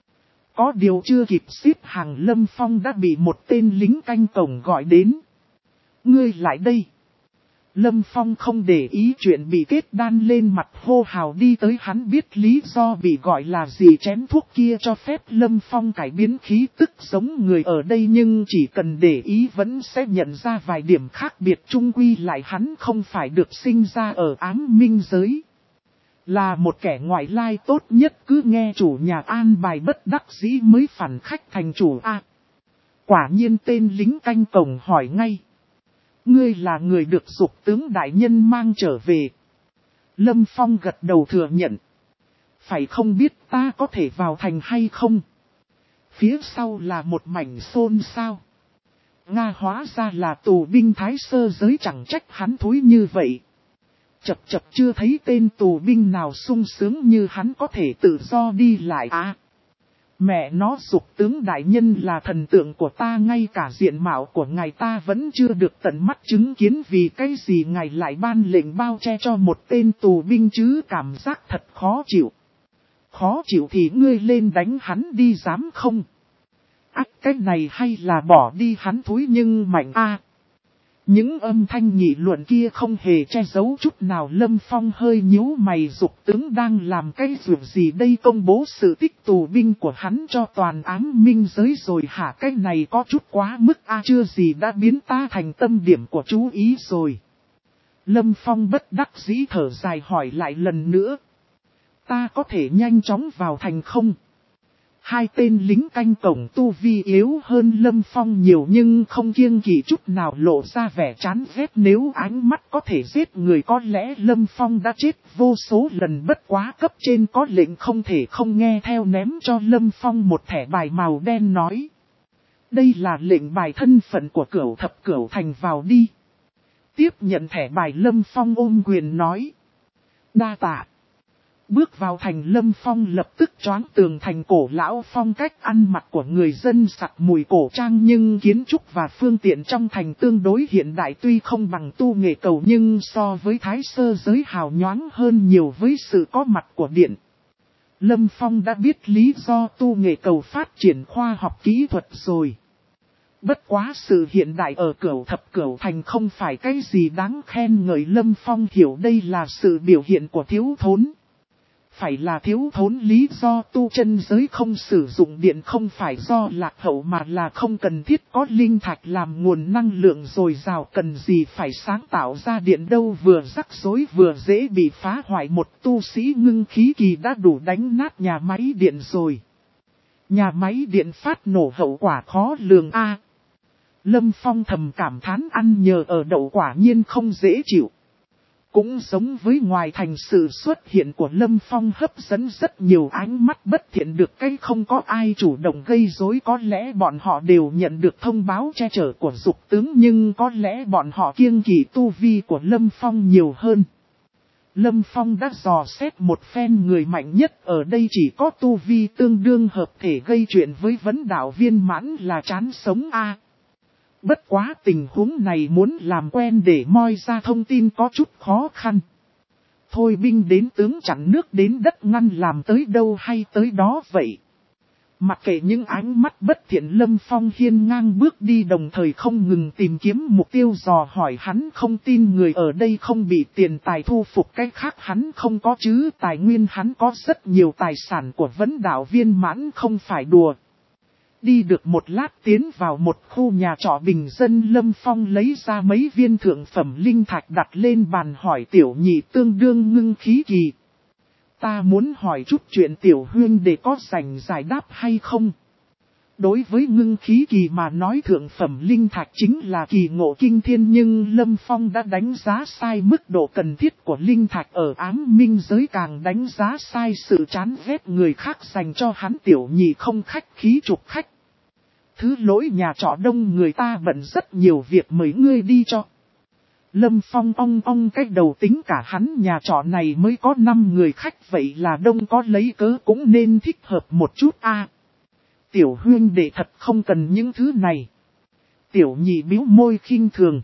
Có điều chưa kịp xếp hàng, Lâm Phong đã bị một tên lính canh cổng gọi đến. Ngươi lại đây. Lâm Phong không để ý chuyện bị kết đan, lên mặt hô hào đi tới, hắn biết lý do bị gọi là gì, chén thuốc kia cho phép Lâm Phong cải biến khí tức giống người ở đây, nhưng chỉ cần để ý vẫn sẽ nhận ra vài điểm khác biệt, chung quy lại hắn không phải được sinh ra ở ám minh giới. Là một kẻ ngoại lai tốt nhất, cứ nghe chủ nhà an bài bất đắc dĩ mới phản khách thành chủ a. À, quả nhiên tên lính canh cổng hỏi ngay. Ngươi là người được Dục tướng đại nhân mang trở về. Lâm Phong gật đầu thừa nhận. Phải không biết ta có thể vào thành hay không? Phía sau là một mảnh xôn xao. Nga, hóa ra là tù binh Thái Sơ giới, chẳng trách hắn thối như vậy. Chập chập, chưa thấy tên tù binh nào sung sướng như hắn có thể tự do đi lại à. Mẹ nó, Dục tướng đại nhân là thần tượng của ta, ngay cả diện mạo của ngài ta vẫn chưa được tận mắt chứng kiến, vì cái gì ngài lại ban lệnh bao che cho một tên tù binh chứ, cảm giác thật khó chịu. Khó chịu thì ngươi lên đánh hắn đi dám không? Ác, cái này hay là bỏ đi hắn thúi nhưng mạnh a. À. Những âm thanh nghị luận kia không hề che giấu chút nào, Lâm Phong hơi nhíu mày, Dục tướng đang làm cái việc gì đây, công bố sự tích tù binh của hắn cho toàn ám minh giới rồi hả? Cái này có chút quá mức a, à, chưa gì đã biến ta thành tâm điểm của chú ý rồi. Lâm Phong bất đắc dĩ thở dài hỏi lại lần nữa. Ta có thể nhanh chóng vào thành không? Hai tên lính canh cổng tu vi yếu hơn Lâm Phong nhiều nhưng không kiêng kỵ chút nào, lộ ra vẻ chán ghét, nếu ánh mắt có thể giết người có lẽ Lâm Phong đã chết vô số lần, bất quá cấp trên có lệnh không thể không nghe theo, ném cho Lâm Phong một thẻ bài màu đen nói. Đây là lệnh bài thân phận của Cửu Thập Cửu Thành, vào đi. Tiếp nhận thẻ bài, Lâm Phong ôm quyền nói. Đa tạ. Bước vào thành, Lâm Phong lập tức choáng tường thành cổ lão phong cách ăn mặc của người dân sặc mùi cổ trang, nhưng kiến trúc và phương tiện trong thành tương đối hiện đại, tuy không bằng tu nghệ cầu nhưng so với Thái Sơ giới hào nhoáng hơn nhiều với sự có mặt của điện. Lâm Phong đã biết lý do tu nghệ cầu phát triển khoa học kỹ thuật rồi. Bất quá sự hiện đại ở Cửu Thập Cửu Thành không phải cái gì đáng khen ngợi, Lâm Phong hiểu đây là sự biểu hiện của thiếu thốn. Phải là thiếu thốn, lý do tu chân giới không sử dụng điện không phải do lạc hậu mà là không cần thiết có linh thạch làm nguồn năng lượng dồi dào, cần gì phải sáng tạo ra điện đâu, vừa rắc rối vừa dễ bị phá hoại, một tu sĩ ngưng khí kỳ đã đủ đánh nát nhà máy điện rồi. Nhà máy điện phát nổ hậu quả khó lường a. Lâm Phong thầm cảm thán ăn nhờ ở đậu quả nhiên không dễ chịu. Cũng giống với ngoài thành sự xuất hiện của Lâm Phong hấp dẫn rất nhiều ánh mắt bất thiện được cái không có ai chủ động gây rối, có lẽ bọn họ đều nhận được thông báo che chở của dục tướng nhưng có lẽ bọn họ kiêng kỵ tu vi của Lâm Phong nhiều hơn. Lâm Phong đã dò xét một phen người mạnh nhất ở đây chỉ có tu vi tương đương hợp thể gây chuyện với vấn đạo viên mãn là chán sống a. Bất quá tình huống này muốn làm quen để moi ra thông tin có chút khó khăn. Thôi binh đến tướng chặn nước đến đất ngăn làm tới đâu hay tới đó vậy. Mặc kệ những ánh mắt bất thiện, Lâm Phong hiên ngang bước đi đồng thời không ngừng tìm kiếm mục tiêu dò hỏi. Hắn không tin người ở đây không bị tiền tài thu phục, cái khác hắn không có chứ tài nguyên hắn có rất nhiều, tài sản của vấn đạo viên mãn không phải đùa. Đi được một lát tiến vào một khu nhà trọ bình dân, Lâm Phong lấy ra mấy viên thượng phẩm linh thạch đặt lên bàn hỏi tiểu nhị tương đương ngưng khí kỳ. Ta muốn hỏi chút chuyện tiểu huyên để có rảnh giải đáp hay không? Đối với ngưng khí kỳ mà nói thượng phẩm linh thạch chính là kỳ ngộ kinh thiên, nhưng Lâm Phong đã đánh giá sai mức độ cần thiết của linh thạch ở ám minh giới, càng đánh giá sai sự chán ghét người khác dành cho hắn. Tiểu nhị không khách khí chụp khách. Thứ lỗi nhà trọ đông người ta bận rất nhiều việc, mời ngươi đi cho. Lâm Phong ong ong cái đầu, tính cả hắn nhà trọ này mới có năm người khách, vậy là đông có lấy cớ cũng nên thích hợp một chút a. Tiểu huyên đệ thật không cần những thứ này. Tiểu nhị bĩu môi khinh thường.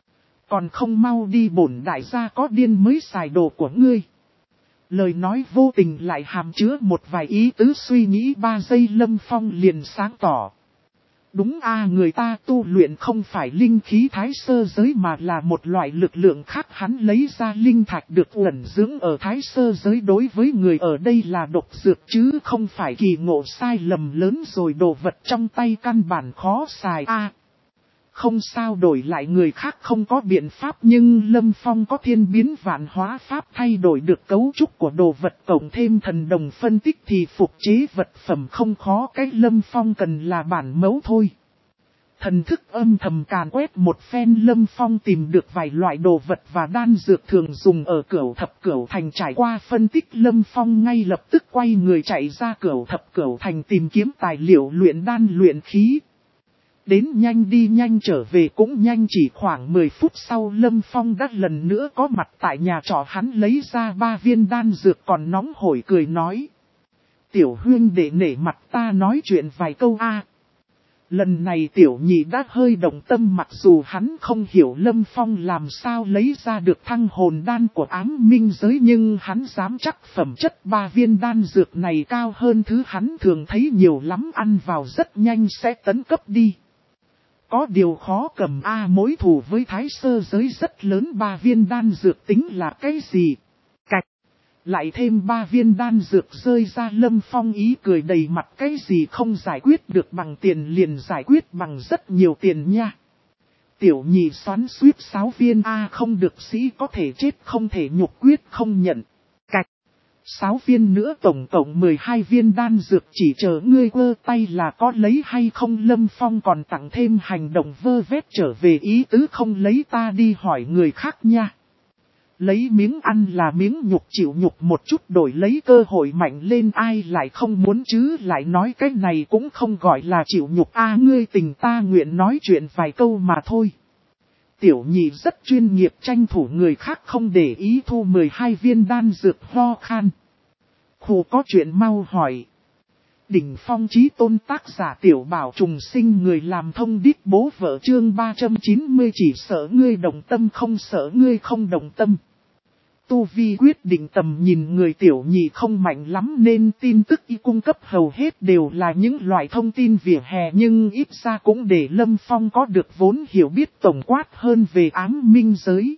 Còn không mau đi, bổn đại gia có điên mới xài đồ của ngươi. Lời nói vô tình lại hàm chứa một vài ý tứ, suy nghĩ ba giây Lâm Phong liền sáng tỏ. Đúng a, người ta tu luyện không phải linh khí thái sơ giới mà là một loại lực lượng khác. Hắn lấy ra linh thạch được ẩn dưỡng ở thái sơ giới, đối với người ở đây là độc dược chứ không phải kỳ ngộ. Sai lầm lớn rồi, đồ vật trong tay căn bản khó xài a. Không sao, đổi lại người khác không có biện pháp, nhưng Lâm Phong có thiên biến vạn hóa pháp thay đổi được cấu trúc của đồ vật, cộng thêm thần đồng phân tích thì phục chế vật phẩm không khó. Cái Lâm Phong cần là bản mẫu thôi. Thần thức âm thầm càn quét một phen, Lâm Phong tìm được vài loại đồ vật và đan dược thường dùng ở Cửu Thập Cửu Thành. Trải qua phân tích, Lâm Phong ngay lập tức quay người chạy ra Cửu Thập Cửu Thành tìm kiếm tài liệu luyện đan luyện khí. Đến nhanh đi nhanh trở về cũng nhanh, chỉ khoảng mười phút sau Lâm Phong đã lần nữa có mặt tại nhà trọ. Hắn lấy ra ba viên đan dược còn nóng hổi, cười nói. Tiểu huyên đệ nể mặt ta nói chuyện vài câu a. Lần này tiểu nhị đã hơi động tâm, mặc dù hắn không hiểu Lâm Phong làm sao lấy ra được thăng hồn đan của ám minh giới, nhưng hắn dám chắc phẩm chất ba viên đan dược này cao hơn thứ hắn thường thấy nhiều lắm, ăn vào rất nhanh sẽ tấn cấp đi. Có điều khó cầm a, mối thù với thái sơ giới rất lớn. Ba viên đan dược tính là cái gì? Cạch. Lại thêm ba viên đan dược rơi ra, Lâm Phong ý cười đầy mặt. Cái gì không giải quyết được bằng tiền liền giải quyết bằng rất nhiều tiền nha. Tiểu nhị xoắn suýt sáu viên a, không được, sĩ có thể chết không thể nhục, quyết không nhận. Cạch. Sáu viên nữa, tổng cộng mười hai viên đan dược, chỉ chờ ngươi vơ tay là có lấy hay không. Lâm Phong còn tặng thêm hành động vơ vét trở về, ý tứ không lấy ta đi hỏi người khác nha. Lấy miếng ăn là miếng nhục, chịu nhục một chút đổi lấy cơ hội mạnh lên, ai lại không muốn chứ. Lại nói cái này cũng không gọi là chịu nhục a, ngươi tình ta nguyện nói chuyện vài câu mà thôi. Tiểu nhị rất chuyên nghiệp, tranh thủ người khác không để ý thu mười hai viên đan dược, ho khan. Khù có chuyện mau hỏi. Đỉnh phong chí tôn, tác giả Tiểu Bảo Trùng Sinh, người làm thông điệp bố vợ, chương ba trăm chín mươi. Chỉ sợ ngươi đồng tâm không sợ ngươi không đồng tâm. Tu vi quyết định tầm nhìn người tiểu nhị không mạnh lắm nên tin tức y cung cấp hầu hết đều là những loại thông tin vỉa hè, nhưng ít ra cũng để Lâm Phong có được vốn hiểu biết tổng quát hơn về ám minh giới.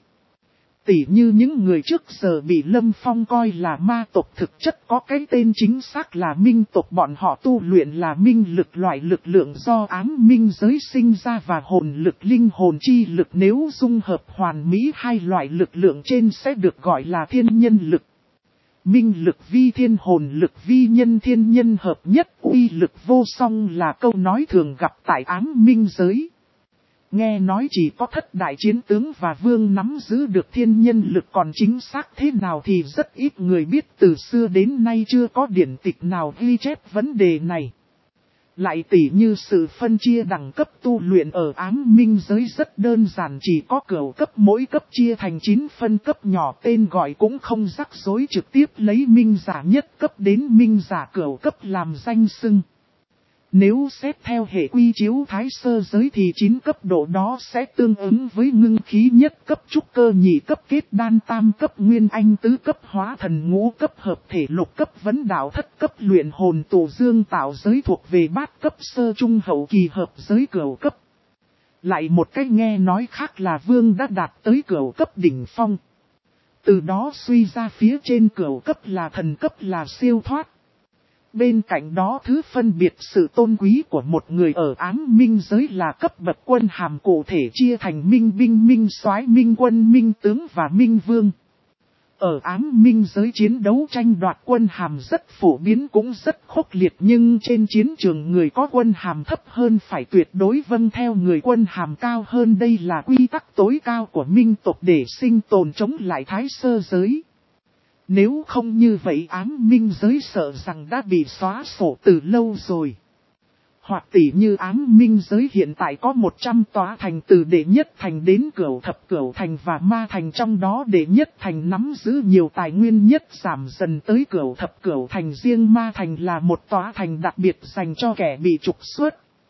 Tỉ như những người trước giờ bị Lâm Phong coi là ma tộc, thực chất có cái tên chính xác là minh tộc. Bọn họ tu luyện là minh lực, loại lực lượng do ám minh giới sinh ra, và hồn lực, linh hồn chi lực. Nếu dung hợp hoàn mỹ hai loại lực lượng trên sẽ được gọi là thiên nhân lực. Minh lực vi thiên, hồn lực vi nhân, thiên nhân hợp nhất, uy lực vô song là câu nói thường gặp tại ám minh giới. Nghe nói chỉ có thất đại chiến tướng và vương nắm giữ được thiên nhân lực, còn chính xác thế nào thì rất ít người biết, từ xưa đến nay chưa có điển tịch nào ghi chép vấn đề này. Lại tỉ như sự phân chia đẳng cấp tu luyện ở ám minh giới rất đơn giản, chỉ có cửu cấp, mỗi cấp chia thành chín phân cấp nhỏ, tên gọi cũng không rắc rối, trực tiếp lấy minh giả nhất cấp đến minh giả cửu cấp làm danh xưng. Nếu xét theo hệ quy chiếu thái sơ giới thì chín cấp độ đó sẽ tương ứng với ngưng khí nhất cấp, trúc cơ nhị cấp, kết đan tam cấp, nguyên anh tứ cấp, hóa thần ngũ cấp, hợp thể lục cấp, vấn đạo thất cấp, luyện hồn tụ dương tạo giới thuộc về bát cấp, sơ trung hậu kỳ hợp giới cửu cấp. Lại một cách nghe nói khác là vương đã đạt tới cửu cấp đỉnh phong. Từ đó suy ra phía trên cửu cấp là thần cấp, là siêu thoát. Bên cạnh đó thứ phân biệt sự tôn quý của một người ở ám minh giới là cấp bậc quân hàm, cụ thể chia thành minh binh, minh soái, minh quân, minh tướng và minh vương. Ở ám minh giới chiến đấu tranh đoạt quân hàm rất phổ biến cũng rất khốc liệt, nhưng trên chiến trường người có quân hàm thấp hơn phải tuyệt đối vâng theo người quân hàm cao hơn, đây là quy tắc tối cao của minh tộc để sinh tồn chống lại thái sơ giới. Nếu không như vậy ám minh giới sợ rằng đã bị xóa sổ từ lâu rồi. Hoặc tỷ như ám minh giới hiện tại có một trăm tòa thành, từ đệ nhất thành đến cửu thập cửu thành và ma thành, trong đó đệ nhất thành nắm giữ nhiều tài nguyên nhất, giảm dần tới cửu thập cửu thành, riêng ma thành là một tòa thành đặc biệt dành cho kẻ bị trục xuất.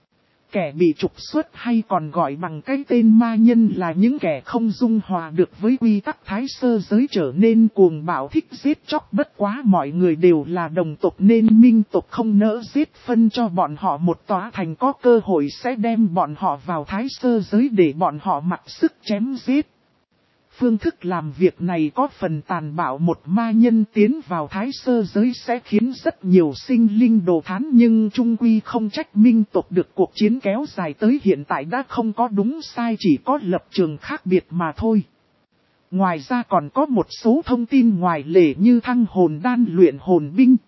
Kẻ bị trục xuất hay còn gọi bằng cái tên ma nhân là những kẻ không dung hòa được với quy tắc thái sơ giới, trở nên cuồng bạo thích giết chóc, bất quá mọi người đều là đồng tộc nên minh tộc không nỡ giết, phân cho bọn họ một tòa thành, có cơ hội sẽ đem bọn họ vào thái sơ giới để bọn họ mặc sức chém giết. Phương thức làm việc này có phần tàn bạo, một ma nhân tiến vào thái sơ giới sẽ khiến rất nhiều sinh linh đồ thán, nhưng chung quy không trách minh tộc được cuộc chiến kéo dài tới hiện tại đã không có đúng sai, chỉ có lập trường khác biệt mà thôi. Ngoài ra còn có một số thông tin ngoài lề như thăng hồn đan, luyện hồn binh.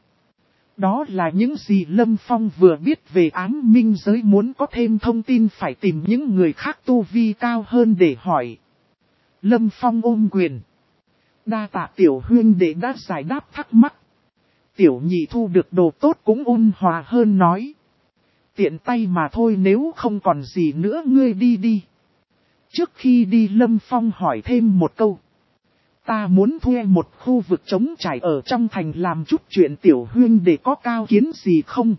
Đó là những gì Lâm Phong vừa biết về ám minh giới, muốn có thêm thông tin phải tìm những người khác tu vi cao hơn để hỏi. Lâm Phong ôm quyền. Đa tạ tiểu huynh đệ đã giải đáp thắc mắc. Tiểu nhị thu được đồ tốt cũng ôn hòa hơn nói. Tiện tay mà thôi, nếu không còn gì nữa ngươi đi đi. Trước khi đi Lâm Phong hỏi thêm một câu. Ta muốn thuê một khu vực trống trải ở trong thành làm chút chuyện, tiểu huynh đệ có cao kiến gì không?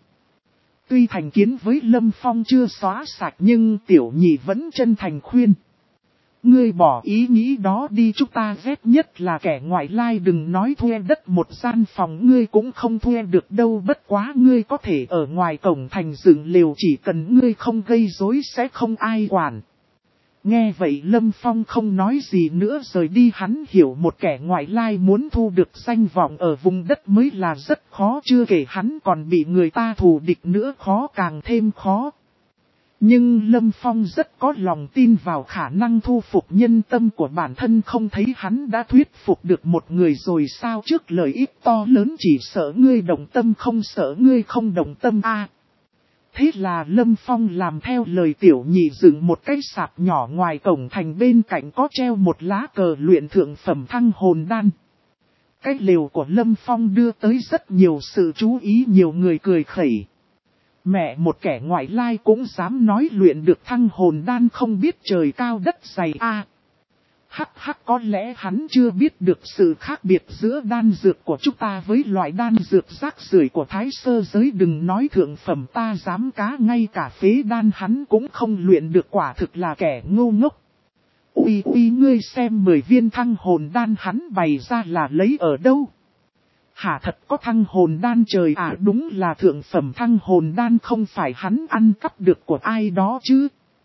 Tuy thành kiến với Lâm Phong chưa xóa sạch nhưng tiểu nhị vẫn chân thành khuyên. Ngươi bỏ ý nghĩ đó đi, chúng ta ghét nhất là kẻ ngoại lai, đừng nói thuê đất một gian phòng ngươi cũng không thuê được đâu, bất quá ngươi có thể ở ngoài cổng thành dựng lều, chỉ cần ngươi không gây rối sẽ không ai quản. Nghe vậy Lâm Phong không nói gì nữa rời đi, hắn hiểu một kẻ ngoại lai muốn thu được danh vọng ở vùng đất mới là rất khó, chưa kể hắn còn bị người ta thù địch nữa, khó càng thêm khó. Nhưng Lâm Phong rất có lòng tin vào khả năng thu phục nhân tâm của bản thân, không thấy hắn đã thuyết phục được một người rồi sao, trước lợi ích to lớn chỉ sợ ngươi đồng tâm không sợ ngươi không đồng tâm a. À, thế là Lâm Phong làm theo lời tiểu nhị, dựng một cái sạp nhỏ ngoài cổng thành, bên cạnh có treo một lá cờ luyện thượng phẩm thăng hồn đan. Cái lều của Lâm Phong đưa tới rất nhiều sự chú ý, nhiều người cười khẩy. Mẹ, một kẻ ngoại lai cũng dám nói luyện được thăng hồn đan, không biết trời cao đất dày a. À, hắc hắc, có lẽ hắn chưa biết được sự khác biệt giữa đan dược của chúng ta với loại đan dược rác rưởi của thái sơ giới, đừng nói thượng phẩm, ta dám cá ngay cả phế đan hắn cũng không luyện được, quả thực là kẻ ngu ngốc. Ui ui, ngươi xem mười viên thăng hồn đan hắn bày ra là lấy ở đâu? Hả, thật có thăng hồn đan, trời ạ, à, đúng là thượng phẩm thăng hồn đan, không phải hắn ăn cắp được của ai đó chứ?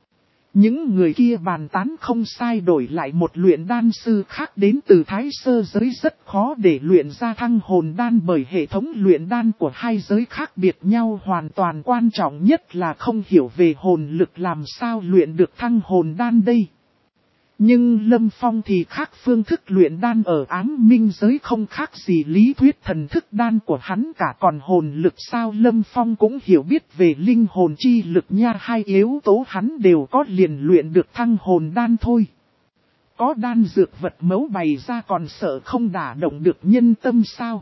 Những người kia bàn tán không sai, đổi lại một luyện đan sư khác đến từ thái sơ giới rất khó để luyện ra thăng hồn đan, bởi hệ thống luyện đan của hai giới khác biệt nhau hoàn toàn, quan trọng nhất là không hiểu về hồn lực, làm sao luyện được thăng hồn đan đây. Nhưng Lâm Phong thì khác, phương thức luyện đan ở ám minh giới không khác gì lý thuyết thần thức đan của hắn cả, còn hồn lực sao Lâm Phong cũng hiểu biết về linh hồn chi lực nha, hai yếu tố hắn đều có, liền luyện được thăng hồn đan thôi. Có đan dược vật mẫu bày ra còn sợ không đả động được nhân tâm sao?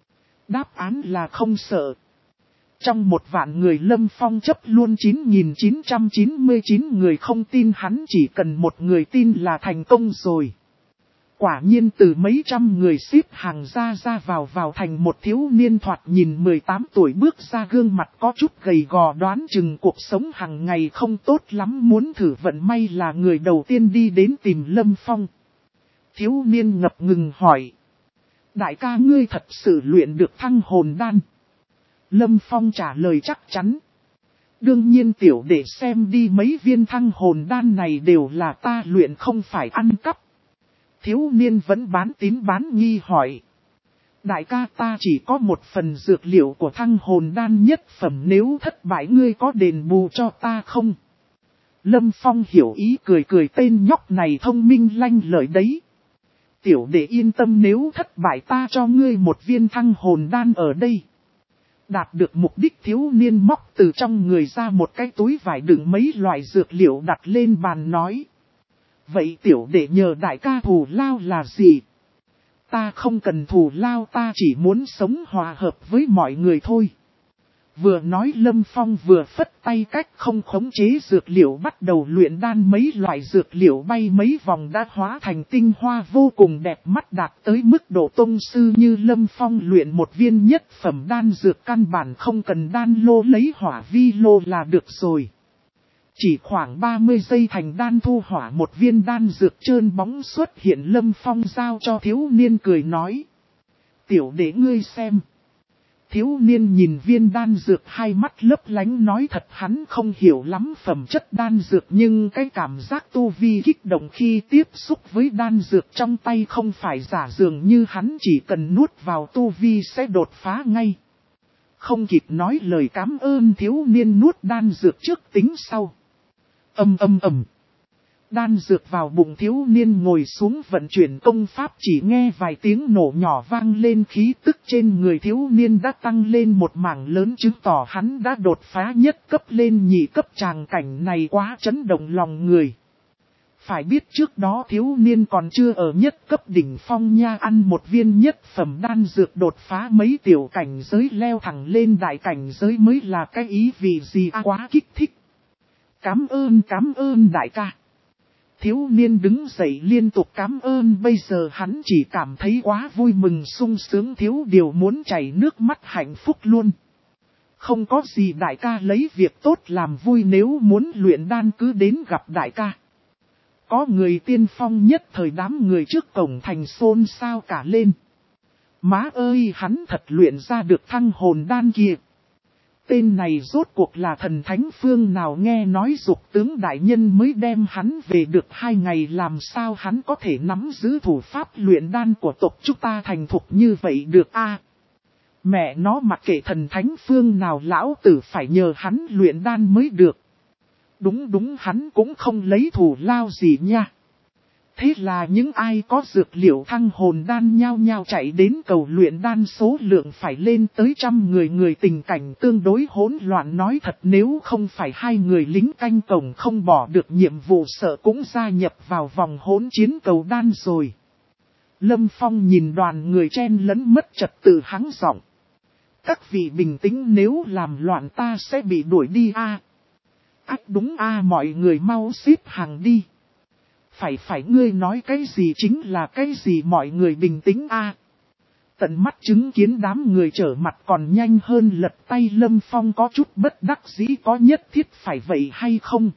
Đáp án là không sợ. Trong một vạn người Lâm Phong chấp luôn chín nghìn chín trăm chín mươi chín người không tin hắn, chỉ cần một người tin là thành công rồi. Quả nhiên từ mấy trăm người xếp hàng ra ra vào vào thành một thiếu niên thoạt nhìn mười tám tuổi bước ra, gương mặt có chút gầy gò, đoán chừng cuộc sống hàng ngày không tốt lắm, muốn thử vận may là người đầu tiên đi đến tìm Lâm Phong. Thiếu niên ngập ngừng hỏi: đại ca, ngươi thật sự luyện được thăng hồn đan? Lâm Phong trả lời chắc chắn: đương nhiên tiểu đệ, xem đi, mấy viên thăng hồn đan này đều là ta luyện, không phải ăn cắp. Thiếu niên vẫn bán tín bán nghi hỏi: đại ca, ta chỉ có một phần dược liệu của thăng hồn đan nhất phẩm, nếu thất bại ngươi có đền bù cho ta không? Lâm Phong hiểu ý, cười cười, tên nhóc này thông minh lanh lợi đấy. Tiểu đệ yên tâm, nếu thất bại ta cho ngươi một viên thăng hồn đan ở đây. Đạt được mục đích, thiếu niên móc từ trong người ra một cái túi vải đựng mấy loại dược liệu đặt lên bàn nói: vậy tiểu đệ nhờ đại ca thù lao là gì? Ta không cần thù lao, ta chỉ muốn sống hòa hợp với mọi người thôi. Vừa nói Lâm Phong vừa phất tay, cách không khống chế dược liệu bắt đầu luyện đan, mấy loại dược liệu bay mấy vòng đã hóa thành tinh hoa vô cùng đẹp mắt, đạt tới mức độ tông sư như Lâm Phong luyện một viên nhất phẩm đan dược căn bản không cần đan lô, lấy hỏa vi lô là được rồi. Chỉ khoảng ba mươi giây thành đan, thu hỏa một viên đan dược trơn bóng xuất hiện, Lâm Phong giao cho thiếu niên cười nói: tiểu đệ ngươi xem. Thiếu niên nhìn viên đan dược hai mắt lấp lánh nói: thật hắn không hiểu lắm phẩm chất đan dược, nhưng cái cảm giác tu vi kích động khi tiếp xúc với đan dược trong tay không phải giả, dường như hắn chỉ cần nuốt vào tu vi sẽ đột phá ngay. Không kịp nói lời cảm ơn, thiếu niên nuốt đan dược trước tính sau. Âm âm ầm. Đan dược vào bụng, thiếu niên ngồi xuống vận chuyển công pháp, chỉ nghe vài tiếng nổ nhỏ vang lên, khí tức trên người thiếu niên đã tăng lên một mảng lớn, chứng tỏ hắn đã đột phá nhất cấp lên nhị cấp, tràng cảnh này quá chấn động lòng người. Phải biết trước đó thiếu niên còn chưa ở nhất cấp đỉnh phong nha, ăn một viên nhất phẩm đan dược đột phá mấy tiểu cảnh giới, leo thẳng lên đại cảnh giới mới là cái ý vị gì à, quá kích thích. Cám ơn cám ơn đại ca. Thiếu niên đứng dậy liên tục cảm ơn, bây giờ hắn chỉ cảm thấy quá vui mừng sung sướng, thiếu điều muốn chảy nước mắt hạnh phúc luôn. Không có gì đại ca, lấy việc tốt làm vui, nếu muốn luyện đan cứ đến gặp đại ca. Có người tiên phong nhất thời, đám người trước cổng thành xôn xao cả lên. Má ơi, hắn thật luyện ra được thăng hồn đan kìa. Tên này rốt cuộc là thần thánh phương nào, nghe nói dục tướng đại nhân mới đem hắn về được hai ngày, làm sao hắn có thể nắm giữ thủ pháp luyện đan của tộc chúng ta thành thục như vậy được a? À, mẹ nó, mặc kệ thần thánh phương nào, lão tử phải nhờ hắn luyện đan mới được. Đúng đúng, hắn cũng không lấy thù lao gì nha. Thế là những ai có dược liệu thăng hồn đan nhao nhao chạy đến cầu luyện đan, số lượng phải lên tới trăm người, người tình cảnh tương đối hỗn loạn, nói thật nếu không phải hai người lính canh cổng không bỏ được nhiệm vụ sợ cũng gia nhập vào vòng hỗn chiến cầu đan rồi. Lâm Phong nhìn đoàn người chen lấn mất trật tự, hắng giọng: các vị bình tĩnh, nếu làm loạn ta sẽ bị đuổi đi a. À, ác đúng a, à, mọi người mau xếp hàng đi. Phải phải, ngươi nói cái gì chính là cái gì, mọi người bình tĩnh a. À, tận mắt chứng kiến đám người trở mặt còn nhanh hơn lật tay, Lâm Phong có chút bất đắc dĩ, có nhất thiết phải vậy hay không?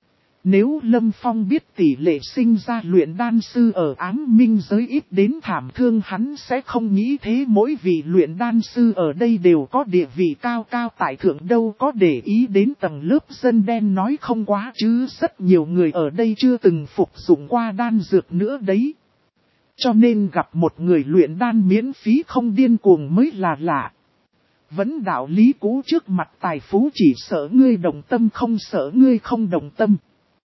Nếu Lâm Phong biết tỷ lệ sinh ra luyện đan sư ở ám minh giới ít đến thảm thương, hắn sẽ không nghĩ thế. Mỗi vị luyện đan sư ở đây đều có địa vị cao cao tại thượng, đâu có để ý đến tầng lớp dân đen nói không quá chứ. Rất nhiều người ở đây chưa từng phục dụng qua đan dược nữa đấy. Cho nên gặp một người luyện đan miễn phí không điên cuồng mới là lạ. Vẫn đạo lý cũ, trước mặt tài phú chỉ sợ ngươi đồng tâm không sợ ngươi không đồng tâm.